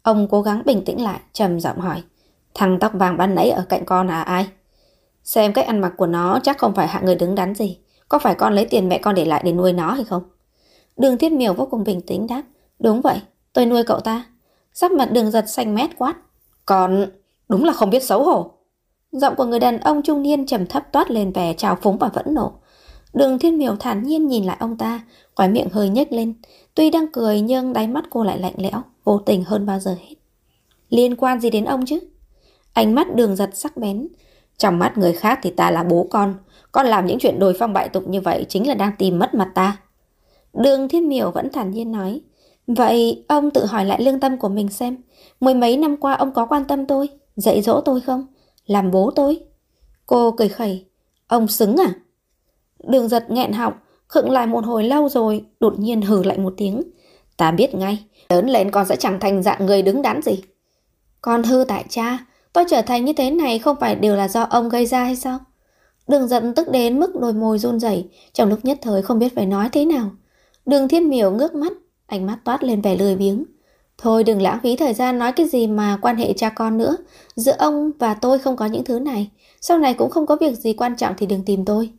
Ông cố gắng bình tĩnh lại, trầm giọng hỏi. Thằng tóc vàng ban nãy ở cạnh con là ai? Xem cách ăn mặc của nó chắc không phải hạng người đứng đắn gì. Có phải con lấy tiền mẹ con để lại để nuôi nó hay không? Đường Thiết Miểu vô cùng bình tĩnh đáp. Đúng vậy, tôi nuôi cậu ta. Sắc mặt Đường Giật xanh mét quát. Còn đúng là không biết xấu hổ. Giọng của người đàn ông trung niên trầm thấp toát lên vẻ trào phúng và phẫn nộ. Đường Thiên Miểu thản nhiên nhìn lại ông ta, khóe miệng hơi nhếch lên. Tuy đang cười nhưng đáy mắt cô lại lạnh lẽo, vô tình hơn bao giờ hết. Liên quan gì đến ông chứ? Ánh mắt Đường Giật sắc bén. Trong mắt người khác thì ta là bố con. Con làm những chuyện đồi phong bại tục như vậy chính là đang tìm mất mặt ta. Đường Thiên Miểu vẫn thản nhiên nói. Vậy ông tự hỏi lại lương tâm của mình xem. Mười mấy năm qua ông có quan tâm tôi, dạy dỗ tôi không? Làm bố tôi? Cô cười khẩy. Ông xứng à? Đường Giật nghẹn họng, khựng lại một hồi lâu rồi đột nhiên hừ lạnh một tiếng. Ta biết ngay, lớn lên con sẽ chẳng thành dạng người đứng đắn gì. Con hư tại cha, tôi trở thành như thế này không phải đều là do ông gây ra hay sao? Đường Giật tức đến mức đôi môi run rẩy, trong lúc nhất thời không biết phải nói thế nào. Đường Thiên Miểu ngước mắt, ánh mắt toát lên vẻ lười biếng. Thôi đừng lãng phí thời gian nói cái gì mà quan hệ cha con nữa. Giữa ông và tôi không có những thứ này. Sau này cũng không có việc gì quan trọng thì đừng tìm tôi.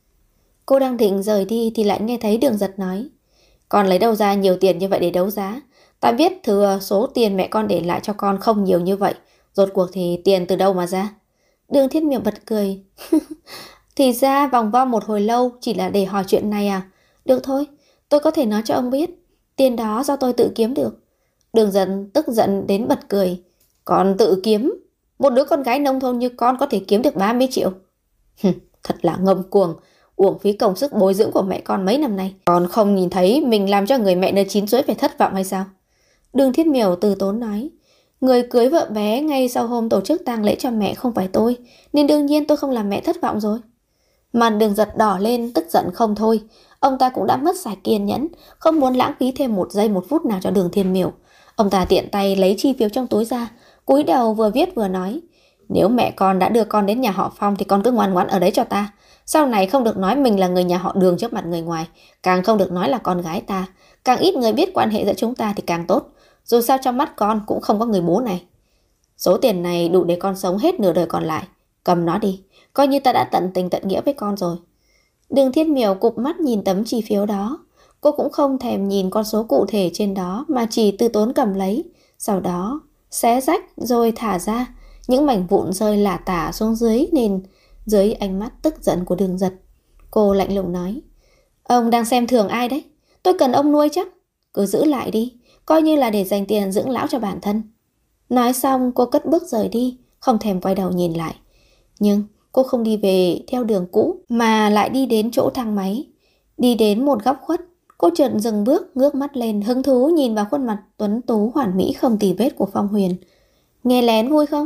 Cô đang định rời đi thì lại nghe thấy Đường Giật nói. Con lấy đâu ra nhiều tiền như vậy để đấu giá? Ta biết thừa số tiền mẹ con để lại cho con không nhiều như vậy. Rốt cuộc thì tiền từ đâu mà ra? Đường Thiết Miểu bật cười. Thì ra vòng vo một hồi lâu chỉ là để hỏi chuyện này à? Được thôi, tôi có thể nói cho ông biết. Tiền đó do tôi tự kiếm được. Đường Giật tức giận đến bật cười. Con tự kiếm? Một đứa con gái nông thôn như con có thể kiếm được 30 triệu? Thật là ngông cuồng. Uổng phí công sức bồi dưỡng của mẹ con mấy năm nay. Con không nhìn thấy mình làm cho người mẹ nơi chín suối phải thất vọng hay sao? Đường Thiết Miểu từ tốn nói. Người cưới vợ bé ngay sau hôm tổ chức tang lễ cho mẹ không phải tôi, nên đương nhiên tôi không làm mẹ thất vọng rồi. Mặt Đường Giật đỏ lên, tức giận không thôi. Ông ta cũng đã mất sạch kiên nhẫn, không muốn lãng phí thêm một giây một phút nào cho Đường Thiên Miểu. Ông ta tiện tay lấy chi phiếu trong túi ra, cúi đầu vừa viết vừa nói. Nếu mẹ con đã đưa con đến nhà họ Phong thì con cứ ngoan ngoãn ở đấy cho ta. Sau này không được nói mình là người nhà họ Đường trước mặt người ngoài, càng không được nói là con gái ta. Càng ít người biết quan hệ giữa chúng ta thì càng tốt. Dù sao trong mắt con cũng không có người bố này. Số tiền này đủ để con sống hết nửa đời còn lại. Cầm nó đi, coi như ta đã tận tình tận nghĩa với con rồi. Đường Thiết Miểu cụp mắt nhìn tấm chi phiếu đó. Cô cũng không thèm nhìn con số cụ thể trên đó mà chỉ từ tốn cầm lấy. Sau đó xé rách rồi thả ra. Những mảnh vụn rơi lả tả xuống dưới nền. Dưới ánh mắt tức giận của Đường Giật, cô lạnh lùng nói. Ông đang xem thường ai đấy? Tôi cần ông nuôi chắc. Cứ giữ lại đi, coi như là để dành tiền dưỡng lão cho bản thân. Nói xong cô cất bước rời đi, không thèm quay đầu nhìn lại. Nhưng cô không đi về theo đường cũ mà lại đi đến chỗ thang máy. Đi đến một góc khuất, cô chợt dừng bước, ngước mắt lên hứng thú nhìn vào khuôn mặt tuấn tú hoàn mỹ không tì vết của Phong Huyền. Nghe lén vui không?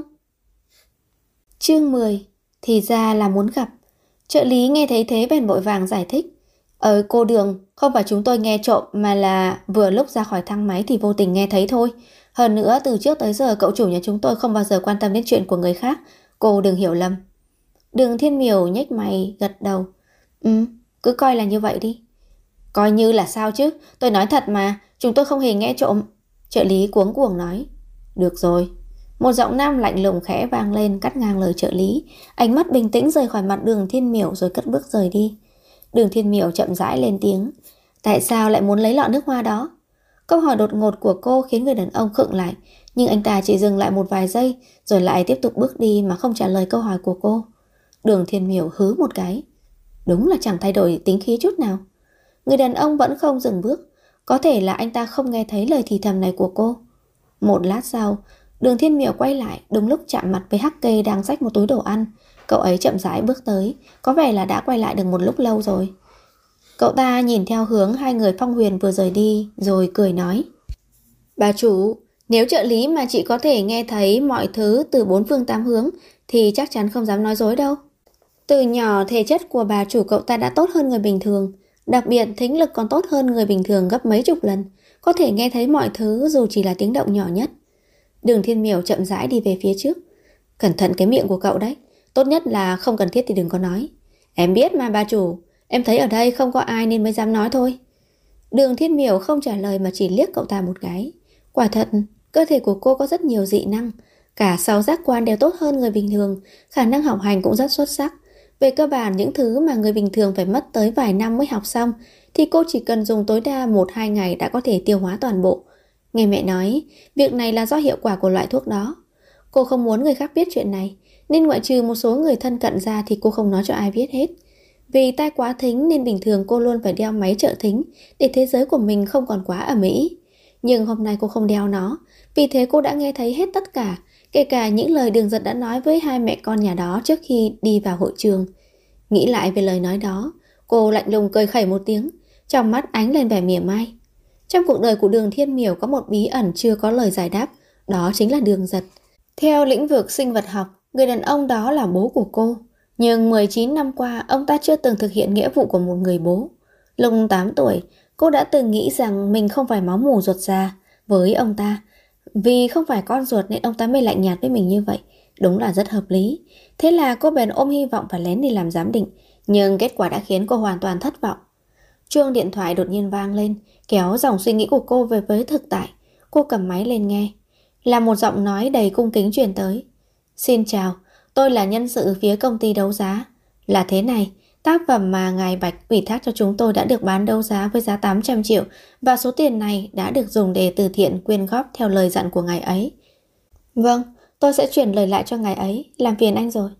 Chương 10. Thì ra là muốn gặp. Trợ lý nghe thấy thế bèn vội vàng giải thích. Cô Đường, không phải chúng tôi nghe trộm mà là vừa lúc ra khỏi thang máy thì vô tình nghe thấy thôi. Hơn nữa từ trước tới giờ cậu chủ nhà chúng tôi không bao giờ quan tâm đến chuyện của người khác. Cô đừng hiểu lầm. Đường Thiên Miểu nhếch mày gật đầu. Cứ coi là như vậy đi. Coi như là sao chứ? Tôi nói thật mà, chúng tôi không hề nghe trộm. Trợ lý cuống cuồng nói. Được rồi. Một giọng nam lạnh lùng khẽ vang lên cắt ngang lời trợ lý. Ánh mắt bình tĩnh rời khỏi mặt Đường Thiên Miểu rồi cất bước rời đi. Đường Thiên Miểu chậm rãi lên tiếng. Tại sao lại muốn lấy lọ nước hoa đó? Câu hỏi đột ngột của cô khiến người đàn ông khựng lại. Nhưng anh ta chỉ dừng lại một vài giây rồi lại tiếp tục bước đi mà không trả lời câu hỏi của cô. Đường Thiên Miểu hứ một cái. Đúng là chẳng thay đổi tính khí chút nào. Người đàn ông vẫn không dừng bước. Có thể là anh ta không nghe thấy lời thì thầm này của cô. Một lát sau, Đường Thiên Miểu quay lại đúng lúc chạm mặt với Hắc Kê đang xách một túi đồ ăn. Cậu ấy chậm rãi bước tới, có vẻ là đã quay lại được một lúc lâu rồi. Cậu ta nhìn theo hướng hai người Phong Huyền vừa rời đi rồi cười nói. Bà chủ, nếu trợ lý mà chị có thể nghe thấy mọi thứ từ bốn phương tám hướng thì chắc chắn không dám nói dối đâu. Từ nhỏ thể chất của bà chủ cậu ta đã tốt hơn người bình thường. Đặc biệt thính lực còn tốt hơn người bình thường gấp mấy chục lần. Có thể nghe thấy mọi thứ dù chỉ là tiếng động nhỏ nhất. Đường Thiên Miểu chậm rãi đi về phía trước. Cẩn thận cái miệng của cậu đấy. Tốt nhất là không cần thiết thì đừng có nói. Em biết mà bà chủ. Em thấy ở đây không có ai nên mới dám nói thôi. Đường Thiên Miểu không trả lời mà chỉ liếc cậu ta một cái. Quả thật, Cơ thể của cô có rất nhiều dị năng, cả 6 giác quan đều tốt hơn người bình thường, khả năng học hành cũng rất xuất sắc. Về cơ bản, những thứ mà người bình thường phải mất tới vài năm mới học xong, thì cô chỉ cần dùng tối đa 1-2 ngày đã có thể tiêu hóa toàn bộ. Nghe mẹ nói, việc này là do hiệu quả của loại thuốc đó. Cô không muốn người khác biết chuyện này, nên ngoại trừ một số người thân cận ra thì cô không nói cho ai biết hết. Vì tai quá thính nên bình thường cô luôn phải đeo máy trợ thính để thế giới của mình không còn quá ầm ĩ. Nhưng hôm nay cô không đeo nó, vì thế cô đã nghe thấy hết tất cả, kể cả những lời Đường Giật đã nói với hai mẹ con nhà đó trước khi đi vào hội trường. Nghĩ lại về lời nói đó, cô lạnh lùng cười khẩy một tiếng, trong mắt ánh lên vẻ mỉa mai. Trong cuộc đời của Đường Thiên Miểu có một bí ẩn chưa có lời giải đáp, đó chính là Đường Giật. Theo lĩnh vực sinh vật học, người đàn ông đó là bố của cô. Nhưng 19 năm qua, ông ta chưa từng thực hiện nghĩa vụ của một người bố. Lúc 8 tuổi, cô đã từng nghĩ rằng mình không phải máu mủ ruột già với ông ta. Vì không phải con ruột nên ông ta mới lạnh nhạt với mình như vậy. Đúng là rất hợp lý. Thế là cô bèn ôm hy vọng và lén đi làm giám định. Nhưng kết quả đã khiến cô hoàn toàn thất vọng. Chuông điện thoại đột nhiên vang lên, kéo dòng suy nghĩ của cô về với thực tại. Cô cầm máy lên nghe. Là một giọng nói đầy cung kính truyền tới. Xin chào, tôi là nhân sự phía công ty đấu giá. Là thế này, tác phẩm mà ngài Bạch ủy thác cho chúng tôi đã được bán đấu giá với giá 800 triệu và số tiền này đã được dùng để từ thiện quyên góp theo lời dặn của ngài ấy. Vâng, tôi sẽ chuyển lời lại cho ngài ấy, làm phiền anh rồi.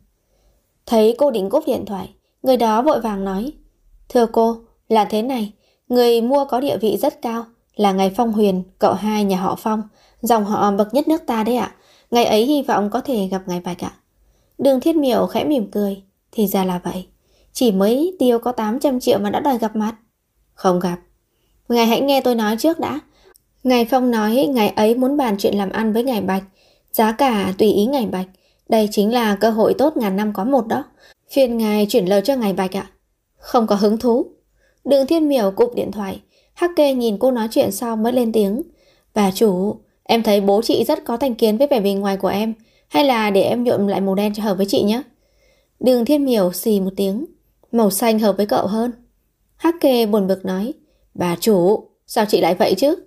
Thấy cô định cúp điện thoại, người đó vội vàng nói. Thưa cô, là thế này, người mua có địa vị rất cao, là ngài Phong Huyền, cậu hai nhà họ Phong, dòng họ bậc nhất nước ta đấy ạ. Ngài ấy hy vọng có thể gặp ngài Bạch ạ. Đường Thiên Miểu khẽ mỉm cười. Thì ra là vậy. Chỉ mới tiêu có 800 triệu mà đã đòi gặp mặt. Không gặp. Ngài hãy nghe tôi nói trước đã. Ngài Phong nói ngài ấy muốn bàn chuyện làm ăn với ngài Bạch. Giá cả tùy ý ngài Bạch. Đây chính là cơ hội tốt ngàn năm có một đó. Phiền ngài chuyển lời cho ngài Bạch ạ. Không có hứng thú. Đường Thiên Miểu cụp điện thoại. Hắc Kê nhìn cô nói chuyện xong mới lên tiếng. Bà chủ, em thấy bố chị rất có thành kiến với vẻ bề ngoài của em. Hay là để em nhuộm lại màu đen cho hợp với chị nhé. Đường Thiên Miểu xì một tiếng. Màu xanh hợp với cậu hơn. Hắc Kê buồn bực nói. Bà chủ, sao chị lại vậy chứ?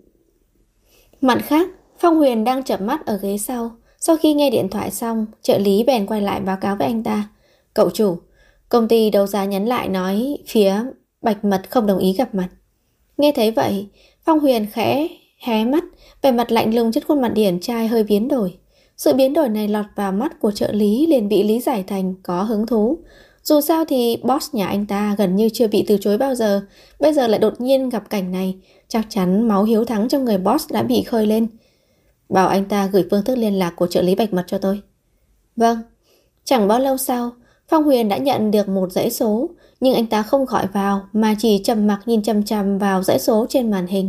Mặt khác, Phong Huyền đang chợp mắt ở ghế sau. Sau khi nghe điện thoại xong, trợ lý bèn quay lại báo cáo với anh ta. Cậu chủ, công ty đấu giá nhắn lại nói phía Bạch Mật không đồng ý gặp mặt. Nghe thấy vậy, Phong Huyền khẽ hé mắt, vẻ mặt lạnh lùng trên khuôn mặt điển trai hơi biến đổi. Sự biến đổi này lọt vào mắt của trợ lý liền bị lý giải thành có hứng thú. Dù sao thì boss nhà anh ta gần như chưa bị từ chối bao giờ, bây giờ lại đột nhiên gặp cảnh này, chắc chắn máu hiếu thắng trong người boss đã bị khơi lên. Bảo anh ta gửi phương thức liên lạc của trợ lý Bạch Mật cho tôi. Vâng. Chẳng bao lâu sau, Phong Huyền đã nhận được một dãy số, nhưng anh ta không gọi vào mà chỉ trầm mặc nhìn chằm chằm vào dãy số trên màn hình.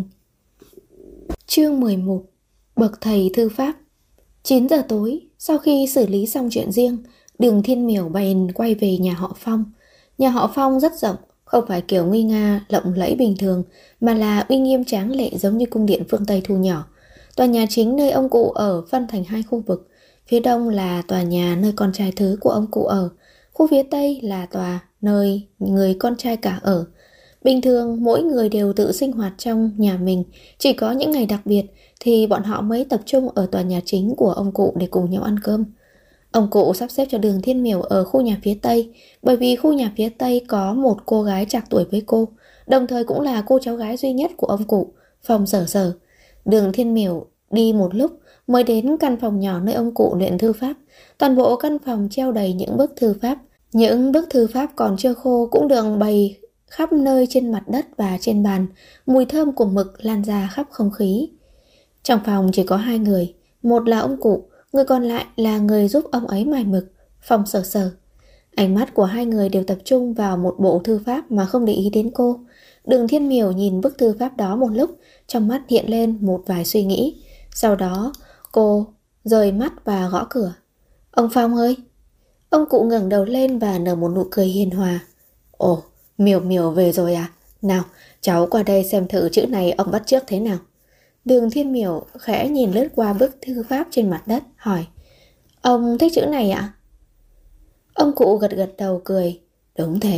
Chương 11. Bậc thầy thư pháp. 9 giờ tối, sau khi xử lý xong chuyện riêng, Đường Thiên Miểu bèn quay về nhà họ Phong. Nhà họ Phong rất rộng, không phải kiểu nguy nga, lộng lẫy bình thường, mà là uy nghiêm tráng lệ giống như cung điện phương Tây thu nhỏ. Tòa nhà chính nơi ông cụ ở phân thành hai khu vực. Phía đông là tòa nhà nơi con trai thứ của ông cụ ở. Khu phía tây là tòa nơi người con trai cả ở. Bình thường mỗi người đều tự sinh hoạt trong nhà mình, chỉ có những ngày đặc biệt thì bọn họ mới tập trung ở tòa nhà chính của ông cụ để cùng nhau ăn cơm. Ông cụ sắp xếp cho Đường Thiên Miểu ở khu nhà phía tây, bởi vì khu nhà phía tây có một cô gái trạc tuổi với cô, đồng thời cũng là cô cháu gái duy nhất của ông cụ, Phong Sở Sở. Đường Thiên Miểu đi một lúc mới đến căn phòng nhỏ nơi ông cụ luyện thư pháp. Toàn bộ căn phòng treo đầy những bức thư pháp. Những bức thư pháp còn chưa khô cũng được bày khắp nơi trên mặt đất và trên bàn. Mùi thơm của mực lan ra khắp không khí. Trong phòng chỉ có hai người. Một là ông cụ, người còn lại là người giúp ông ấy mài mực, Phong Sở Sở. Ánh mắt của hai người đều tập trung vào một bộ thư pháp mà không để ý đến cô. Đường Thiên Miểu nhìn bức thư pháp đó một lúc, trong mắt hiện lên một vài suy nghĩ. Sau đó cô rời mắt và gõ cửa. Ông Phong ơi! Ông cụ ngẩng đầu lên và nở một nụ cười hiền hòa. Ồ, Miểu Miểu về rồi à? Nào, cháu qua đây xem thử chữ này ông bắt chước thế nào. Đường Thiên Miểu khẽ nhìn lướt qua bức thư pháp trên mặt đất, hỏi. Ông thích chữ này ạ? Ông cụ gật gật đầu cười. Đúng thế,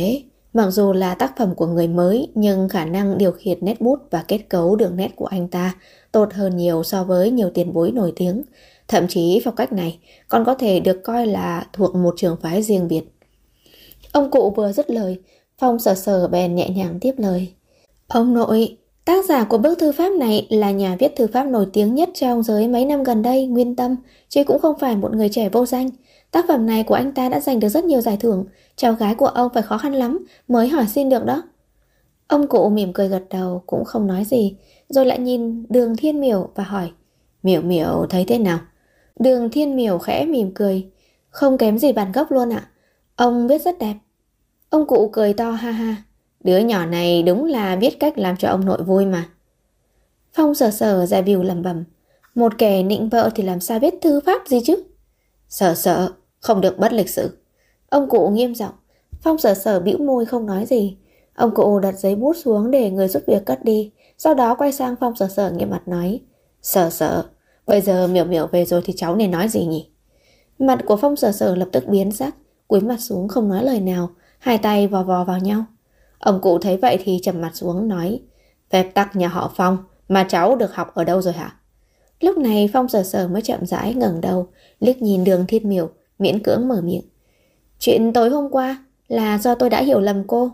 Mặc dù là tác phẩm của người mới, nhưng khả năng điều khiển nét bút và kết cấu đường nét của anh ta tốt hơn nhiều so với nhiều tiền bối nổi tiếng. Thậm chí phong cách này còn có thể được coi là thuộc một trường phái riêng biệt. Ông cụ vừa dứt lời, Phong sờ sờ bèn nhẹ nhàng tiếp lời. Ông nội, tác giả của bức thư pháp này là nhà viết thư pháp nổi tiếng nhất trong giới mấy năm gần đây, Nguyên Tâm, chứ cũng không phải một người trẻ vô danh. Tác phẩm này của anh ta đã giành được rất nhiều giải thưởng, cháu gái của ông phải khó khăn lắm mới hỏi xin được đó. Ông cụ mỉm cười gật đầu, cũng không nói gì, rồi lại nhìn Đường Thiên Miểu và hỏi, Miểu Miểu thấy thế nào? Đường Thiên Miểu khẽ mỉm cười, không kém gì bản gốc luôn ạ. Ông viết rất đẹp. Ông cụ cười to ha ha, đứa nhỏ này đúng là biết cách làm cho ông nội vui mà. Phong sờ sờ dạ bìu lẩm bẩm, một kẻ nịnh vợ thì làm sao biết thư pháp gì chứ? Sờ sờ, không được bất lịch sự. Ông cụ nghiêm giọng. Phong sờ sờ bĩu môi không nói gì. Ông cụ đặt giấy bút xuống để người giúp việc cất đi, sau đó quay sang Phong sờ sờ nghiêm mặt nói, Sờ sờ, bây giờ Miểu Miểu về rồi thì cháu nên nói gì nhỉ? Mặt của Phong sờ sờ lập tức biến sắc, cúi mặt xuống không nói lời nào, hai tay vò vò vào nhau. Ông cụ thấy vậy thì trầm mặt xuống nói, phép tắc nhà họ Phong mà cháu được học ở đâu rồi hả? Lúc này Phong sờ sờ mới chậm rãi ngẩng đầu, liếc nhìn Đường Thiên Miểu, miễn cưỡng mở miệng. Chuyện tối hôm qua là do tôi đã hiểu lầm cô.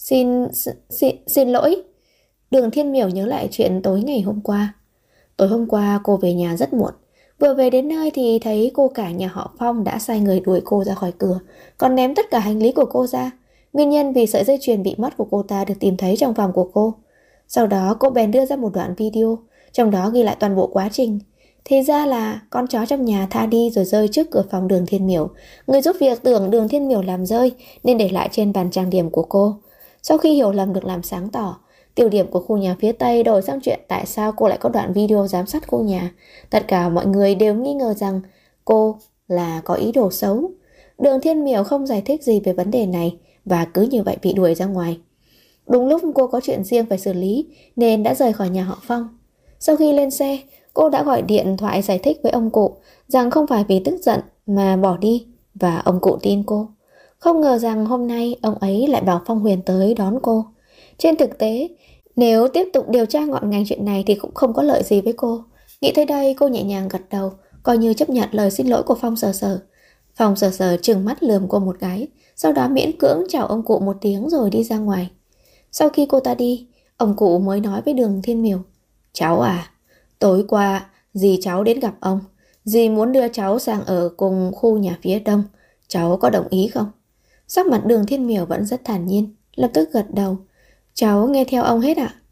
Xin lỗi. Đường Thiên Miểu nhớ lại chuyện tối ngày hôm qua. Tối hôm qua cô về nhà rất muộn. Vừa về đến nơi thì thấy cô cả nhà họ Phong đã sai người đuổi cô ra khỏi cửa, còn ném tất cả hành lý của cô ra. Nguyên nhân vì sợi dây chuyền bị mất của cô ta được tìm thấy trong phòng của cô. Sau đó cô bèn đưa ra một đoạn video, trong đó ghi lại toàn bộ quá trình. Thì ra là con chó trong nhà tha đi rồi rơi trước cửa phòng Đường Thiên Miểu. Người giúp việc tưởng Đường Thiên Miểu làm rơi nên để lại trên bàn trang điểm của cô. Sau khi hiểu lầm được làm sáng tỏ, tiêu điểm của khu nhà phía Tây đổi sang chuyện tại sao cô lại có đoạn video giám sát khu nhà. Tất cả mọi người đều nghi ngờ rằng cô là có ý đồ xấu. Đường Thiên Miểu không giải thích gì về vấn đề này và cứ như vậy bị đuổi ra ngoài. Đúng lúc cô có chuyện riêng phải xử lý nên đã rời khỏi nhà họ Phong. Sau khi lên xe, cô đã gọi điện thoại giải thích với ông cụ rằng không phải vì tức giận mà bỏ đi, và ông cụ tin cô. Không ngờ rằng hôm nay ông ấy lại bảo Phong Huyền tới đón cô. Trên thực tế, nếu tiếp tục điều tra ngọn ngành chuyện này thì cũng không có lợi gì với cô. Nghĩ tới đây, cô nhẹ nhàng gật đầu, coi như chấp nhận lời xin lỗi của Phong sờ sờ. Phong sờ sờ trừng mắt lườm cô một cái, sau đó miễn cưỡng chào ông cụ một tiếng rồi đi ra ngoài. Sau khi cô ta đi, ông cụ mới nói với Đường Thiên Miểu, cháu à, tối qua dì cháu đến gặp ông. Dì muốn đưa cháu sang ở cùng khu nhà phía đông. Cháu có đồng ý không? Sắc mặt Đường Thiên Miểu vẫn rất thản nhiên, lập tức gật đầu. Cháu nghe theo ông hết ạ.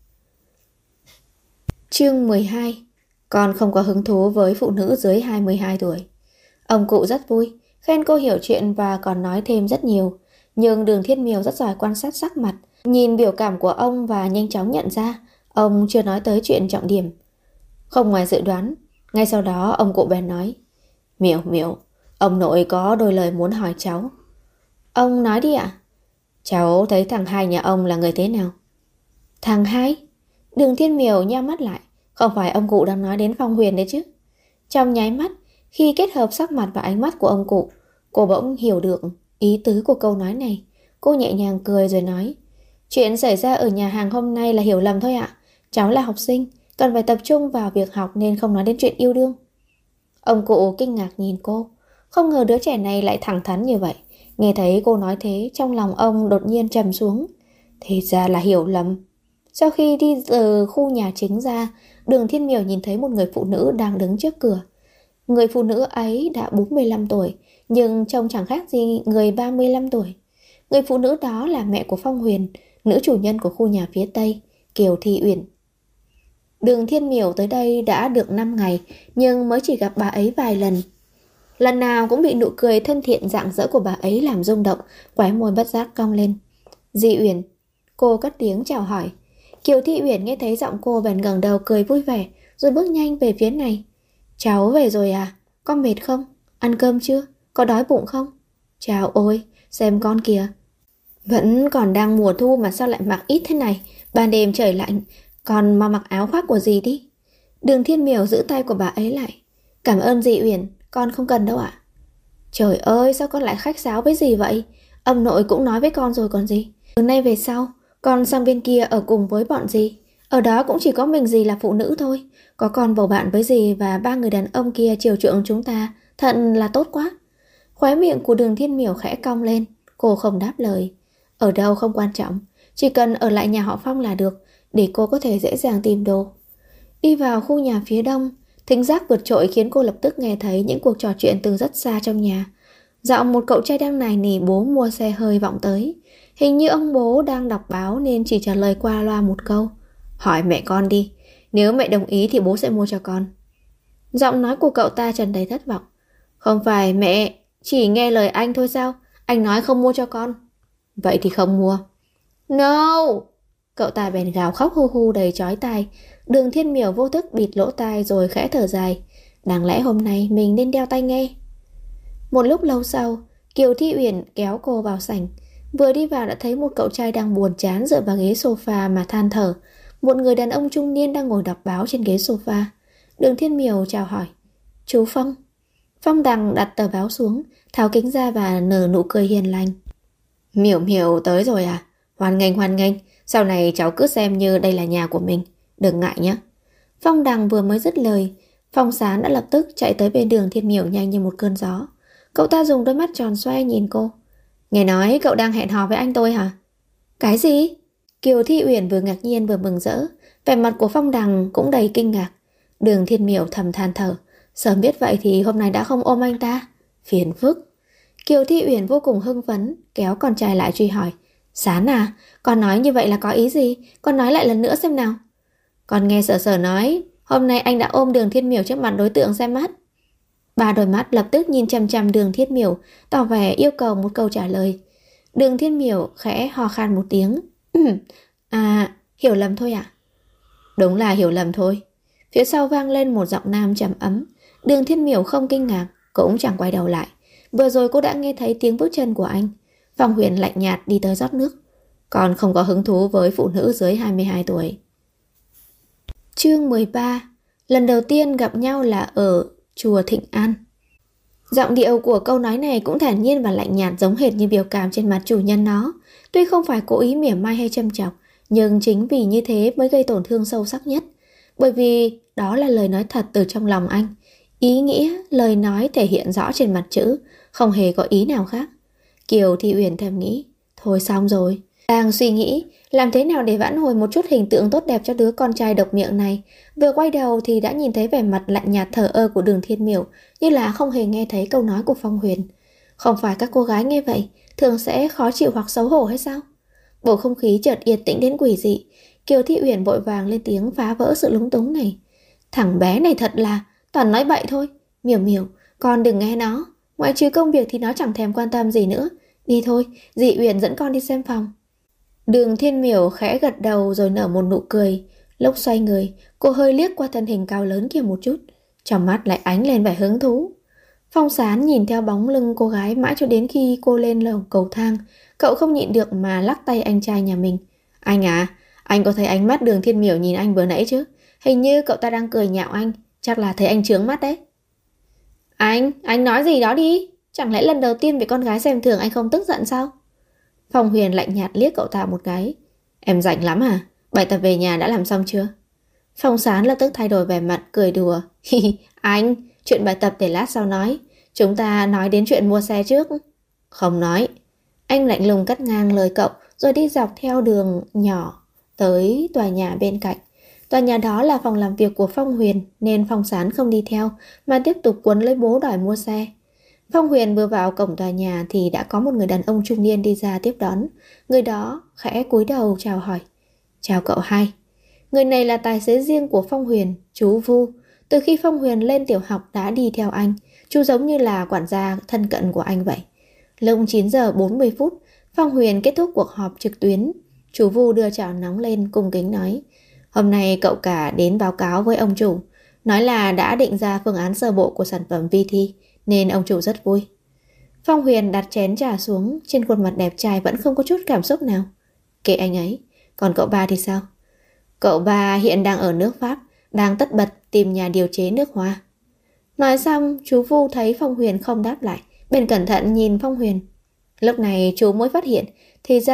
Chương 12. Con không có hứng thú với phụ nữ dưới 22 tuổi. Ông cụ rất vui, khen cô hiểu chuyện và còn nói thêm rất nhiều. Nhưng Đường Thiên Miểu rất giỏi quan sát sắc mặt, nhìn biểu cảm của ông và nhanh chóng nhận ra ông chưa nói tới chuyện trọng điểm. Không ngoài dự đoán, ngay sau đó ông cụ bèn nói, Miểu Miểu, ông nội có đôi lời muốn hỏi cháu. Ông nói đi ạ. Cháu thấy thằng hai nhà ông là người thế nào? Thằng hai? Đường Thiên Miểu nheo mắt lại, không phải ông cụ đang nói đến Phong Huyền đấy chứ? Trong nháy mắt, khi kết hợp sắc mặt và ánh mắt của ông cụ, cô bỗng hiểu được ý tứ của câu nói này. Cô nhẹ nhàng cười rồi nói, chuyện xảy ra ở nhà hàng hôm nay là hiểu lầm thôi ạ. Cháu là học sinh, cần phải tập trung vào việc học nên không nói đến chuyện yêu đương. Ông cụ kinh ngạc nhìn cô, không ngờ đứa trẻ này lại thẳng thắn như vậy. Nghe thấy cô nói thế, trong lòng ông đột nhiên trầm xuống. Thì ra là hiểu lầm. Sau khi đi từ khu nhà chính ra, Đường Thiên Miểu nhìn thấy một người phụ nữ đang đứng trước cửa. Người phụ nữ ấy đã 45 tuổi, nhưng trông chẳng khác gì người 35 tuổi. Người phụ nữ đó là mẹ của Phong Huyền, nữ chủ nhân của khu nhà phía Tây, Kiều Thị Uyển. Đường Thiên Miểu tới đây đã được 5 ngày, nhưng mới chỉ gặp bà ấy vài lần. Lần nào cũng bị nụ cười thân thiện rạng rỡ của bà ấy làm rung động, khóe môi bất giác cong lên. Dì Uyển, cô cất tiếng chào hỏi. Kiều Thị Uyển nghe thấy giọng cô bèn ngẩng đầu cười vui vẻ, rồi bước nhanh về phía này. Cháu về rồi à? Con mệt không? Ăn cơm chưa? Có đói bụng không? Chào ôi, xem con kìa. Vẫn còn đang mùa thu mà sao lại mặc ít thế này? Ban đêm trời lạnh, con mau mặc áo khoác của dì đi. Đường Thiên Miểu giữ tay của bà ấy lại. Cảm ơn dì Uyển, con không cần đâu ạ. Trời ơi, sao con lại khách sáo với dì vậy? Ông nội cũng nói với con rồi còn gì. Từ nay về sau, con sang bên kia ở cùng với bọn dì. Ở đó cũng chỉ có mình dì là phụ nữ thôi. Có con bầu bạn với dì và ba người đàn ông kia chiều chuộng chúng ta, thật là tốt quá. Khóe miệng của Đường Thiên Miểu khẽ cong lên, cô không đáp lời. Ở đâu không quan trọng, chỉ cần ở lại nhà họ Phong là được, để cô có thể dễ dàng tìm đồ. Đi vào khu nhà phía đông, thính giác vượt trội khiến cô lập tức nghe thấy những cuộc trò chuyện từ rất xa trong nhà. Giọng một cậu trai đang nài nỉ bố mua xe hơi vọng tới. Hình như ông bố đang đọc báo nên chỉ trả lời qua loa một câu. Hỏi mẹ con đi, nếu mẹ đồng ý thì bố sẽ mua cho con. Giọng nói của cậu ta tràn đầy thất vọng. Không phải mẹ chỉ nghe lời anh thôi sao? Anh nói không mua cho con. Vậy thì không mua. No! Cậu ta bèn gào khóc hu hu đầy chói tai. Đường Thiên Miểu vô thức bịt lỗ tai rồi khẽ thở dài. Đáng lẽ hôm nay mình nên đeo tai nghe. Một lúc lâu sau, Kiều Thi Uyển kéo cô vào sảnh. Vừa đi vào đã thấy một cậu trai đang buồn chán dựa vào ghế sofa mà than thở. Một người đàn ông trung niên đang ngồi đọc báo trên ghế sofa. Đường Thiên Miểu chào hỏi. Chú Phong. Phong Đằng đặt tờ báo xuống, tháo kính ra và nở nụ cười hiền lành. Miểu Miểu tới rồi à? Hoan nghênh hoan nghênh. Sau này cháu cứ xem như đây là nhà của mình. Đừng ngại nhé. Phong Đằng vừa mới dứt lời, Phong Sán đã lập tức chạy tới bên Đường Thiên Miểu nhanh như một cơn gió. Cậu ta dùng đôi mắt tròn xoe nhìn cô. Nghe nói cậu đang hẹn hò với anh tôi hả? Cái gì? Kiều Thi Uyển vừa ngạc nhiên vừa mừng rỡ. Vẻ mặt của Phong Đằng cũng đầy kinh ngạc. Đường Thiên Miểu thầm than thở. Sớm biết vậy thì hôm nay đã không ôm anh ta. Phiền phức. Kiều Thi Uyển vô cùng hưng phấn, kéo con trai lại truy hỏi. Sán à, con nói như vậy là có ý gì? Con nói lại lần nữa xem nào. Con nghe Sở Sở nói, hôm nay anh đã ôm Đường Thiên Miểu trước mặt đối tượng xem mắt. Ba đôi mắt lập tức nhìn chằm chằm Đường Thiên Miểu, tỏ vẻ yêu cầu một câu trả lời. Đường Thiên Miểu khẽ ho khan một tiếng. À, hiểu lầm thôi ạ. Đúng là hiểu lầm thôi. Phía sau vang lên một giọng nam trầm ấm. Đường Thiên Miểu không kinh ngạc, cũng chẳng quay đầu lại. Vừa rồi cô đã nghe thấy tiếng bước chân của anh. Phong Huyền lạnh nhạt đi tới rót nước. Còn không có hứng thú với phụ nữ dưới 22 tuổi. Chương 13. Lần đầu tiên gặp nhau là ở chùa Thịnh An. Giọng điệu của câu nói này cũng thản nhiên và lạnh nhạt giống hệt như biểu cảm trên mặt chủ nhân nó. Tuy không phải cố ý mỉa mai hay châm chọc, nhưng chính vì như thế mới gây tổn thương sâu sắc nhất. Bởi vì đó là lời nói thật từ trong lòng anh. Ý nghĩa lời nói thể hiện rõ trên mặt chữ, không hề có ý nào khác. Kiều Thi Uyển thầm nghĩ, thôi xong rồi. Đang suy nghĩ làm thế nào để vãn hồi một chút hình tượng tốt đẹp cho đứa con trai độc miệng này. Vừa quay đầu thì đã nhìn thấy vẻ mặt lạnh nhạt thờ ơ của Đường Thiên Miểu, như là không hề nghe thấy câu nói của Phong Huyền. Không phải các cô gái nghe vậy thường sẽ khó chịu hoặc xấu hổ hay sao? Bầu không khí chợt yên tĩnh đến quỷ dị. Kiều Thi Uyển vội vàng lên tiếng phá vỡ sự lúng túng này. Thằng bé này thật là toàn nói bậy thôi. Miểu Miểu, con đừng nghe nó. Ngoại trừ công việc thì nó chẳng thèm quan tâm gì nữa. Đi thôi, dì Uyển dẫn con đi xem phòng. Đường Thiên Miểu khẽ gật đầu rồi nở một nụ cười. Lúc xoay người, cô hơi liếc qua thân hình cao lớn kia một chút, trong mắt lại ánh lên vẻ hứng thú. Phong Sán nhìn theo bóng lưng cô gái mãi cho đến khi cô lên lầu cầu thang. Cậu không nhịn được mà lắc tay anh trai nhà mình. Anh à, anh có thấy ánh mắt Đường Thiên Miểu nhìn anh vừa nãy chứ? Hình như cậu ta đang cười nhạo anh. Chắc là thấy anh trướng mắt đấy. Anh nói gì đó đi. Chẳng lẽ lần đầu tiên bị con gái xem thường anh không tức giận sao? Phong Huyền lạnh nhạt liếc cậu ta một cái. Em rảnh lắm à? Bài tập về nhà đã làm xong chưa? Phong Sán lập tức thay đổi vẻ mặt cười đùa. Anh, chuyện bài tập để lát sau nói. Chúng ta nói đến chuyện mua xe trước. Không nói. Anh lạnh lùng cắt ngang lời cậu rồi đi dọc theo đường nhỏ tới tòa nhà bên cạnh. Tòa nhà đó là phòng làm việc của Phong Huyền nên Phong Sán không đi theo mà tiếp tục quấn lấy bố đòi mua xe. Phong Huyền vừa vào cổng tòa nhà thì đã có một người đàn ông trung niên đi ra tiếp đón. Người đó khẽ cúi đầu chào hỏi. Chào cậu hai. Người này là tài xế riêng của Phong Huyền, chú Vu. Từ khi Phong Huyền lên tiểu học đã đi theo anh. Chú giống như là quản gia thân cận của anh vậy. Lúc 9 giờ 40 phút, Phong Huyền kết thúc cuộc họp trực tuyến. Chú Vu đưa chảo nóng lên cung kính nói. Hôm nay cậu cả đến báo cáo với ông chủ. Nói là đã định ra phương án sơ bộ của sản phẩm vi thi, nên ông chủ rất vui. Phong Huyền đặt chén trà xuống, trên khuôn mặt đẹp trai vẫn không có chút cảm xúc nào. Kệ anh ấy, còn cậu ba thì sao? Cậu ba hiện đang ở nước Pháp, đang tất bật tìm nhà điều chế nước hoa. Nói xong, chú Vu thấy Phong Huyền không đáp lại, bèn cẩn thận nhìn Phong Huyền. Lúc này chú mới phát hiện, thì ra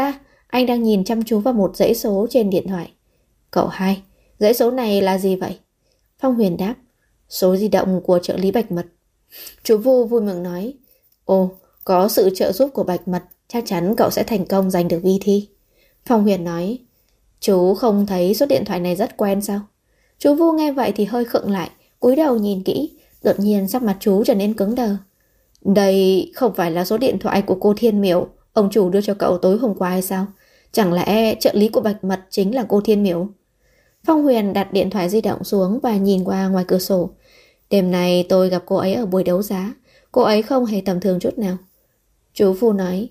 Anh đang nhìn chăm chú vào một dãy số trên điện thoại. Cậu hai, dãy số này là gì vậy? Phong Huyền đáp, số di động của trợ lý Bạch Mật. Chú Vu vui mừng nói, ồ, có sự trợ giúp của Bạch Mật, chắc chắn cậu sẽ thành công giành được vi thi. Phong Huyền nói, chú không thấy số điện thoại này rất quen sao? Chú Vu nghe vậy thì hơi khựng lại, cúi đầu nhìn kỹ, đột nhiên sắc mặt chú trở nên cứng đờ. Đây không phải là số điện thoại của cô Thiên Miểu ông chủ đưa cho cậu tối hôm qua hay sao? Chẳng lẽ trợ lý của Bạch Mật chính là cô Thiên Miểu? Phong Huyền đặt điện thoại di động xuống và nhìn qua ngoài cửa sổ. Đêm nay tôi gặp cô ấy ở buổi đấu giá. Cô ấy không hề tầm thường chút nào. Chú Vu nói,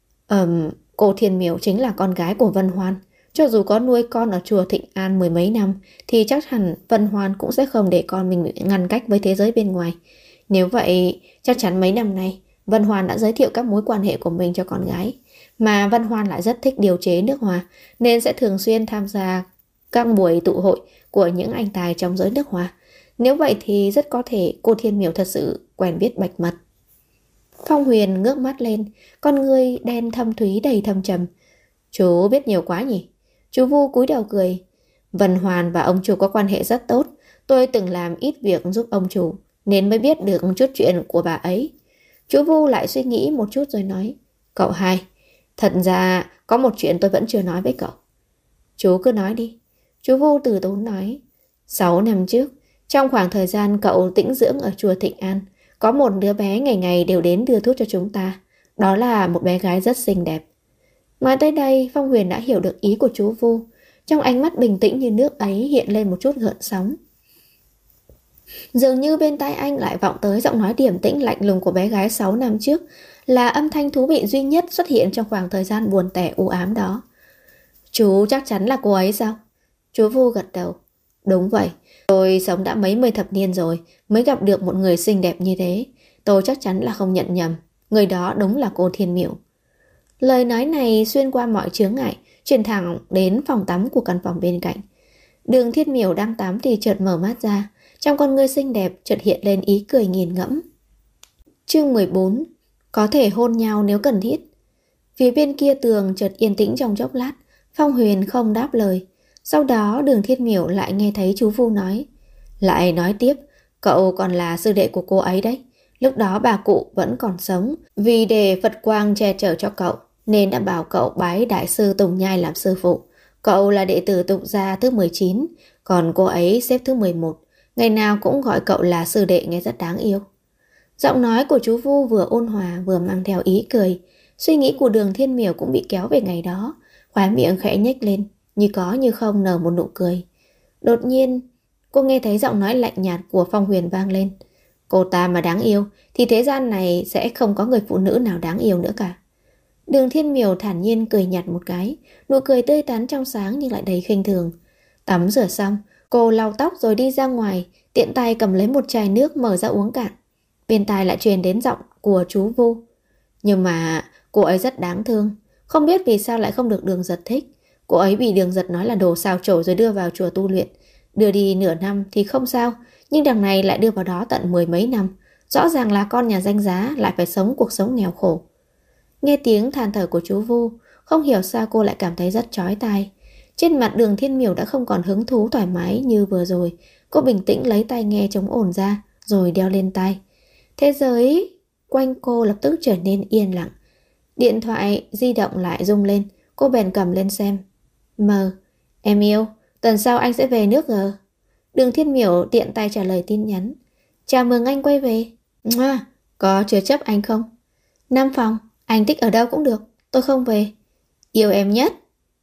cô Thiên Miểu chính là con gái của Vân Hoan. Cho dù có nuôi con ở chùa Thịnh An mười mấy năm thì chắc hẳn Vân Hoan cũng sẽ không để con mình bị ngăn cách với thế giới bên ngoài. Nếu vậy, chắc chắn mấy năm nay Vân Hoan đã giới thiệu các mối quan hệ của mình cho con gái. Mà Vân Hoan lại rất thích điều chế nước hoa nên sẽ thường xuyên tham gia các buổi tụ hội của những anh tài trong giới nước hoa. Nếu vậy thì rất có thể cô Thiên Miểu thật sự quen biết Bạch Mật. Phong Huyền ngước mắt lên, con ngươi đen thâm thúy đầy thâm trầm. Chú biết nhiều quá nhỉ? Chú Vu cúi đầu cười. Vân Hoan và ông chủ có quan hệ rất tốt. Tôi từng làm ít việc giúp ông chủ nên mới biết được chút chuyện của bà ấy. Chú Vu lại suy nghĩ một chút rồi nói, cậu hai, thật ra có một chuyện tôi vẫn chưa nói với cậu. Chú cứ nói đi. Chú Vu từ tốn nói, 6 năm trước, trong khoảng thời gian cậu tĩnh dưỡng ở chùa Thịnh An, có một đứa bé ngày ngày đều đến đưa thuốc cho chúng ta. Đó là một bé gái rất xinh đẹp. Nói tới đây, Phong Huyền đã hiểu được ý của chú Vu. Trong ánh mắt bình tĩnh như nước ấy hiện lên một chút gợn sóng. Dường như bên tai anh lại vọng tới giọng nói điềm tĩnh lạnh lùng của bé gái 6 năm trước, là âm thanh thú vị duy nhất xuất hiện trong khoảng thời gian buồn tẻ u ám đó. Chú chắc chắn là cô ấy sao? Chú Vu gật đầu. Đúng vậy, tôi sống đã mấy mươi thập niên rồi mới gặp được một người xinh đẹp như thế. Tôi chắc chắn là không nhận nhầm. Người đó đúng là cô Thiên Miểu. Lời nói này xuyên qua mọi chướng ngại, truyền thẳng đến phòng tắm của căn phòng bên cạnh. Đường Thiên Miểu đang tắm thì chợt mở mắt ra, trong con ngươi xinh đẹp chợt hiện lên ý cười nghiền ngẫm. Chương 14. Có thể hôn nhau nếu cần thiết. Phía bên kia tường chợt yên tĩnh trong chốc lát. Phong Huyền không đáp lời. Sau đó Đường Thiên Miểu lại nghe thấy chú Vu nói. Lại nói tiếp, cậu còn là sư đệ của cô ấy đấy. Lúc đó bà cụ vẫn còn sống. Vì để Phật Quang che chở cho cậu nên đã bảo cậu bái Đại sư Tùng Nhai làm sư phụ. Cậu là đệ tử Tục gia thứ 19, còn cô ấy xếp thứ 11. Ngày nào cũng gọi cậu là sư đệ, nghe rất đáng yêu. Giọng nói của chú Vu vừa ôn hòa vừa mang theo ý cười. Suy nghĩ của Đường Thiên Miểu cũng bị kéo về ngày đó. Khóe miệng khẽ nhếch lên, như có như không nở một nụ cười. Đột nhiên, cô nghe thấy giọng nói lạnh nhạt của Phong Huyền vang lên. Cô ta mà đáng yêu thì thế gian này sẽ không có người phụ nữ nào đáng yêu nữa cả. Đường Thiên Miểu thản nhiên cười nhạt một cái, nụ cười tươi tắn trong sáng nhưng lại đầy khinh thường. Tắm rửa xong, cô lau tóc rồi đi ra ngoài, tiện tay cầm lấy một chai nước mở ra uống cạn. Bên tai lại truyền đến giọng của chú Vu. Nhưng mà cô ấy rất đáng thương, không biết vì sao lại không được Đường Giật thích. Cô ấy bị Đường Giật nói là đồ xào chổi rồi đưa vào chùa tu luyện. Đưa đi nửa năm thì không sao, nhưng đằng này lại đưa vào đó tận 10 mấy năm. Rõ ràng là con nhà danh giá lại phải sống cuộc sống nghèo khổ. Nghe tiếng than thở của chú Vu, không hiểu sao cô lại cảm thấy rất chói tai. Trên mặt Đường Thiên Miểu đã không còn hứng thú thoải mái như vừa rồi. Cô bình tĩnh lấy tai nghe chống ồn ra rồi đeo lên tai. Thế giới quanh cô lập tức trở nên yên lặng. Điện thoại di động lại rung lên. Cô bèn cầm lên xem. Em yêu, tuần sau anh sẽ về nước G. Đường Thiên Miểu tiện tay trả lời tin nhắn. Chào mừng anh quay về. Có chứa chấp anh không? 5 phòng, anh thích ở đâu cũng được, tôi không về. Yêu em nhất.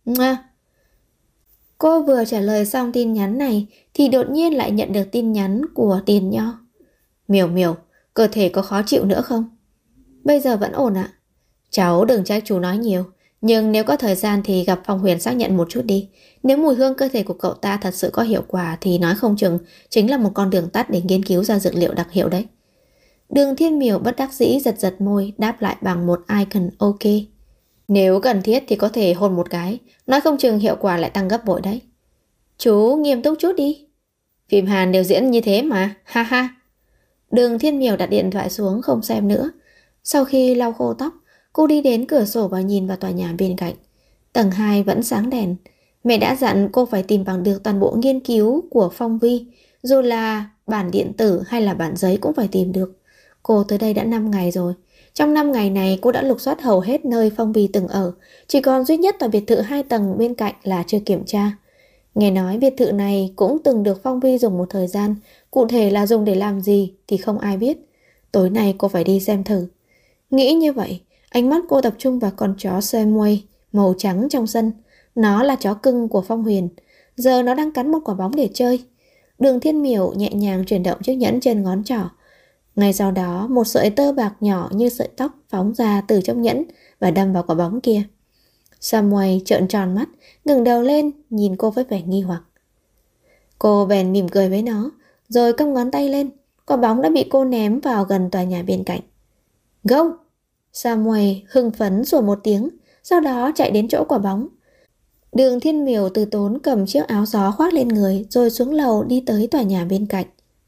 Cô vừa trả lời xong tin nhắn này thì đột nhiên lại nhận được tin nhắn của Tiền Nho. Miểu Miểu, cơ thể có khó chịu nữa không? Bây giờ vẫn ổn ạ. Cháu đừng trách chú nói nhiều, nhưng nếu có thời gian thì gặp Phong Huyền xác nhận một chút đi. Nếu mùi hương cơ thể của cậu ta thật sự có hiệu quả thì nói không chừng chính là một con đường tắt để nghiên cứu ra dược liệu đặc hiệu đấy. Đường Thiên Miểu bất đắc dĩ giật giật môi đáp lại bằng một icon ok. Nếu cần thiết thì có thể hôn một cái, nói không chừng hiệu quả lại tăng gấp bội đấy. Chú nghiêm túc chút đi. Phim Hàn đều diễn như thế mà, ha ha. Đường Thiên Miểu đặt điện thoại xuống không xem nữa. Sau khi lau khô tóc, cô đi đến cửa sổ và nhìn vào tòa nhà bên cạnh. Tầng 2 vẫn sáng đèn. Mẹ đã dặn cô phải tìm bằng được toàn bộ nghiên cứu của Phong Vi, dù là bản điện tử hay là bản giấy cũng phải tìm được. Cô tới đây đã 5 ngày rồi. Trong 5 ngày này cô đã lục soát hầu hết nơi Phong Vi từng ở, chỉ còn duy nhất tòa biệt thự 2 tầng bên cạnh là chưa kiểm tra. Nghe nói biệt thự này cũng từng được Phong Vi dùng một thời gian, cụ thể là dùng để làm gì thì không ai biết. Tối nay cô phải đi xem thử. Nghĩ như vậy, ánh mắt cô tập trung vào con chó Samway màu trắng trong sân. Nó là chó cưng của Phong Huyền. Giờ nó đang cắn một quả bóng để chơi. Đường Thiên Miểu nhẹ nhàng chuyển động chiếc nhẫn trên ngón trỏ. Ngay sau đó, một sợi tơ bạc nhỏ như sợi tóc phóng ra từ trong nhẫn và đâm vào quả bóng kia. Samway trợn tròn mắt, ngẩng đầu lên, nhìn cô với vẻ nghi hoặc. Cô bèn mỉm cười với nó, rồi cong ngón tay lên. Quả bóng đã bị cô ném vào gần tòa nhà bên cạnh. Go! Samway hưng phấn sủa một tiếng, sau đó chạy đến chỗ quả bóng. Đường Thiên Miểu từ tốn cầm chiếc áo gió khoác lên người, rồi xuống lầu đi tới tòa nhà bên cạnh.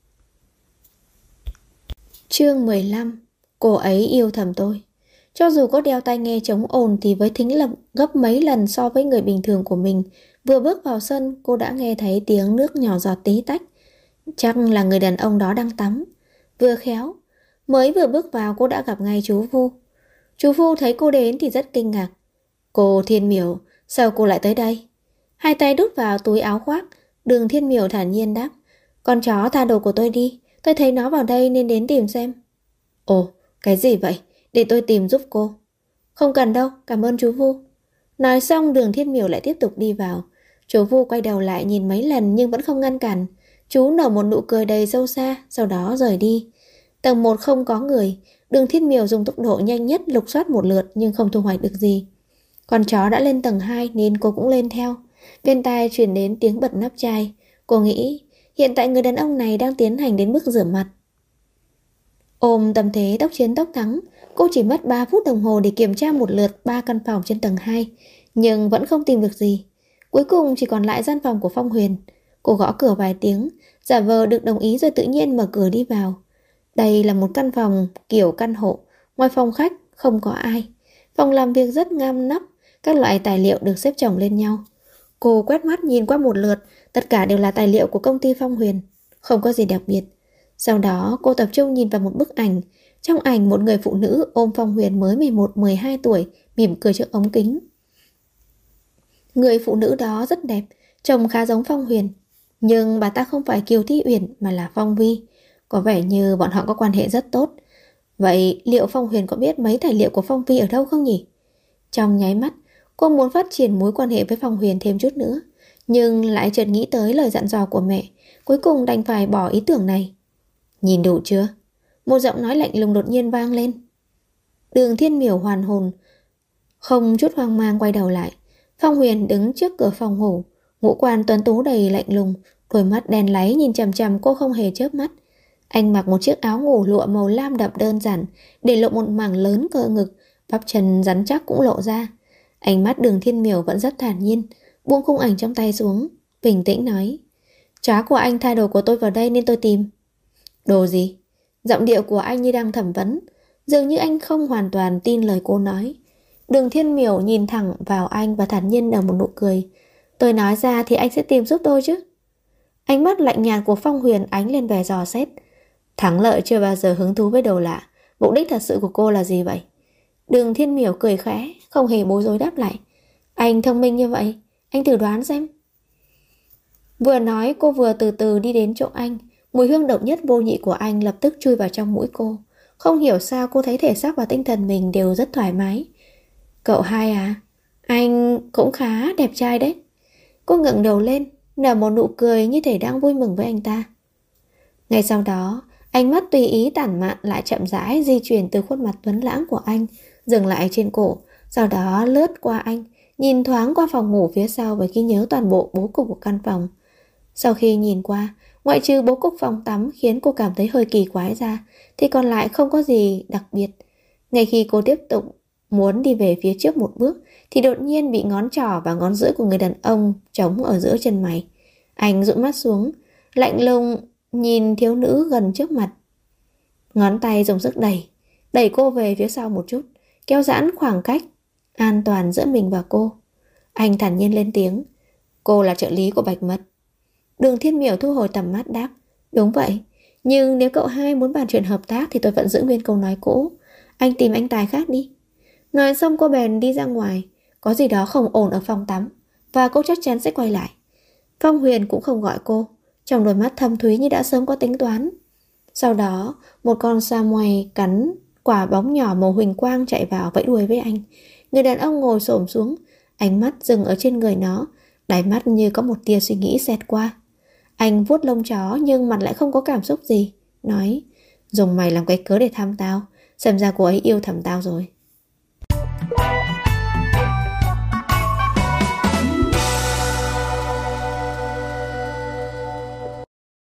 Chương 15. Cô ấy yêu thầm tôi. Cho dù có đeo tai nghe chống ồn thì với thính lực gấp mấy lần so với người bình thường của mình, vừa bước vào sân cô đã nghe thấy tiếng nước nhỏ giọt tí tách. Chắc là người đàn ông đó đang tắm. Vừa khéo, mới vừa bước vào cô đã gặp ngay chú Vu. Chú Vu thấy cô đến thì rất kinh ngạc. Cô Thiên Miểu, sao cô lại tới đây? Hai tay đút vào túi áo khoác, Đường Thiên Miểu thản nhiên đáp. Con chó tha đồ của tôi đi, tôi thấy nó vào đây nên đến tìm xem. Ồ, cái gì vậy? Để tôi tìm giúp cô. Không cần đâu, cảm ơn chú Vu. Nói xong Đường Thiên Miểu lại tiếp tục đi vào. Chú Vu quay đầu lại nhìn mấy lần nhưng vẫn không ngăn cản. Chú nở một nụ cười đầy sâu xa, sau đó rời đi. Tầng 1 không có người. Đường Thiên Miểu dùng tốc độ nhanh nhất lục soát một lượt nhưng không thu hoạch được gì. Con chó đã lên tầng 2 nên cô cũng lên theo. Bên tai truyền đến tiếng bật nắp chai. Cô nghĩ hiện tại người đàn ông này đang tiến hành đến bước rửa mặt. Ôm tâm thế tốc chiến tốc thắng, cô chỉ mất 3 phút đồng hồ để kiểm tra một lượt 3 căn phòng trên tầng 2, nhưng vẫn không tìm được gì. Cuối cùng chỉ còn lại gian phòng của Phong Huyền. Cô gõ cửa vài tiếng, giả vờ được đồng ý rồi tự nhiên mở cửa đi vào. Đây là một căn phòng kiểu căn hộ, ngoài phòng khách không có ai. Phòng làm việc rất ngăn nắp, các loại tài liệu được xếp chồng lên nhau. Cô quét mắt nhìn qua một lượt, tất cả đều là tài liệu của công ty Phong Huyền, không có gì đặc biệt. Sau đó cô tập trung nhìn vào một bức ảnh. Trong ảnh một người phụ nữ ôm Phong Huyền mới 11-12 tuổi, mỉm cười trước ống kính. Người phụ nữ đó rất đẹp, trông khá giống Phong Huyền. Nhưng bà ta không phải Kiều Thi Uyển mà là Phong Vi. Có vẻ như bọn họ có quan hệ rất tốt. Vậy liệu Phong Huyền có biết mấy tài liệu của Phong Vi ở đâu không nhỉ? Trong nháy mắt, cô muốn phát triển mối quan hệ với Phong Huyền thêm chút nữa, nhưng lại chợt nghĩ tới lời dặn dò của mẹ, cuối cùng đành phải bỏ ý tưởng này. Nhìn đủ chưa? Một giọng nói lạnh lùng đột nhiên vang lên. Đường Thiên Miểu hoàn hồn, không chút hoang mang quay đầu lại. Phong Huyền đứng trước cửa phòng ngủ, ngũ quan tuấn tú đầy lạnh lùng, đôi mắt đen láy nhìn chằm chằm cô không hề chớp mắt. Anh mặc một chiếc áo ngủ lụa màu lam đậm đơn giản, để lộ một mảng lớn cơ ngực, bắp chân rắn chắc cũng lộ ra. Ánh mắt Đường Thiên Miểu vẫn rất thản nhiên, buông khung ảnh trong tay xuống, bình tĩnh nói. Chó của anh thay đồ của tôi vào đây nên tôi tìm. Đồ gì? Giọng điệu của anh như đang thẩm vấn, dường như anh không hoàn toàn tin lời cô nói. Đường Thiên Miểu nhìn thẳng vào anh và thản nhiên nở một nụ cười. Tôi nói ra thì anh sẽ tìm giúp tôi chứ? Ánh mắt lạnh nhạt của Phong Huyền ánh lên vẻ dò xét. Thắng lợi chưa bao giờ hứng thú với đồ lạ. Mục đích thật sự của cô là gì vậy? Đường Thiên Miểu cười khẽ, không hề bối rối đáp lại. Anh thông minh như vậy, anh thử đoán xem. Vừa nói cô vừa từ từ đi đến chỗ anh. Mùi hương độc nhất vô nhị của anh lập tức chui vào trong mũi cô. Không hiểu sao cô thấy thể xác và tinh thần mình đều rất thoải mái. Cậu hai à? Anh cũng khá đẹp trai đấy. Cô ngẩng đầu lên, nở một nụ cười như thể đang vui mừng với anh ta. Ngay sau đó, ánh mắt tùy ý tản mạn lại chậm rãi di chuyển từ khuôn mặt tuấn lãng của anh, dừng lại trên cổ, sau đó lướt qua anh, nhìn thoáng qua phòng ngủ phía sau với ghi nhớ toàn bộ bố cục của căn phòng. Sau khi nhìn qua, ngoại trừ bố cục phòng tắm khiến cô cảm thấy hơi kỳ quái ra, thì còn lại không có gì đặc biệt. Ngay khi cô tiếp tục muốn đi về phía trước một bước, thì đột nhiên bị ngón trỏ và ngón giữa của người đàn ông trống ở giữa chân mày. Anh dụi mắt xuống, lạnh lùng nhìn thiếu nữ gần trước mặt. Ngón tay dùng sức đẩy cô về phía sau một chút, kéo giãn khoảng cách an toàn giữa mình và cô. Anh thản nhiên lên tiếng. Cô là trợ lý của Bạch Mật. Đường Thiên Miểu thu hồi tầm mắt đáp. Đúng vậy, nhưng nếu cậu hai muốn bàn chuyện hợp tác thì tôi vẫn giữ nguyên câu nói cũ. Anh tìm anh Tài khác đi. Nói xong cô bèn đi ra ngoài. Có gì đó không ổn ở phòng tắm, và cô chắc chắn sẽ quay lại. Phong Huyền cũng không gọi cô, trong đôi mắt thâm thúy như đã sớm có tính toán. Sau đó, một con sa muay cắn quả bóng nhỏ màu huỳnh quang chạy vào vẫy đuôi với anh. Người đàn ông ngồi xổm xuống, ánh mắt dừng ở trên người nó, đáy mắt như có một tia suy nghĩ xẹt qua. Anh vuốt lông chó nhưng mặt lại không có cảm xúc gì, nói: dùng mày làm cái cớ để thăm tao, xem ra cô ấy yêu thầm tao rồi.